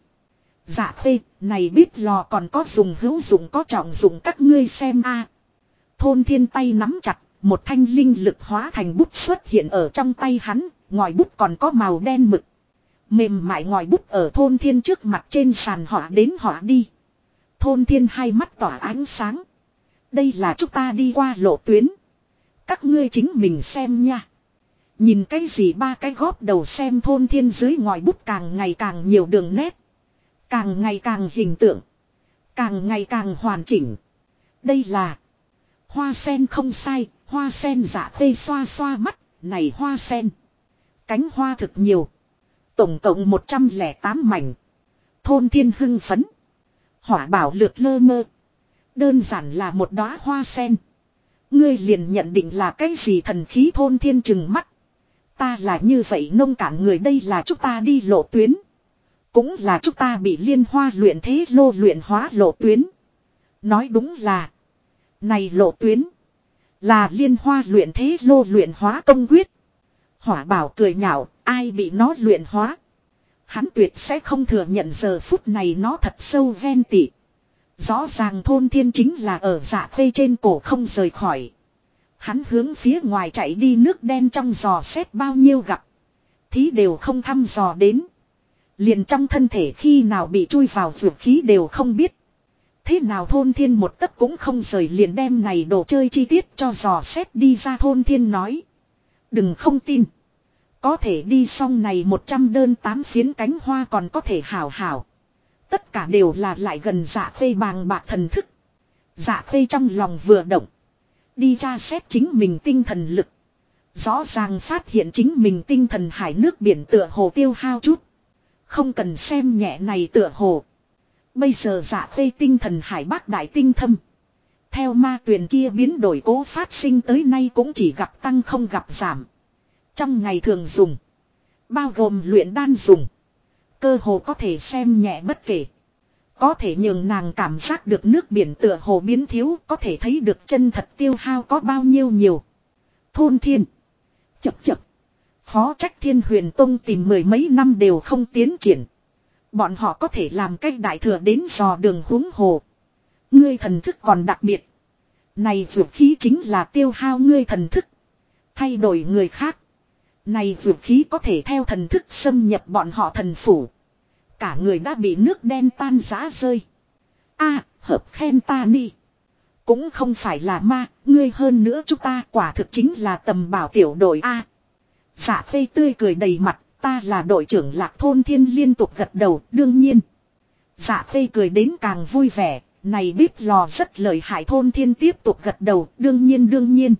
Dạ phê, này biết lò còn có dùng hữu dụng có trọng dụng các ngươi xem a. Thôn Thiên tay nắm chặt, một thanh linh lực hóa thành bút xuất hiện ở trong tay hắn, ngòi bút còn có màu đen mực. Mềm mại ngòi bút ở Thôn Thiên trước mặt trên sàn họa đến họa đi. Thôn Thiên hai mắt tỏa ánh sáng. Đây là chúng ta đi qua lộ tuyến. Các ngươi chính mình xem nha. Nhìn cái gì ba cái góp đầu xem. Thôn Thiên dưới ngòi bút càng ngày càng nhiều đường nét. Càng ngày càng hình tượng. Càng ngày càng hoàn chỉnh. Đây là hoa sen không sai. Hoa sen dạ phê xoa xoa mắt. Này hoa sen. Cánh hoa thực nhiều. Tổng cộng 108 mảnh. Thôn Thiên hưng phấn. Hỏa bảo lược lơ mơ. Đơn giản là một đóa hoa sen. Ngươi liền nhận định là cái gì thần khí? Thôn Thiên trừng mắt. Ta là như vậy nông cạn người, đây là chúng ta đi lộ tuyến. Cũng là chúng ta bị Liên Hoa luyện thế lô luyện hóa lộ tuyến. Nói đúng là. Này lộ tuyến. Là Liên Hoa luyện thế lô luyện hóa công quyết. Hỏa bảo cười nhạo, ai bị nó luyện hóa. Hắn tuyệt sẽ không thừa nhận giờ phút này nó thật sâu ven tị. Rõ ràng Thôn Thiên chính là ở dạ phê trên cổ không rời khỏi. Hắn hướng phía ngoài chạy đi, nước đen trong giò xét bao nhiêu gặp. Thí đều không thăm dò đến. Liền trong thân thể khi nào bị chui vào vượt khí đều không biết. Thế nào Thôn Thiên một tấc cũng không rời liền đem này đồ chơi chi tiết cho dò xét đi ra. Thôn Thiên nói. Đừng không tin. Có thể đi xong này 100 đơn 8 phiến cánh hoa còn có thể hảo hảo. Tất cả đều là lại gần dạ phê bàng bạc thần thức. Dạ phê trong lòng vừa động. Đi tra xét chính mình tinh thần lực. Rõ ràng phát hiện chính mình tinh thần hải nước biển tựa hồ tiêu hao chút. Không cần xem nhẹ này tựa hồ. Bây giờ dạ phê tinh thần hải bác đại tinh thâm. Theo ma tuyền kia biến đổi cố phát sinh tới nay cũng chỉ gặp tăng không gặp giảm. Trong ngày thường dùng. Bao gồm luyện đan dùng. Cơ hồ có thể xem nhẹ bất kể. Có thể nhường nàng cảm giác được nước biển tựa hồ biến thiếu. Có thể thấy được chân thật tiêu hao có bao nhiêu nhiều. Thôn Thiên. Chập chập. Phó trách Thiên Huyền Tông tìm 10 mấy năm đều không tiến triển. Bọn họ có thể làm cách đại thừa đến dò đường huống hồ. Ngươi thần thức còn đặc biệt. Này vượt khí chính là tiêu hao ngươi thần thức. Thay đổi người khác. Này vượt khí có thể theo thần thức xâm nhập bọn họ thần phủ. Cả người đã bị nước đen tan rã rơi. A, hợp khen ta đi. Cũng không phải là ma, ngươi hơn nữa chúng ta quả thực chính là tầm bảo tiểu đội A. Dạ phê tươi cười đầy mặt, ta là đội trưởng Lạc. Thôn Thiên liên tục gật đầu, đương nhiên. Dạ phê cười đến càng vui vẻ, này bếp lò rất lợi hại. Thôn Thiên tiếp tục gật đầu, đương nhiên đương nhiên.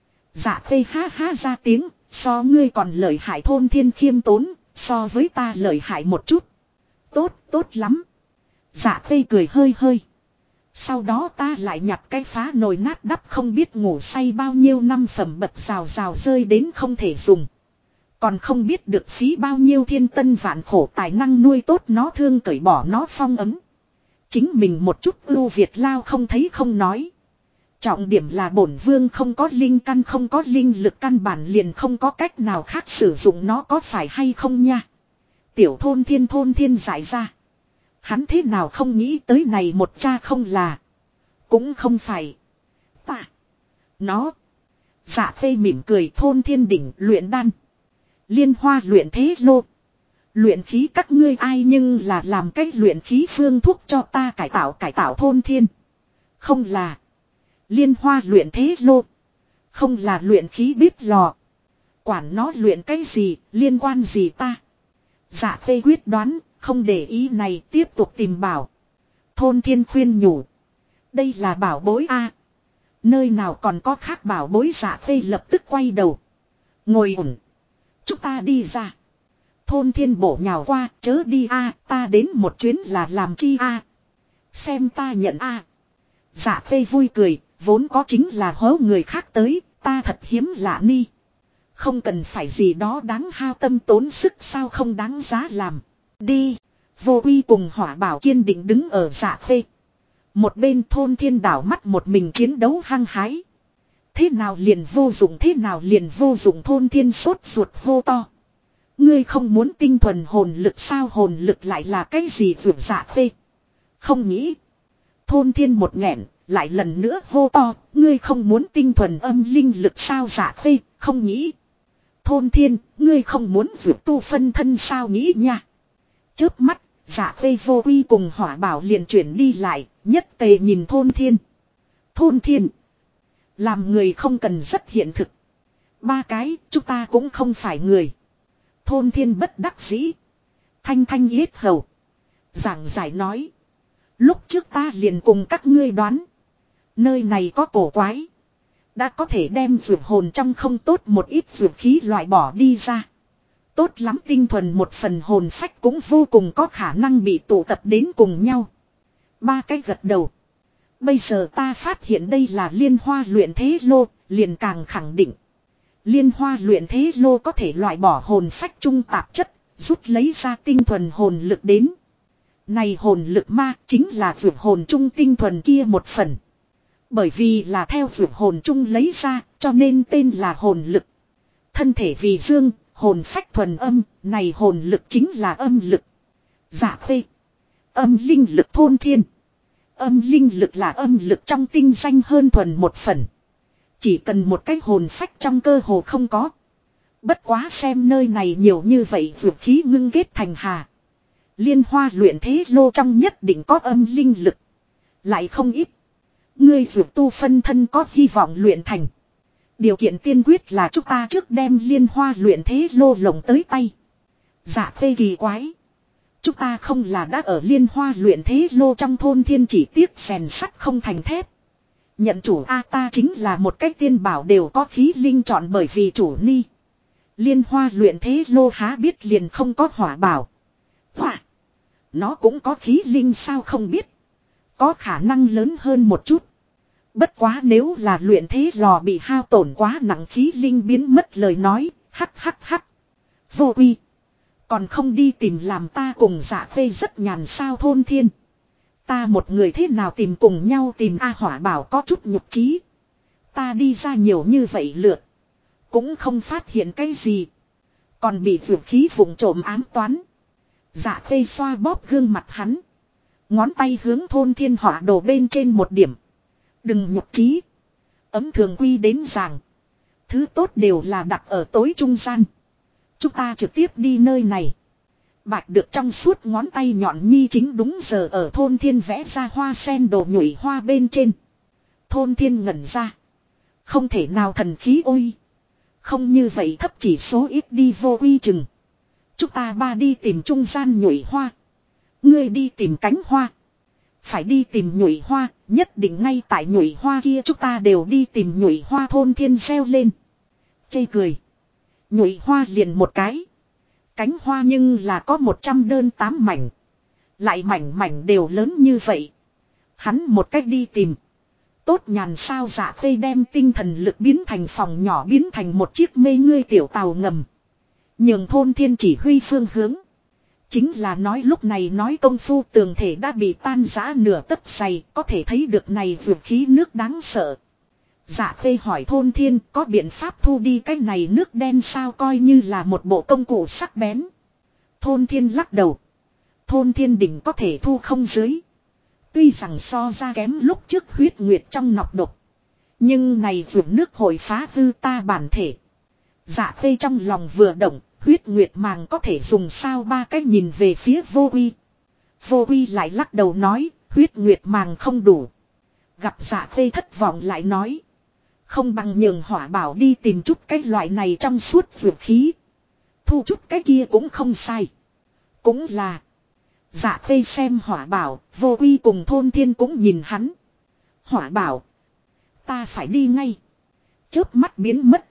Dạ phê ha ha ra tiếng, so ngươi còn lợi hại. Thôn Thiên khiêm tốn, so với ta lợi hại một chút. Tốt, tốt lắm. Dạ phê cười hơi hơi. Sau đó ta lại nhặt cái phá nồi nát đắp không biết ngủ say bao nhiêu năm phẩm bật rào rào rơi đến không thể dùng. Còn không biết được phí bao nhiêu thiên tân vạn khổ tài năng nuôi tốt nó thương cởi bỏ nó phong ấm. Chính mình một chút ưu việt lao không thấy không nói. Trọng điểm là bổn vương không có linh căn không có linh lực căn bản liền không có cách nào khác sử dụng nó có phải hay không nha. Tiểu thôn thiên giải ra. Hắn thế nào không nghĩ tới này một cha không là. Cũng không phải. Ta. Nó. Dạ phê mỉm cười thôn thiên đỉnh luyện đan. Liên hoa luyện thế lô. Luyện khí các ngươi ai nhưng là làm cách luyện khí phương thuốc cho ta cải tạo thôn thiên. Không là. Liên hoa luyện thế lô. Không là luyện khí bếp lò. Quản nó luyện cái gì, liên quan gì ta. Dạ phê quyết đoán, không để ý này tiếp tục tìm bảo. Thôn thiên khuyên nhủ. Đây là bảo bối a. Nơi nào còn có khác bảo bối dạ phê lập tức quay đầu. Ngồi ổn. Chúng ta đi ra. Thôn thiên bổ nhào qua, chớ đi a, ta đến một chuyến là làm chi a. Xem ta nhận a. Dạ phê vui cười, vốn có chính là hố người khác tới, ta thật hiếm lạ ni. Không cần phải gì đó đáng hao tâm tốn sức sao không đáng giá làm. Đi. Vô uy cùng hỏa bảo kiên định đứng ở dạ phê. Một bên thôn thiên đảo mắt một mình chiến đấu hăng hái. Thế nào liền vô dụng thôn thiên sốt ruột hô to. Ngươi không muốn tinh thuần hồn lực sao hồn lực lại là cái gì vượt dạ phê. Không nghĩ. Thôn thiên một nghẹn, lại lần nữa hô to, ngươi không muốn tinh thuần âm linh lực sao dạ phê, không nghĩ. Thôn thiên, ngươi không muốn vượt tu phân thân sao nghĩ nha. Chớp mắt, dạ phê vô uy cùng hỏa bảo liền chuyển đi lại, nhất tề nhìn thôn thiên. Thôn thiên. Làm người không cần rất hiện thực. Ba cái, chúng ta cũng không phải người. Thôn thiên bất đắc dĩ. Thanh yết hầu. Giảng giải nói. Lúc trước ta liền cùng các ngươi đoán. Nơi này có cổ quái. Đã có thể đem vượt hồn trong không tốt một ít vượt khí loại bỏ đi ra. Tốt lắm tinh thuần một phần hồn phách cũng vô cùng có khả năng bị tụ tập đến cùng nhau. Ba cái gật đầu. Bây giờ ta phát hiện đây là liên hoa luyện thế lô, liền càng khẳng định. Liên hoa luyện thế lô có thể loại bỏ hồn phách trung tạp chất, rút lấy ra tinh thuần hồn lực đến. Này hồn lực ma chính là vượt hồn trung tinh thuần kia một phần. Bởi vì là theo vượt hồn trung lấy ra, cho nên tên là hồn lực. Thân thể vì dương, hồn phách thuần âm, này hồn lực chính là âm lực. Dạ phê. Âm linh lực thôn thiên. Âm linh lực là âm lực trong tinh danh hơn thuần một phần. Chỉ cần một cái hồn phách trong cơ hồ không có. Bất quá xem nơi này nhiều như vậy vượt khí ngưng kết thành hà. Liên hoa luyện thế lô trong nhất định có âm linh lực. Lại không ít. Ngươi vượt tu phân thân có hy vọng luyện thành. Điều kiện tiên quyết là chúng ta trước đem liên hoa luyện thế lô lồng tới tay. Dạ phê kỳ quái. Chúng ta không là đã ở liên hoa luyện thế lô trong thôn thiên chỉ tiếc rèn sắt không thành thép. Nhận chủ A ta chính là một cách tiên bảo đều có khí linh chọn bởi vì chủ ni. Liên hoa luyện thế lô há biết liền không có hỏa bảo. Hỏa. Nó cũng có khí linh sao không biết. Có khả năng lớn hơn một chút. Bất quá nếu là luyện thế lò bị hao tổn quá nặng khí linh biến mất lời nói. Hắc. Vô uy. Còn không đi tìm làm ta cùng dạ phê rất nhàn sao thôn thiên. Ta một người thế nào tìm cùng nhau tìm A hỏa bảo có chút nhục trí. Ta đi ra nhiều như vậy lượt. Cũng không phát hiện cái gì. Còn bị vượt khí vùng trộm ám toán. Dạ phê xoa bóp gương mặt hắn. Ngón tay hướng thôn thiên hỏa đồ bên trên một điểm. Đừng nhục trí. Ấm thường quy đến rằng. Thứ tốt đều là đặt ở tối trung gian. Chúng ta trực tiếp đi nơi này. Bạch được trong suốt ngón tay nhọn nhi chính đúng giờ ở thôn thiên vẽ ra hoa sen đồ nhụy hoa bên trên. Thôn thiên ngẩn ra. Không thể nào thần khí ôi. Không như vậy thấp chỉ số ít đi vô uy chừng. Chúng ta ba đi tìm trung gian nhụy hoa. Ngươi đi tìm cánh hoa. Phải đi tìm nhụy hoa. Nhất định ngay tại nhụy hoa kia chúng ta đều đi tìm nhụy hoa thôn thiên reo lên. Chê cười. Nhụy hoa liền một cái. Cánh hoa nhưng là có 100 đơn 8 mảnh. Lại mảnh đều lớn như vậy. Hắn một cách đi tìm. Tốt nhàn sao Dạ Khê đem tinh thần lực biến thành phòng nhỏ, biến thành một chiếc mê ngươi tiểu tàu ngầm. Nhường Thôn Thiên chỉ huy phương hướng. Chính là nói lúc này nói công phu tường thể đã bị tan rã nửa tấc dày, có thể thấy được này vượt khí nước đáng sợ. Dạ Khê hỏi Thôn Thiên có biện pháp thu đi cái này nước đen sao, coi như là một bộ công cụ sắc bén. Thôn Thiên lắc đầu. Thôn Thiên đỉnh có thể thu không dưới. Tuy rằng so ra kém lúc trước huyết nguyệt trong nọc độc. Nhưng này vượt nước hồi phá hư ta bản thể. Dạ Khê trong lòng vừa động, huyết nguyệt màng có thể dùng sao, ba cái nhìn về phía Vô Uy. Vô Uy lại lắc đầu nói, huyết nguyệt màng không đủ. Gặp Dạ Khê thất vọng lại nói. Không bằng nhường hỏa bảo đi tìm chút cái loại này trong suốt vượt khí. Thu chút cái kia cũng không sai. Cũng là. Dạ Khê xem hỏa bảo, Vô Uy cùng Thôn Thiên cũng nhìn hắn. Hỏa bảo. Ta phải đi ngay. Chớp mắt biến mất.